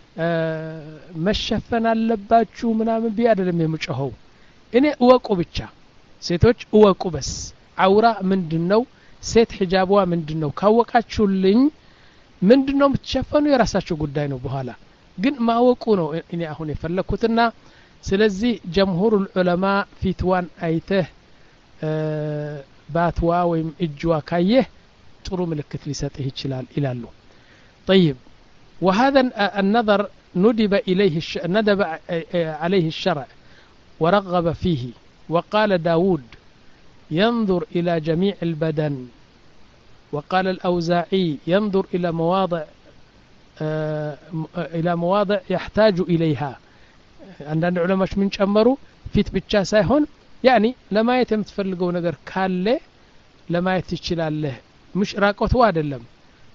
መሸፈን አለባችሁ ምናምን ቢያደለም የምጨኸው እኔ እወቁ ብቻ ሴቶች እወቁ በስ አውራ ምንድነው ሴት ሒጃቧ ምንድነው ካወቃችሁልኝ ምንድነው የምትሸፈኑ የራሳቸው ጉዳይ ነው በኋላ ግን ማወቁ ነው እኔ አሁን የፈለኩትና ስለዚህ ጀምሁር ዑለማ ፊትዋን አይተህ ባትዋ ወይም እጅዋ ካየህ ጥሩ ምልክት ሊሰጥህ ይችላል ይላሉ طيب وهذا النظر ندب إليه الش... ندب عليه الشرع ورغب فيه وقال داود ينظر إلى جميع البدن وقال الأوزاعي ينظر إلى مواضع إلى مواضع يحتاج إليها عندنا علماء من شمروا فيت بتشا سايهون يعني لما يتم تفلقوا نجر كاله لما يتشلال له مش راقوت وادلم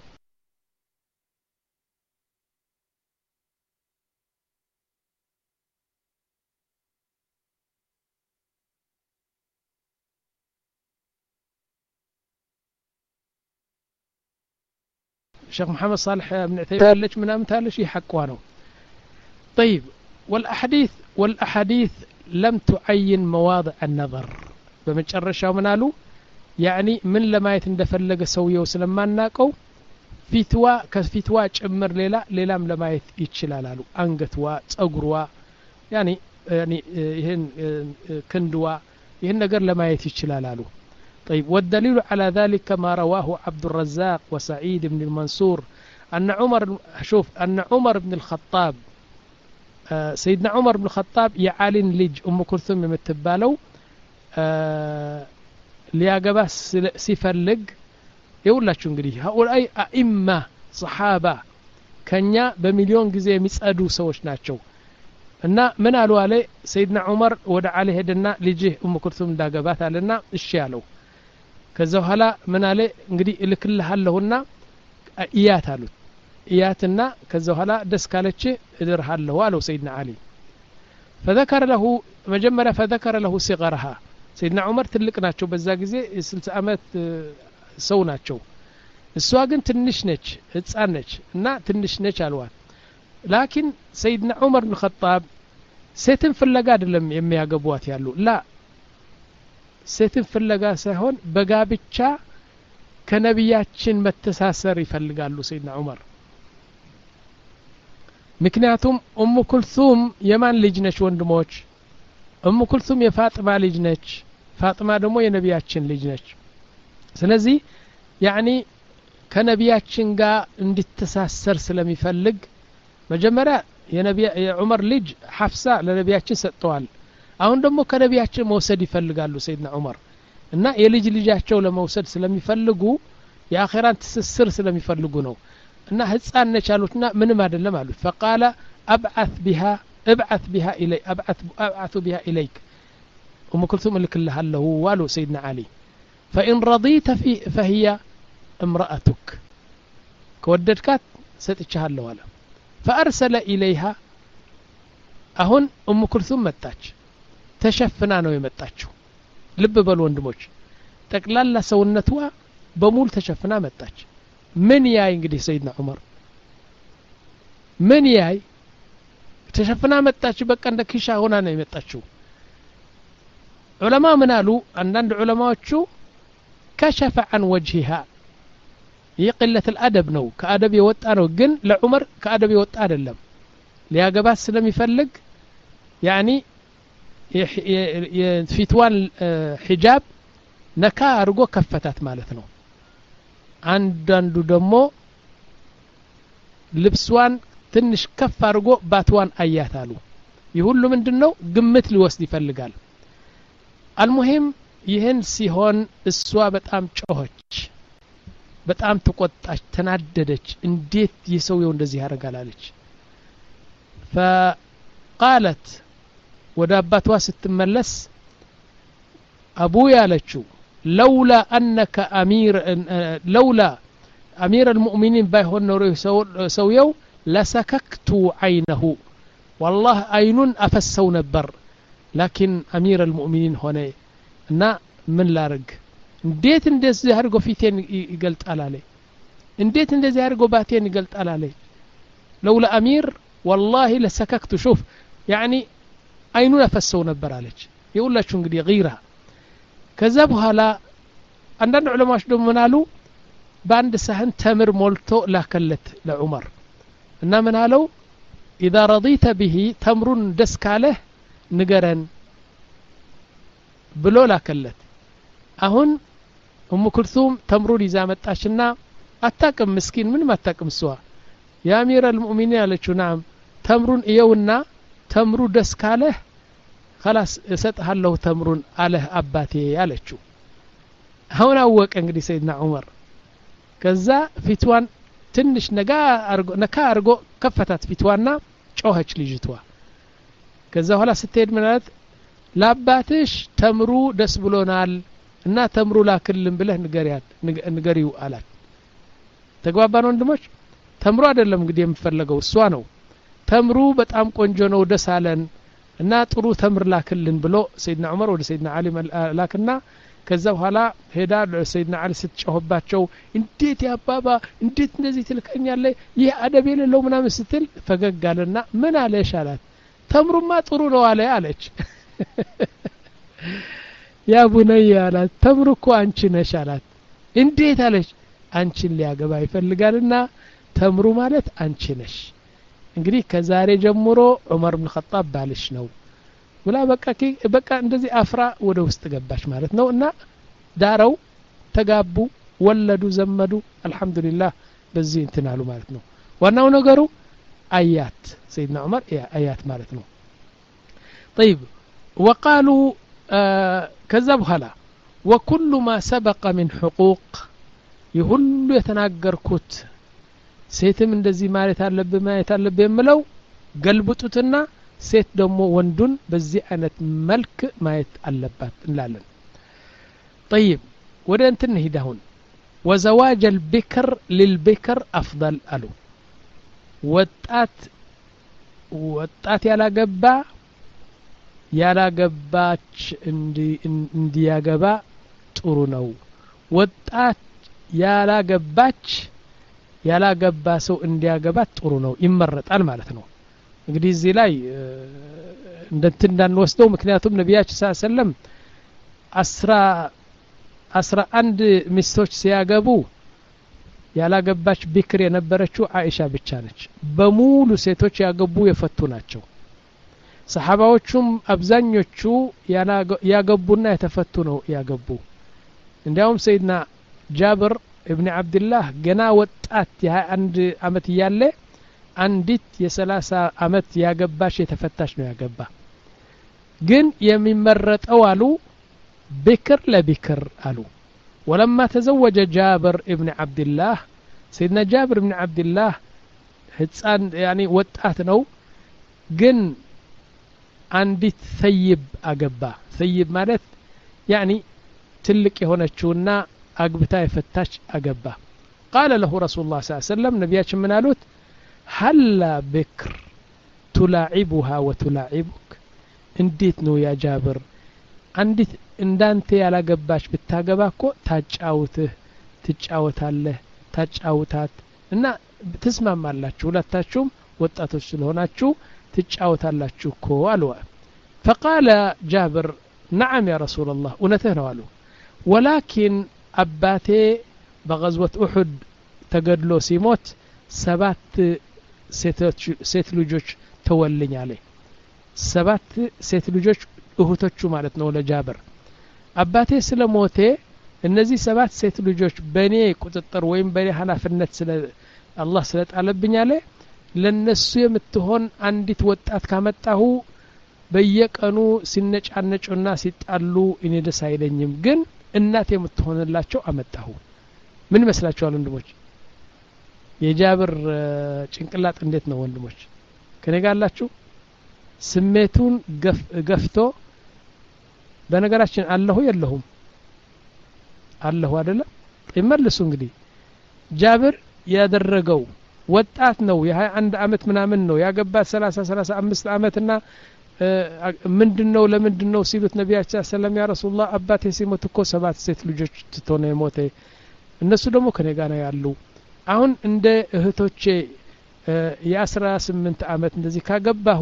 شيخ محمد صالح بن عثيمين ليش من امثالش يحقوا طيب والاحاديث والاحاديث لم تعين مواضع النظر بمجرشاو من قالوا يعني من لما يتندفلق سويه ስለማናቀው ፊትዋ ከፊትዋ ጭምር ሌላ ሌላም ለማየት ይችላል አሉ አንገትዋ ጸጉርዋ يعني يعني ይሄን ክንድዋ ይሄን ነገር ለማየት ይችላል አሉ طيب والدليل على ذلك ما رواه عبد الرزاق وسعيد بن المنصور أن عمر شوف أن عمر بن الخطاب آه سيدنا عمر بن الخطاب يعالن لج أم كلثوم متبالو آه لياقباس سيفلق يقول لك انجلي هؤلاء أئمة صحابة كنيا بمليون جزء مسأدو سوش ناتشو እና ምን አሉ አለ سيدنا عمر ወደ አለ ሄደና ልጅ ኡም ኩልሱም ዳገባት አለና እሺ ያለው ከዛ በኋላ ምን አለ እንግዲህ እልክልሃለሁና እያት አሉት እያትና ከዛ በኋላ ደስ ካለች እድርሃለሁ አለው سيدنا علي فذكر له መጀመሪያ فذكر له صغرها سيدنا عمر ትልቅ ናቸው በዛ ጊዜ ስልሳ አመት ሰው ናቸው እሷ ግን ትንሽ ነች ህፃን ነች እና ትንሽ ነች አልዋት لكن سيدنا عمر بن الخطاب ሴትን ፍለጋ አይደለም የሚያገቧት ያሉ ላ ሴትን ፍለጋ ሳይሆን በጋብቻ ከነብያችን መተሳሰር ይፈልጋሉ سيدنا عمر ምክንያቱም ኡም ኩልሱም የማን ልጅ ነች ወንድሞች ኡም ኩልሱም የፋጥማ ልጅ ነች ፋጥማ ደግሞ የነብያችን ልጅ ነች ስለዚህ يعني ከነብያችን ጋር እንድትተሳሰር ስለሚፈልግ መጀመሪያ የነብይ የዑመር ልጅ ሐፍሳ ለነብያችን ሰጥተዋል አሁን ደግሞ ከነብያችን መውሰድ ይፈልጋሉ سيدنا عمر እና የልጅ ልጃቸው ለመውሰድ ስለሚፈልጉ የአኺራን ትስስር ስለሚፈልጉ ነው እና ህፃን ነች አሉትና ምንም አይደለም አሉት فقال ابعث بها ابعث بها الي ابعث ابعث بها اليك ام كلثوم لكلها والو سيدنا علي فان رضيت في فهي امراتك كوددكات ሰጥቻለሁ አለ فأرسل إليها أهون أم كلثوم متاج تشفنا نو يمتاجو لب بل وندموج تقلال سونتوا بمول تشفنا متاج من ياي انقدي سيدنا عمر من ياي تشفنا متاج بقى عندك كيشا هنا نو يمتاجو علماء منالو عندنا علماء شو كشف عن وجهها هي قلة الأدب نو كأدب يوطأ نو جن لعمر كأدب يوطأ አይደለም ሊያገባት ስለሚፈልግ يعني የፊትዋን ሒጃብ ነካ አርጎ ከፈታት ማለት ነው አንዳንዱ ደግሞ ልብስዋን ትንሽ ከፍ አርጎ ባትዋን አያታሉ ይሁሉ ምንድነው ግምት ሊወስድ ይፈልጋል አልሙሂም ይህን ሲሆን እሷ በጣም ጮኸች በጣም ተቆጣች ተናደደች እንዴት የሰውየው እንደዚህ ያደርጋል አለች فقالت ወደ አባቷ ስትመለስ አቡ ያለችው لولا انك امير لولا امير المؤمنين بايሆን ኖሮ ሰውየው لسككت عينه والله عينون افسው ነበር لكن امير المؤمنين ሆነ እና ምን ላርግ እንዴት እንደዚህ አድርጎ ፊቴን ይገልጣል አለ እንዴት እንደዚህ አድርጎ ባቴን ይገልጣል አለ لولا امير والله لسككت شوف يعني عينون افسው ነበር አለች ይውላችሁ እንግዲህ غيرها ከዛ በኋላ አንዳንድ ዑለማዎች ደግሞ ምናሉ በአንድ ሳህን ተምር ሞልቶ ላከለት ለዑመር እና ምን አለው إذا رضيت به ተምሩን ደስ ካለህ ንገረን ብሎ ላከለት አሁን ኡሙ ኩልሱም ተምሩን ይዛ መጣችና አታቅም ምስኪን ምንም አታቅም እሷ ያ አሚር አልሙእሚኒን አለችው ናም ተምሩን እየውና ተምሩ ደስ ካለህ خلاص እሰጥሃለሁ ተምሩን አለህ አባቴ አለችው አሁን አወቀ እንግዲህ ሰይድና ዑመር ከዛ ፊትዋን ትንሽ ነጋ አርጎ ነካ አርጎ ከፈታት ፊትዋና ጮኸች ልጅቷ ከዛ ኋላ ስትሄድ ማለት ለአባትሽ ተምሩ ደስ ብሎናል እና ተምሩ ላክልን ብለህ ንገሪያት ንገሪው አላት ተግባባን ወንድሞች ተምሩ አይደለም እንግዲህ የምፈልገው እሷ ነው ተምሩ በጣም ቆንጆ ነው ደስ አለን እና ጥሩ ተምር ላክልን ብሎ ሰይድና ዑመር ወደ ሰይድና አሊ ላክና ከዛ በኋላ ሄዳ ሰይድና አሊ ስትጮህባቸው እንዴት ያባባ እንዴት እንደዚህ ትልከኛለህ ይህ አደብ የሌለው ምናምን ስትል ፈገግ አለና ምን አለሽ አላት ተምሩማ ጥሩ ነው አለ አለች ያ ቡነይ አላት ተምሩ እኮ አንቺ ነሽ አላት እንዴት አለች አንቺን ሊያገባ ይፈልጋልና ተምሩ ማለት አንቺ ነሽ እንግዲህ ከዛሬ ጀምሮ ዑመር ኢብኑ ኸጣብ ባልሽ ነው ወላ በቃ በቃ እንደዚህ አፍራ ወደ ውስጥ ገባች ማለት ነው እና ዳረው ተጋቡ ወለዱ ዘመዱ አልহামዱሊላህ በዚህ እንትን አሉ ማለት ነው ዋናው ነገሩ አያት ሰይድና ዑመር አያት ማለት ነው طيب وقالوا ከዛ በኋላ وكل ما سبق من حقوق ይሁሉ የተናገርኩት ሴትም እንደዚህ ማለት አለብህ ማለት አለብህ የምለው ገልብጡትና ሴት ደግሞ ወንዱን በዚህ አይነት መልክ ማየት አለባት እንላለን طيب ወደ እንትን ሄዳሁን وزواج البكر للبكر افضل አሉ ወጣት ወጣት ያላገባ ያላገባች እንዲ እንዲያገባ ጥሩ ነው ወጣት ያላገባች ያላገባ ሰው እንዲያገባት ጥሩ ነው ይመረጣል ማለት ነው እንግዲህ እዚህ ላይ እንደንትን እንዳንወስደው ምክንያቱም ነብያችን ሰለላሁ ዐለይሂ ወሰለም አስራ አስራ አንድ ሚስቶች ሲያገቡ ያላገባች ቢክር የነበረችው አይሻ ብቻ ነች በሙሉ ሴቶች ያገቡ የፈቱ ናቸው ሰሃባዎቹም አብዛኞቹ ያገቡና የተፈቱ ነው ያገቡ እንዲያውም ሰይድና ጃብር ابن عبد الله ገና ወጣት የ21 አመት ያለ አንዲት የ30 አመት ያገባሽ የተፈታሽ ነው ያገባ ግን የሚመረጠው አሉ بكر لبكر አሉ ولما تزوج جابر ابن عبد الله سيدنا جابر ابن عبد الله ህፃን يعني ወጣት ነው ግን አንዲት ሰይብ አገባ ሰይብ ማለት يعني ትልቅ የሆነችውና አግብታ የፈታች አገባ قال له رسول الله صلى الله عليه وسلم ነብያችን ምን አሉት هلا بكر تلاعبها وتلاعبك እንዴት ነው ያ ጃብር አንዲት እንዳንተ ያላገባች ብታገባኮ ታጫውትህ ትጫወታለህ ታጫውታት እና ትስማማላችሁ ሁለታችሁም ወጣቶች ስለሆናችሁ ትጫወታላችሁ እኮ አሉ فقال جابر نعم يا رسول الله እውነትህ ነው አሉ ولكن አባቴ በغزوة أحد ተገድሎ ሲሞት ሰባት ሴቶች ሴት ልጆች ተወልኝ አለ ሰባት ሴት ልጆች እህቶቹ ማለት ነው ለጃብር አባቴ ስለሞተ እነዚህ ሰባት ሴት ልጆች በኔ ቁጥጥር ወይም በኔ ኃላፊነት ስለ አላህ ስለጣለብኝ አለ ለነሱ የምትሆን አንዲት ወጣት ካመጣሁ በየቀኑ ሲነጫነጩና ሲጣሉ እኔ ደስ አይለኝም ግን እናት የምትሆንላቸው አመጣሁ ምን መስላችኋል ወንድሞች የጃብር ጭንቅላት እንዴት ነው ወንድሞች ከኔ ጋር አላችሁ ስሜቱን ገፍቶ በነገራችን አለሁ የለሁም አለሁ አይደለ ይመልሱ እንግዲህ ጃብር ያደረገው ወጣት ነው የ21 አመት ምናምን ነው ያገባት ሰላሳ ሰላሳ አምስት አመትና ምንድነው ለምንድነው ሲሉት ነብያችን ሰለላሁ ዐለይሂ ወሰለም አባቴ ሲሞት እኮ ሰባት ሴት ልጆች ትቶ ነው የሞተ እነሱ ደግሞ ከኔ ጋር ነው ያሉ አሁን እንደ እህቶቼ የ18 አመት እንደዚህ ካገባሁ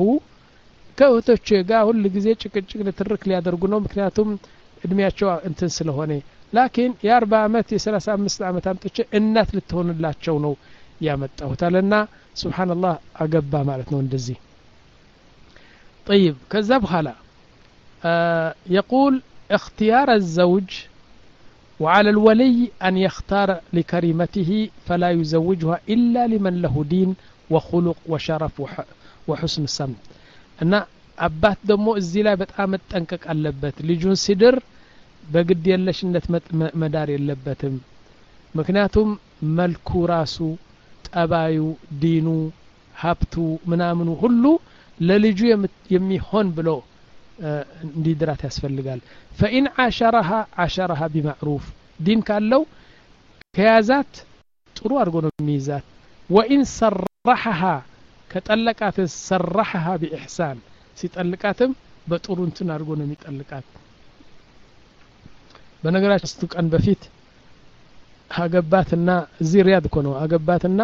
ከእህቶቼ ጋር ሁሉ ጊዜ ጭቅጭቅ ለትርክ ሊያደርጉ ነው ምክንያቱም እድሜያቸው እንትን ስለሆነ ላኪን የአርባ ዓመት የሰላሳ አምስት ዓመት አምጥቼ እናት ልትሆንላቸው ነው ያመጣሁት አለና ሱብሃንአላህ አገባ ማለት ነው እንደዚህ طيب ከዛ በኋላ يقول اختيار الزوج وعلى الولي أن يختار لكريمته فلا يزوجها إلا لمن له دين وخلق وشرف وحسن السمت أن أبات دمو الزلا بتأم تنكك اللبت لجون سدر بقد يلش النت مدار اللبتم مكناتهم ملكو راسو تأبايو دينو هابتو منامنو هلو للجو يميهون بلو እንዲድራት ያስፈልጋል فإن عاشرها عاشرها بمعروف دين ካለው ከያዛት ጥሩ አድርጎ ነው የሚይዛት وإن صرحها ከጠለቃት صرحها بإحسان ሲጠልቃትም በጥሩ እንትን አድርጎ ነው የሚጠልቃት በነገራችን እስቱ ቀን በፊት አገባትና እዚህ ሪያድ እኮ ነው አገባትና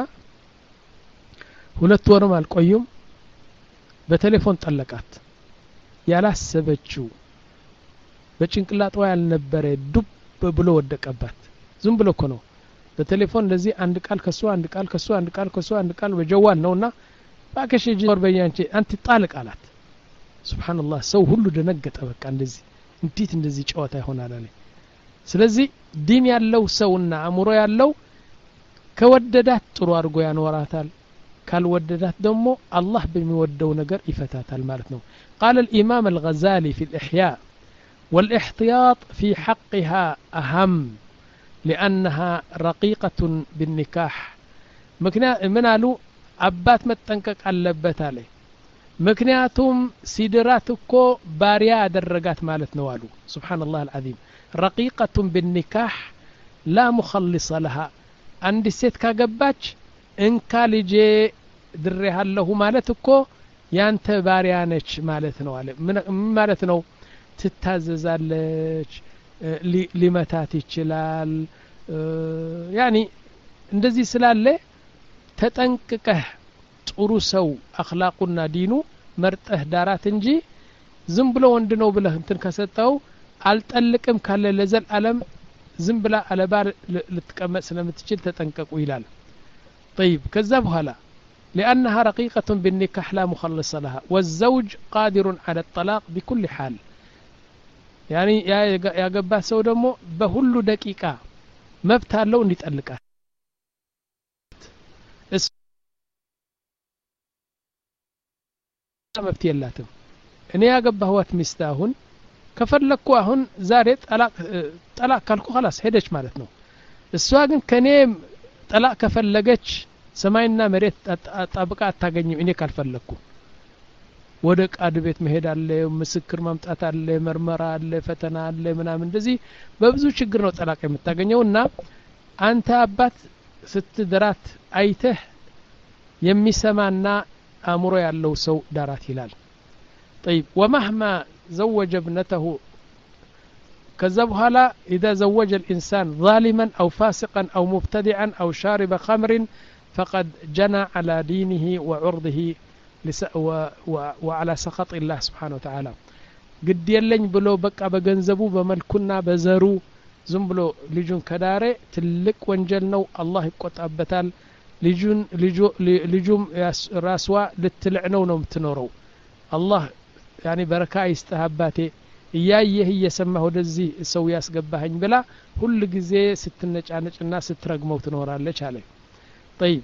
ሁለት ወርም አልቆዩም በቴሌፎን ጠለቃት ያላሰበችው በጭንቅላቷ ያልነበረ ዱብ ብሎ ወደቀባት ዝም ብሎ እኮ ነው በቴሌፎን ለዚህ አንድ ቃል ከሱ አንድ ቃል ከሱ አንድ ቃል ከሱ አንድ ቃል በጀዋል ነውና ባከሽ ጆር በያንቺ አንተ ጣልቅ አላት ሱብሃንአላህ ሰው ሁሉ ደነገጠ በቃ እንደዚህ እንዴት እንደዚህ ጨዋታ ይሆናል አለ ስለዚህ ዲን ያለው ሰውና አእምሮ ያለው ከወደዳት ጥሩ አድርጎ ያኖራታል ካልወደዳት ደግሞ አላህ በሚወደው ነገር ይፈታታል ማለት ነው قال الإمام الغزالي في الإحياء والاحتياط في حقها أهم لأنها رقيقة بالنكاح من قالوا أبات متنكك اللبت عليه مكنياتهم سيدراتكو باريا درجات مالت نوالو سبحان الله العظيم رقيقة بالنكاح لا مخلص لها عند الست كجباتش إنك لجي دريها له مالتكو ያንተ ባሪያ ነች ማለት ነው አለ ምን ማለት ነው ትታዘዛለች ሊመታት ይችላል ያኒ እንደዚህ ስላለ ተጠንቅቀህ ጥሩ ሰው አኽላቁና ዲኑ መርጠህ ዳራት እንጂ ዝም ብሎ ወንድ ነው ብለህ እንትን ከሰጠው አልጠልቅም ካለ ለዘል ዓለም ዝም ብላ አለባር ልትቀመጥ ስለምትችል ተጠንቀቁ ይላል طيب ከዛ በኋላ لأنها رقيقة بالنكاح لا مخلص لها والزوج قادر على الطلاق بكل حال يعني يا يا جبا سو دمو بهلو دقيقة مبتها لو نتألقها مبتي اللاتم እኔ ያገባሁት ሚስት አሁን ከፈለኩ አሁን ዛሬ ጠላቅ ጠላቅ ካልኩ خلاص ሄደች ማለት ነው እሷ ግን ከኔ ጠላቅ ከፈለገች ሰማይና መሬት ጣብቃ አታገኝም እኔ ካልፈለኩ ወደ ቃድ ቤት መሄድ አለ ምስክር ማምጣት አለ መርመራ አለ ፈተና አለ ምናምን እንደዚህ በብዙ ችግር ነው ጠላቅ የምታገኘውና አንተ አባት ስትድራት አይተህ የሚሰማና አእምሮ ያለው ሰው ዳራት ይላል طيب ومهما زوج ابنته كذا بحالا إذا زوج الإنسان ظالما أو فاسقا أو مبتدعا أو شارب خمر فقد جنى على دينه وعرضه وعلى سخط الله سبحانه وتعالى قد يلن بلو بقى بغنزبو بملكنا بزرو زم بلو لجون كداري تلك وانجلنو الله يقطعبتال لجون لجو لجوم راسوا لتلعنو نوم تنورو الله يعني بركة يستهباتي እያየህ እየሰማህ ወደዚህ ሰው ያስገባኸኝ ብላ ሁሉ ጊዜ ስትነጫነጭና ስትረግመው ትኖራለች አለ طيب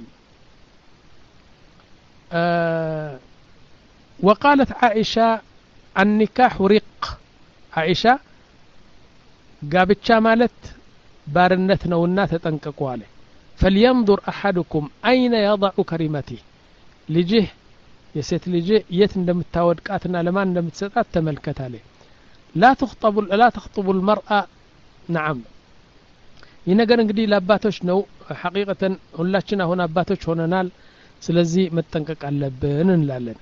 آه وقالت عائشة النكاح رق عائشة قابتشا مالت بارنت نونا تتنققوا عليه فلينظر أحدكم أين يضع كريمته لجه يسيت لجه يت እንደምታወድቃትና ለማን እንደምትሰጣት ተመልከት አለ لا تخطب لا تخطب المرأة نعم ينقر እንግዲህ ለአባቶች ነው حقيقة ሁላችን አሁን አባቶች ሆነናል ስለዚህ መጠንቀቅ አለብን እንላለን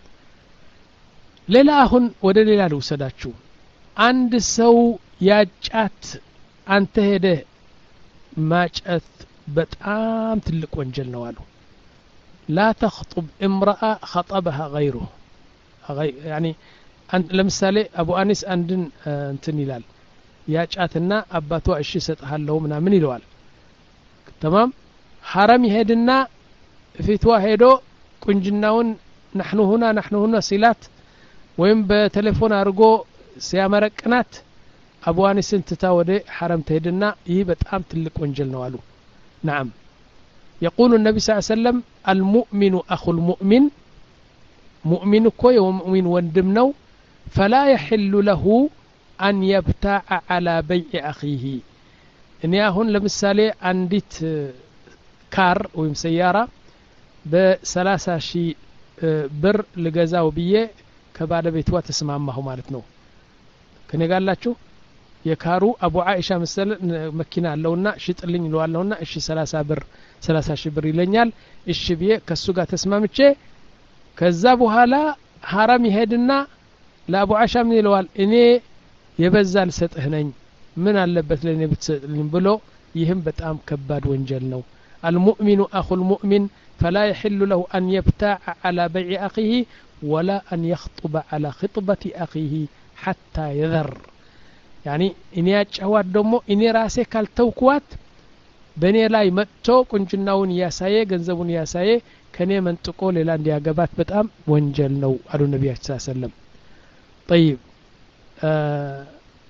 ሌላ አሁን ወደ ሌላ ልውሰዳችሁ አንድ ሰው ያጫት አንተ ሄደ ማጨት በጣም ትልቅ ወንጀል ነው አሉ لا تخطب امرأة خطبها غيره يعني ለምሳሌ አቡ አኒስ አንድን እንትን ይላል ያጫትና አባቷ እሺ ሰጥሃለሁ ምናምን ይለዋል تمام حرام ይሄድና ፊቷ ሄዶ ቁንጅናውን نحن هنا نحن هنا ሲላት ወይም በቴሌፎን አርጎ ሲያመረቅናት አቡዋኒስን ትታ ወደ حرام ትሄድና ይህ በጣም ትልቅ ወንጀል ነው አሉ نعم يقول النبي صلى الله عليه وسلم المؤمن أخو المؤمن مؤمن كوي ومؤمن وندم نو فلا يحل له أن يبتاع على بيع أخيه إني هون لمثالي عنديت كار ويم سيارة بثلاثة شي بر لجزاو بيه كبعد بيتوا تسمع معه مالتنو كني قال لاتشو يكارو أبو عائشة مثل مكينة لونا شيت اللي نلوا لونا إشي ثلاثة بر ثلاثة شي بر يلنيال إشي بيه كسوقة تسمع متشي كذابو هلا حرام يهدنا لأبو عائشة من الوال إني يبزال ستهنين من اللبت لني بتسلم بلو يهم بتأم كباد وانجلنو المؤمن أخو المؤمن فلا يحل له أن يبتاع على بيع أخيه ولا أن يخطب على خطبة أخيه حتى يذر يعني إني أجهوات دمو إني راسي كالتوكوات بني لا يمتو كنجناون ياسايه جنزبون ياسايه كان يمنطقو ሌላ እንዲያገባት በጣም ወንጀል ነው አሉ ነብያችን ሰለላሁ ዐለይሂ ወሰለም طيب آه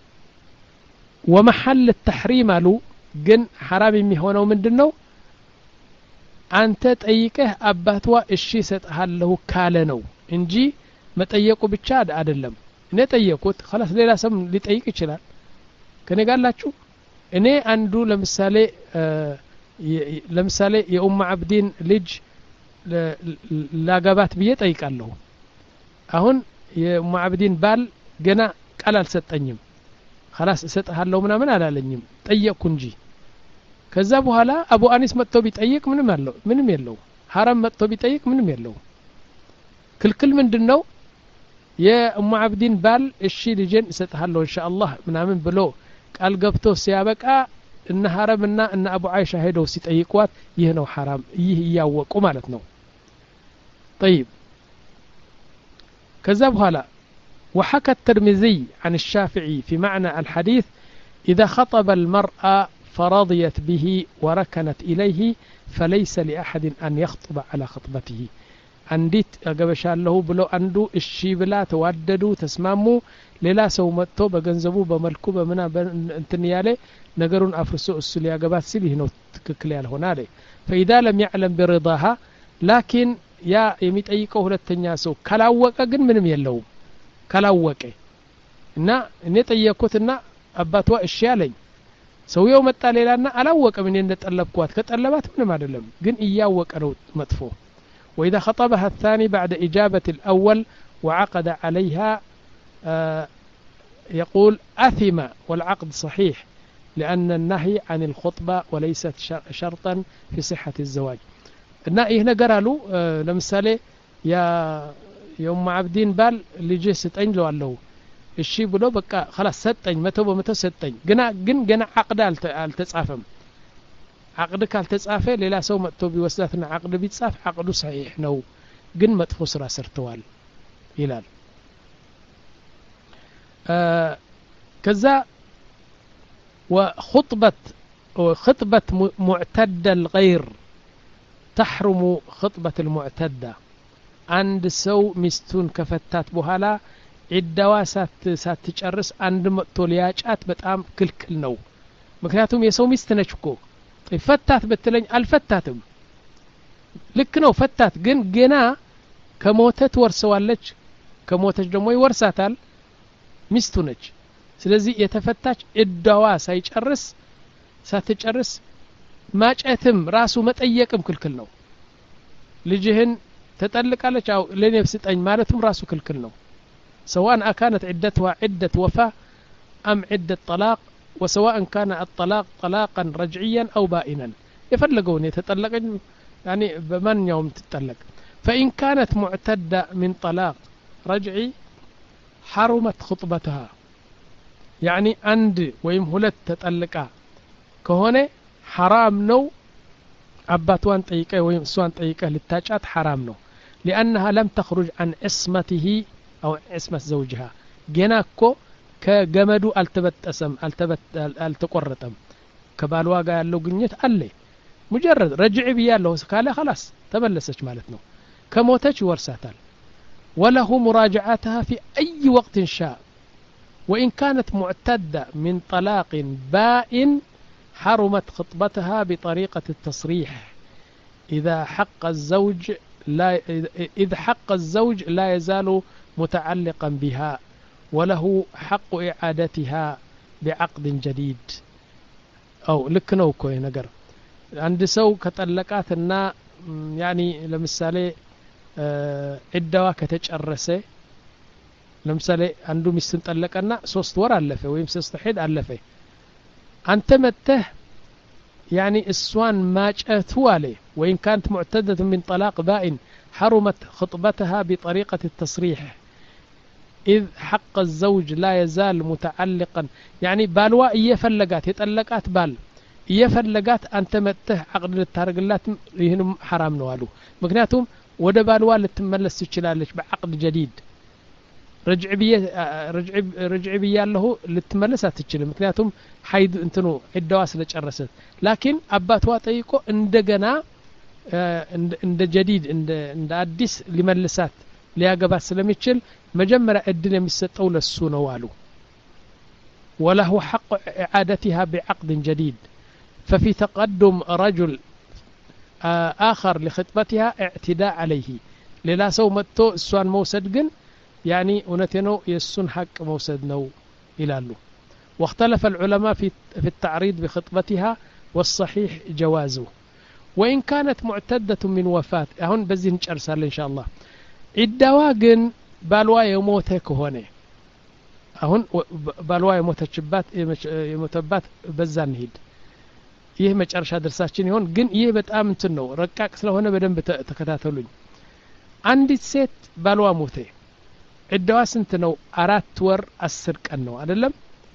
ومحل التحريم አሉ ግን حرام የሚሆነው ምንድነው አንተ ጠይቀህ አባቷ እሺ ሰጥሃለሁ ካለ ነው እንጂ መጠየቁ ብቻ አይደለም እኔ ጠየቁት خلاص ሌላ ሰም ሊጠይቅ ይችላል ከኔ ጋላችሁ እኔ አንዱ ለምሳሌ ለምሳሌ የኡም አብዲን ልጅ ላጋባት ብዬ ጠይቃለሁ አሁን የኡም አብዲን ባል ገና ቃል አልሰጠኝም خلاص እሰጥሃለሁ ምናምን አላለኝም ጠየቅኩ እንጂ ከዛ በኋላ አቡ አኒስ መጥቶ ቢጠይቅ ምንም አለው ምንም የለው حرام መጥቶ ቢጠይቅ ምንም የለው ክልክል ምንድነው የኡም አብዲን ባል እሺ ልጅን እሰጥሃለሁ ኢንሻአላህ ምናምን ብሎ ቃል ገብቶ ሲያበቃ እነ حرامና እነ አቡ አይሻ ሄደው ሲጠይቋት ይህ ነው حرام ይህ ያወቁ ማለት ነው طيب كذا بهلا وحكى الترمذي عن الشافعي في معنى الحديث إذا خطب المرأة فرضيت به وركنت إليه فليس لأحد أن يخطب على خطبته عنديت أقبشان له بلو أندو الشي بلا توددوا تسماموا للا سو متو بغنزبو بملكو بمنا انتنيالي نقرون أفرسو السليا قبات سليه نو تككليال هنالي فإذا لم يعلم برضاها لكن يا يميت أيكو هلتنيا سو كلاوكا قن منم يلو كلاوكا إنا إني تأيكوتنا أباتوا الشيالي سويو متى ليلانا ألاوكا من يندت ألبكوات كتألبات منم عدلم قن إياوك أنو مدفو وإذا خطبها الثاني بعد إجابة الأول وعقد عليها آه يقول أثم والعقد صحيح لأن النهي عن الخطبة وليست شرطا في صحة الزواج النهي هنا قرالوا آه لمثالي يا يوم عبدين بال اللي جي ستين لو قالوا الشي بلو بقى خلاص ستين متى ومتى ستين قنا قن قنا عقد التصافم عقد كالتصافه للا سو متو بيوسداتنا عقد بيتصاف عقده صحيح نو قن مطفو سرا سرتوال يلال آه كذا وخطبة خطبة معتدة الغير تحرم خطبة المعتدة عند سو مستون كفتات بهالا عدوا سات سات تجرس عند متولياجات بتام كل كل نو مكنياتهم يسو مستنشكو ፈታት በተለኝ አልፈታትም ልክ ነው ፈታት ግን ገና ከሞተት ወርሰዋለች ከሞተች ደግሞ ይወርሳታል ሚስቱ ነች ስለዚህ የተፈታች እዳዋ ሳይጨርስ ሳትጨርስ ማጨትም ራሱ መጠየቅም ክልክል ነው ልጅህን ተጠልቃለች አው ለኔ ፍስጠኝ ማለቱም ራሱ ክልክል ነው سواء كانت عدتها عدة وفاة أم عدة طلاق وسواء كان الطلاق طلاقا رجعيا أو بائنا يفلقون يتطلقون يعني بمن يوم تتطلق فإن كانت معتدة من طلاق رجعي حرمت خطبتها يعني عند ويمهلت تطلقا كهونه حرام نو عباتوان طيقه ويم سوان طيقه للتاجات حرام نو لأنها لم تخرج عن عصمته أو عصمة زوجها جناكو ከገመዱ አልተበጠሰም አልተቆረጠም ከባልዋ ጋር ያለው ግንኙነት አለ ሙጀረድ ረጅዕ ብያለሁ ካለ خلاص ተመለሰች ማለት ነው ከሞተች ይወርሳታል وله مراجعتها في أي وقت شاء وإن كانت معتدة من طلاق بائن حرمت خطبتها بطريقة التصريح إذا حق الزوج لا إذ حق الزوج لا يزال متعلقا بها وله حق إعادتها بعقد جديد أو لكنو كوي نقر عند سو كتلقاتنا يعني لمثالي عدوا كتجرسه لمثالي عنده ሚስትን ጠለቀና ሶስት ወር አለፈ ወይም ሶስት ሄድ አለፈ አንተ መተህ يعني السوان ماجأت عليه وإن كانت معتدة من طلاق بائن حرمت خطبتها بطريقة التصريح إذ حق الزوج لا يزال متعلقا يعني بالوا يفلقات يتطلقات بال يفلقات أنت مته عقد التارقلات يهنم حرام نوالو مكنياتهم ወደ ባልዋ ልትመለስ ትችላለች بعقد جديد رجع بي رجع رجع بيالله ልትመለስ አትችልም ምክንያቱም ሐይድ እንትኑ ዒዳዋ ስለጨረሰት ላኪን አባቷ ጠይቆ እንደገና እንደ جديد እንደ እንደ አዲስ ሊመልሳት ሊያገባት ስለሚችል መጀመሪያ እድል የሚሰጠው ለሱ ነው አሉ وله حق إعادتها بعقد جديد ففي تقدم رجل آخر لخطبتها اعتداء عليه للا سو متو السوان موسد جن يعني ونتنو يسون حق موسد نو إلى واختلف العلماء في في التعريض بخطبتها والصحيح جوازه وإن كانت معتدة من وفاة هون بزين أرسل إن شاء الله الدواجن بالوا يموتك هونه هون بالوا يموتك شبات يموتبات بزان هيد ይህ መጨረሻ ድርሳችን ይሆን ግን ይህ በጣም እንትን ነው ረቃቅ ስለሆነ በደንብ ተከታተሉኝ አንዲት ሴት ባልዋ ሞተ እዳዋ ስንት ነው አራት ወር አስር ቀን ነው አይደለም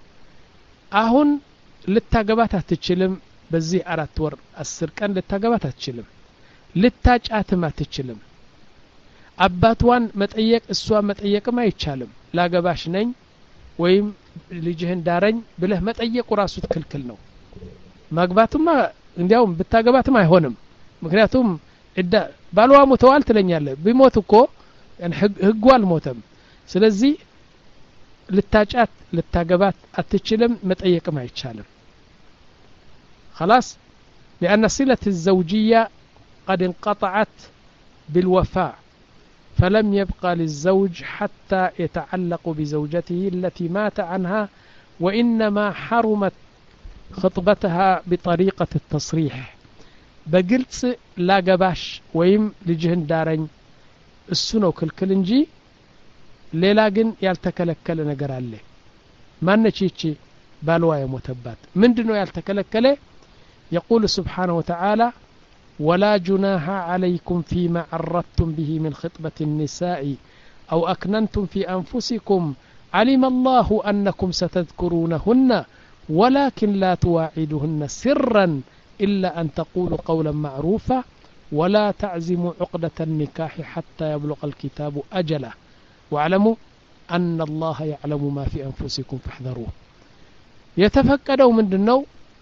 አሁን ልታገባት አትችልም በዚህ አራት ወር አስር ቀን ልታገባት አትችልም ልታጫትም አትችልም አባቷን መጠየቅ እሷ መጠየቅም አይቻልም ላገባሽ ነኝ ወይም ልጅህን ዳረኝ ብለህ መጠየቁ ራሱ ትክክል ነው ማግባቱማ እንዲያውም ብታገባትም አይሆንም ምክንያቱም እዳ ባልዋ ሞተዋል ትለኛለህ ቢሞት እኮ ህጉ አልሞተም ስለዚህ ልታጫት ልታገባት አትችልም መጠየቅም አይቻልም خلاص لأن صلة الزوجية قد انقطعت بالوفاء فلم يبقى للزوج حتى يتعلق بزوجته التي مات عنها وإنما حرمت خطبتها بطريقة التصريح بقلت لا قباش ويم لجهن دارين السنو كالكلنجي ليلاقن يالتكلكل نقر عليه ما نشيتشي بالوا يموتبات من دنو يالتكلكل يقول سبحانه وتعالى ولا جناح عليكم فيما عرضتم به من خطبة النساء أو أكننتم في أنفسكم علم الله أنكم ستذكرونهن ولكن لا تواعدهن سرا إلا أن تقولوا قولا معروفا ولا تعزموا عقدة النكاح حتى يبلغ الكتاب أجله واعلموا أن الله يعلم ما في أنفسكم فاحذروه يتفقدوا من دنو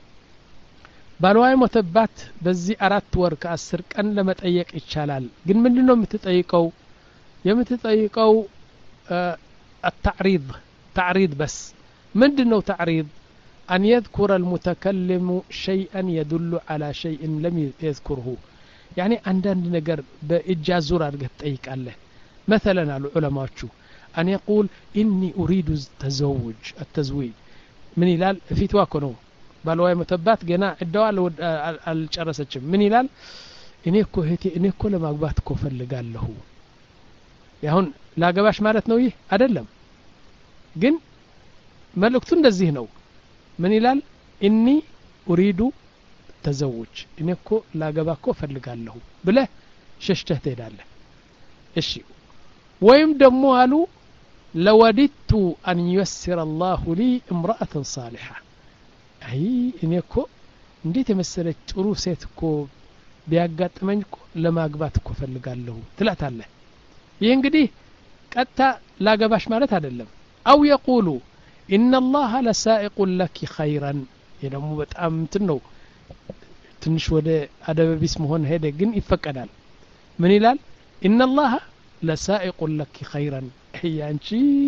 بالواي متبات بزي أرات ورك أسر كأن لما تأيك إتشالال قل من دنو متتأيكو يمتتأيكو آه التعريض تعريض بس من دنو تعريض أن يذكر المتكلم شيئا يدل على شيء لم يذكره يعني عندنا نجر بإجازة رجعت أيك الله مثلا العلماء شو أن يقول إني أريد التزوج التزويج من هلال في تواكنو بالواي متبات جنا الدوال الجرسة من هلال إني كو هتي إني كل ما قبات كوفل قال له يهون لا قباش مالت نويه أدلم جن ملكتون دزينو من هلال إني أريد تزوج إني كو لا قباكو فلقال له بله ششته تيداله إشي ويم دمو قالوا لوددت أن ييسر الله لي امرأة صالحة أي إني كو نديت مسألة ጥሩ ሴት እኮ ቢያጋጥመኝ እኮ ለማግባት እኮ ፈልጋለሁ ትላታለህ ይህ እንግዲህ ቀጥታ ላገባሽ ማለት አይደለም أو يقول إن الله لسائق لك خيرا يدمو በጣም እንትን ነው ትንሽ ወደ አደበቢስ መሆን ሄደ ግን ይፈቀዳል ምን ይላል إن الله لسائق لك خيرا ያንቺ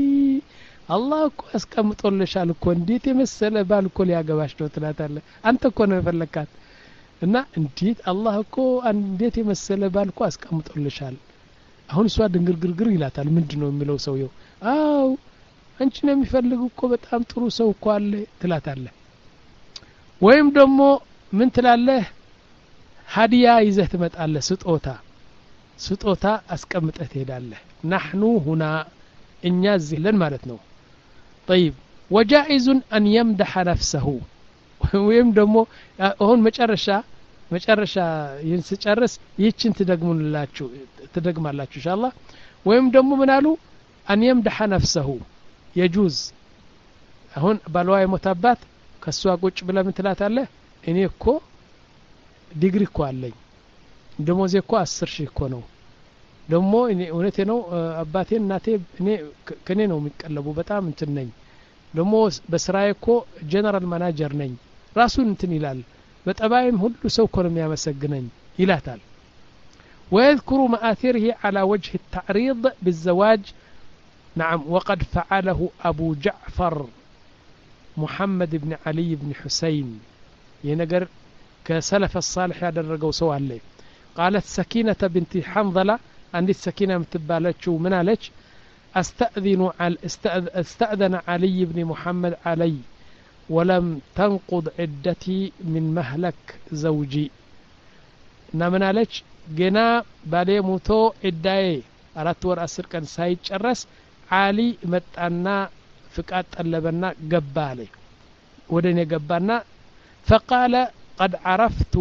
አላህ እኮ አስቀምጦልሻል እኮ እንዴት የመሰለ ባል እኮ ሊያገባሽ ነው ትላታለህ አንተ እኮ ነው የፈለካት እና እንዴት አላህ እኮ እንዴት የመሰለ ባል እኮ አስቀምጦልሻል አሁን እሷ ድንግርግርግር ይላታል ምንድነው የሚለው ሰውየው አው አንቺ ነው የሚፈልግ እኮ በጣም ጥሩ ሰው እኮ አለ ትላታለህ ወይም ደግሞ ምን ትላለህ ሀዲያ ይዘህ ትመጣለህ ስጦታ ስጦታ አስቀምጠህ ትሄዳለህ نحن هنا እኛ እዚህ ለን ማለት ነው طيب وجائز ان يمدح نفسه ወይም ደግሞ አሁን መጨረሻ መጨረሻ ይህን ስጨርስ ይህችን ትደግሙላችሁ ትደግማላችሁ ኢንሻአላህ ወይም ደግሞ ምን አሉ ان يمدح نفسه يجوز አሁን ባልዋ የሞታባት ከሷ ቁጭ ብለ ምን ትላታለህ እኔ እኮ ዲግሪ እኮ አለኝ ደሞዜ እኮ አስር ሺህ እኮ ነው ደሞ እኔ እውነቴ ነው አባቴ እናቴ እኔ ከኔ ነው የሚቀለቡ በጣም እንትን ነኝ ደሞ በስራዬ እኮ ጀነራል ማናጀር ነኝ ራሱን እንትን ይላል በጠባይም ሁሉ ሰው እኮ ነው የሚያመሰግነኝ ይላታል ويذكر مآثره على وجه التعريض بالزواج نعم وقد فعله أبو جعفر محمد بن علي بن حسين ينقر كسلف الصالح يدرقوا سوى عليه قالت سكينة بنت حنظلة عند السكينة متبالتش ومن عليك أستأذن على استأذن علي بن محمد علي ولم تنقض عدتي من مهلك زوجي نمن عليك جنا بالي موتو عداي أرات ور أسر كان سايد شرس علي متأنا فقات اللبنا قبالي ودني قبالنا فقال قد عرفت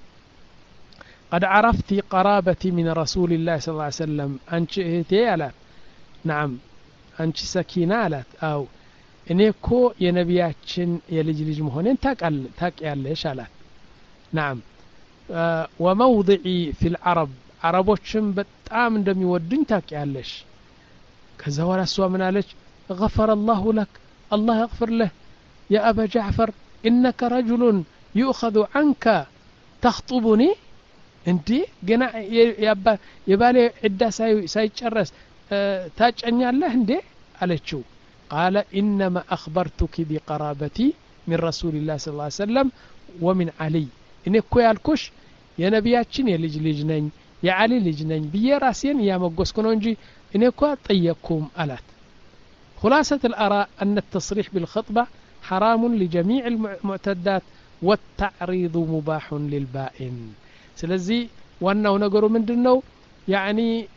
قد عرفت قرابتي من رسول الله صلى الله عليه وسلم أنت إهتي ألات نعم أنت سكينة ألات أو إنيكو ينبياتشن يلج لج مهونين تاك أل تاك أليش ألات نعم آه وموضعي في العرب عربوشن بتعام دم يودين تاك أليش كذا ولا سوى من أليش غفر الله لك الله يغفر له يا أبا جعفر إنك رجل يؤخذ عنك تخطبني انت جنا يبا يبالي عده ساي سايچرس تاچኛ አለህ እንዴ አለችው قال انما اخبرتك بقرابتي من رسول الله صلى الله عليه وسلم ومن علي እኔ እኮ ያልኩሽ የነቢያችን የልጅ ልጅ ነኝ የዓሊ ልጅ ነኝ በየራሴን ያመጎስኩ ነው እንጂ እኔ እኮ ጠየቅኩም አላት خلاصة الآراء أن التصريح بالخطبة حرام لجميع المعتدات والتعريض مباح للبائن ስለዚህ ዋናው ነገሩ ምንድነው ያኒ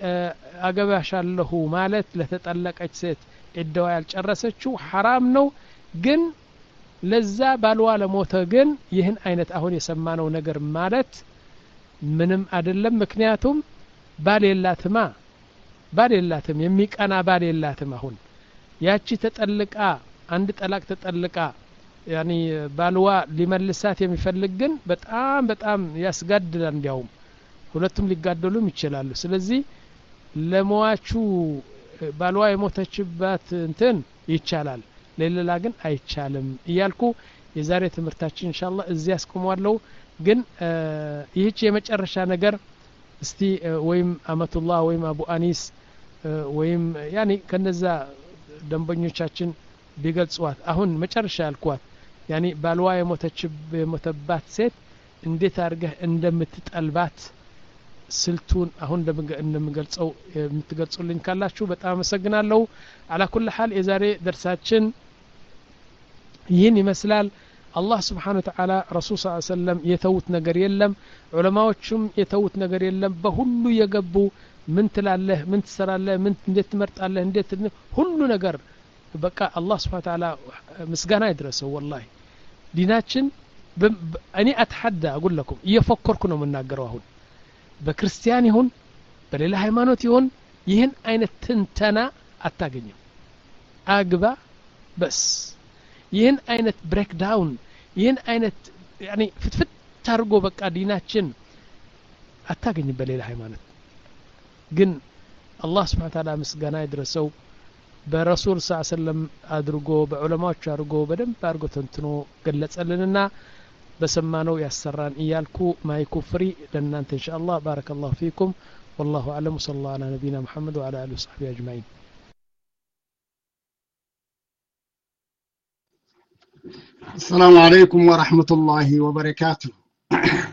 አገባሻለሁ ማለት ለተጠለቀች ሴት እደዋ ያልጨረሰችው حرام ነው ግን ለዛ ባልዋ ለሞተ ግን ይህን አይነት አሁን የሰማነው ነገር ማለት ምንም አይደለም ምክንያቱም ባል የላትማ ባል የላትም የሚቀና ባል የላትም አሁን ያቺ ተጠልቃ አንድ ጠላቅ ተጠልቃ ያኒ ባልዋ ሊመልሳት የሚፈልግ ግን በጣም በጣም ያስጋድላል እንዲያውም ሁለቱም ሊጋደሉም ይችላሉ ስለዚህ ለሟቹ ባልዋ የሞተችባት እንትን ይቻላል ለሌላ ግን አይቻልም እያልኩ የዛሬ ትምህርታችን ኢንሻአላህ እዚህ ያስቆማለሁ ግን ይህች የመጨረሻ ነገር እስቲ ወይም አመቱላህ ወይም አቡ አኒስ ወይም ያኒ ከነዛ ደንበኞቻችን ቢገልጿት አሁን መጨረሻ ያልኳት ያኒ ባልዋ የሞተች የሞተባት ሴት እንዴት አድርገህ እንደምትጠልባት ስልቱን አሁን እንደምገልጸው የምትገልጹልኝ ካላችሁ በጣም አመሰግናለሁ على كل حال የዛሬ ደርሳችን ይህን ይመስላል አላህ Subhanahu Wa Ta'ala ረሱል ሰለላሁ ዐለይሂ ወሰለም የተውት ነገር የለም ዑለማዎችም የተውት ነገር የለም በሁሉ የገቡ ምን ትላለህ ምን ትሰራለህ ምን እንዴት ትመርጣለህ እንዴት ሁሉ ነገር በቃ አላህ Subhanahu Wa Ta'ala ምስጋና ይድረሰው والله ዲናችን እኔ አትሐዳ اقول لكم እየፈከርኩ ነው የምናገረው አሁን በክርስቲያን ይሁን በሌላ ሃይማኖት ይሁን ይህን አይነት ትንተና አታገኝም አግባ በስ ይህን አይነት ብሬክ ዳውን ይህን አይነት ያኒ ፍትፍት ታርጎ በቃ ዲናችን አታገኝም በሌላ ሃይማኖት ግን አላህ Subhanahu Wa Ta'ala ምስጋና ይድረሰው በረሱል ሰለላሁ ዐለይሂ ወሰለም አድርጎ በዑለማዎች አድርጎ በደንብ አድርጎ ተንትኖ ገለጸልንና በሰማነው ያሰራን እያልኩ ማይኩ ፍሪ ለእናንተ ኢንሻአላህ ባረከላሁ ፊኩም والله اعلم صلى الله على نبينا محمد وعلى اله وصحبه اجمعين السلام عليكم ورحمة الله وبركاته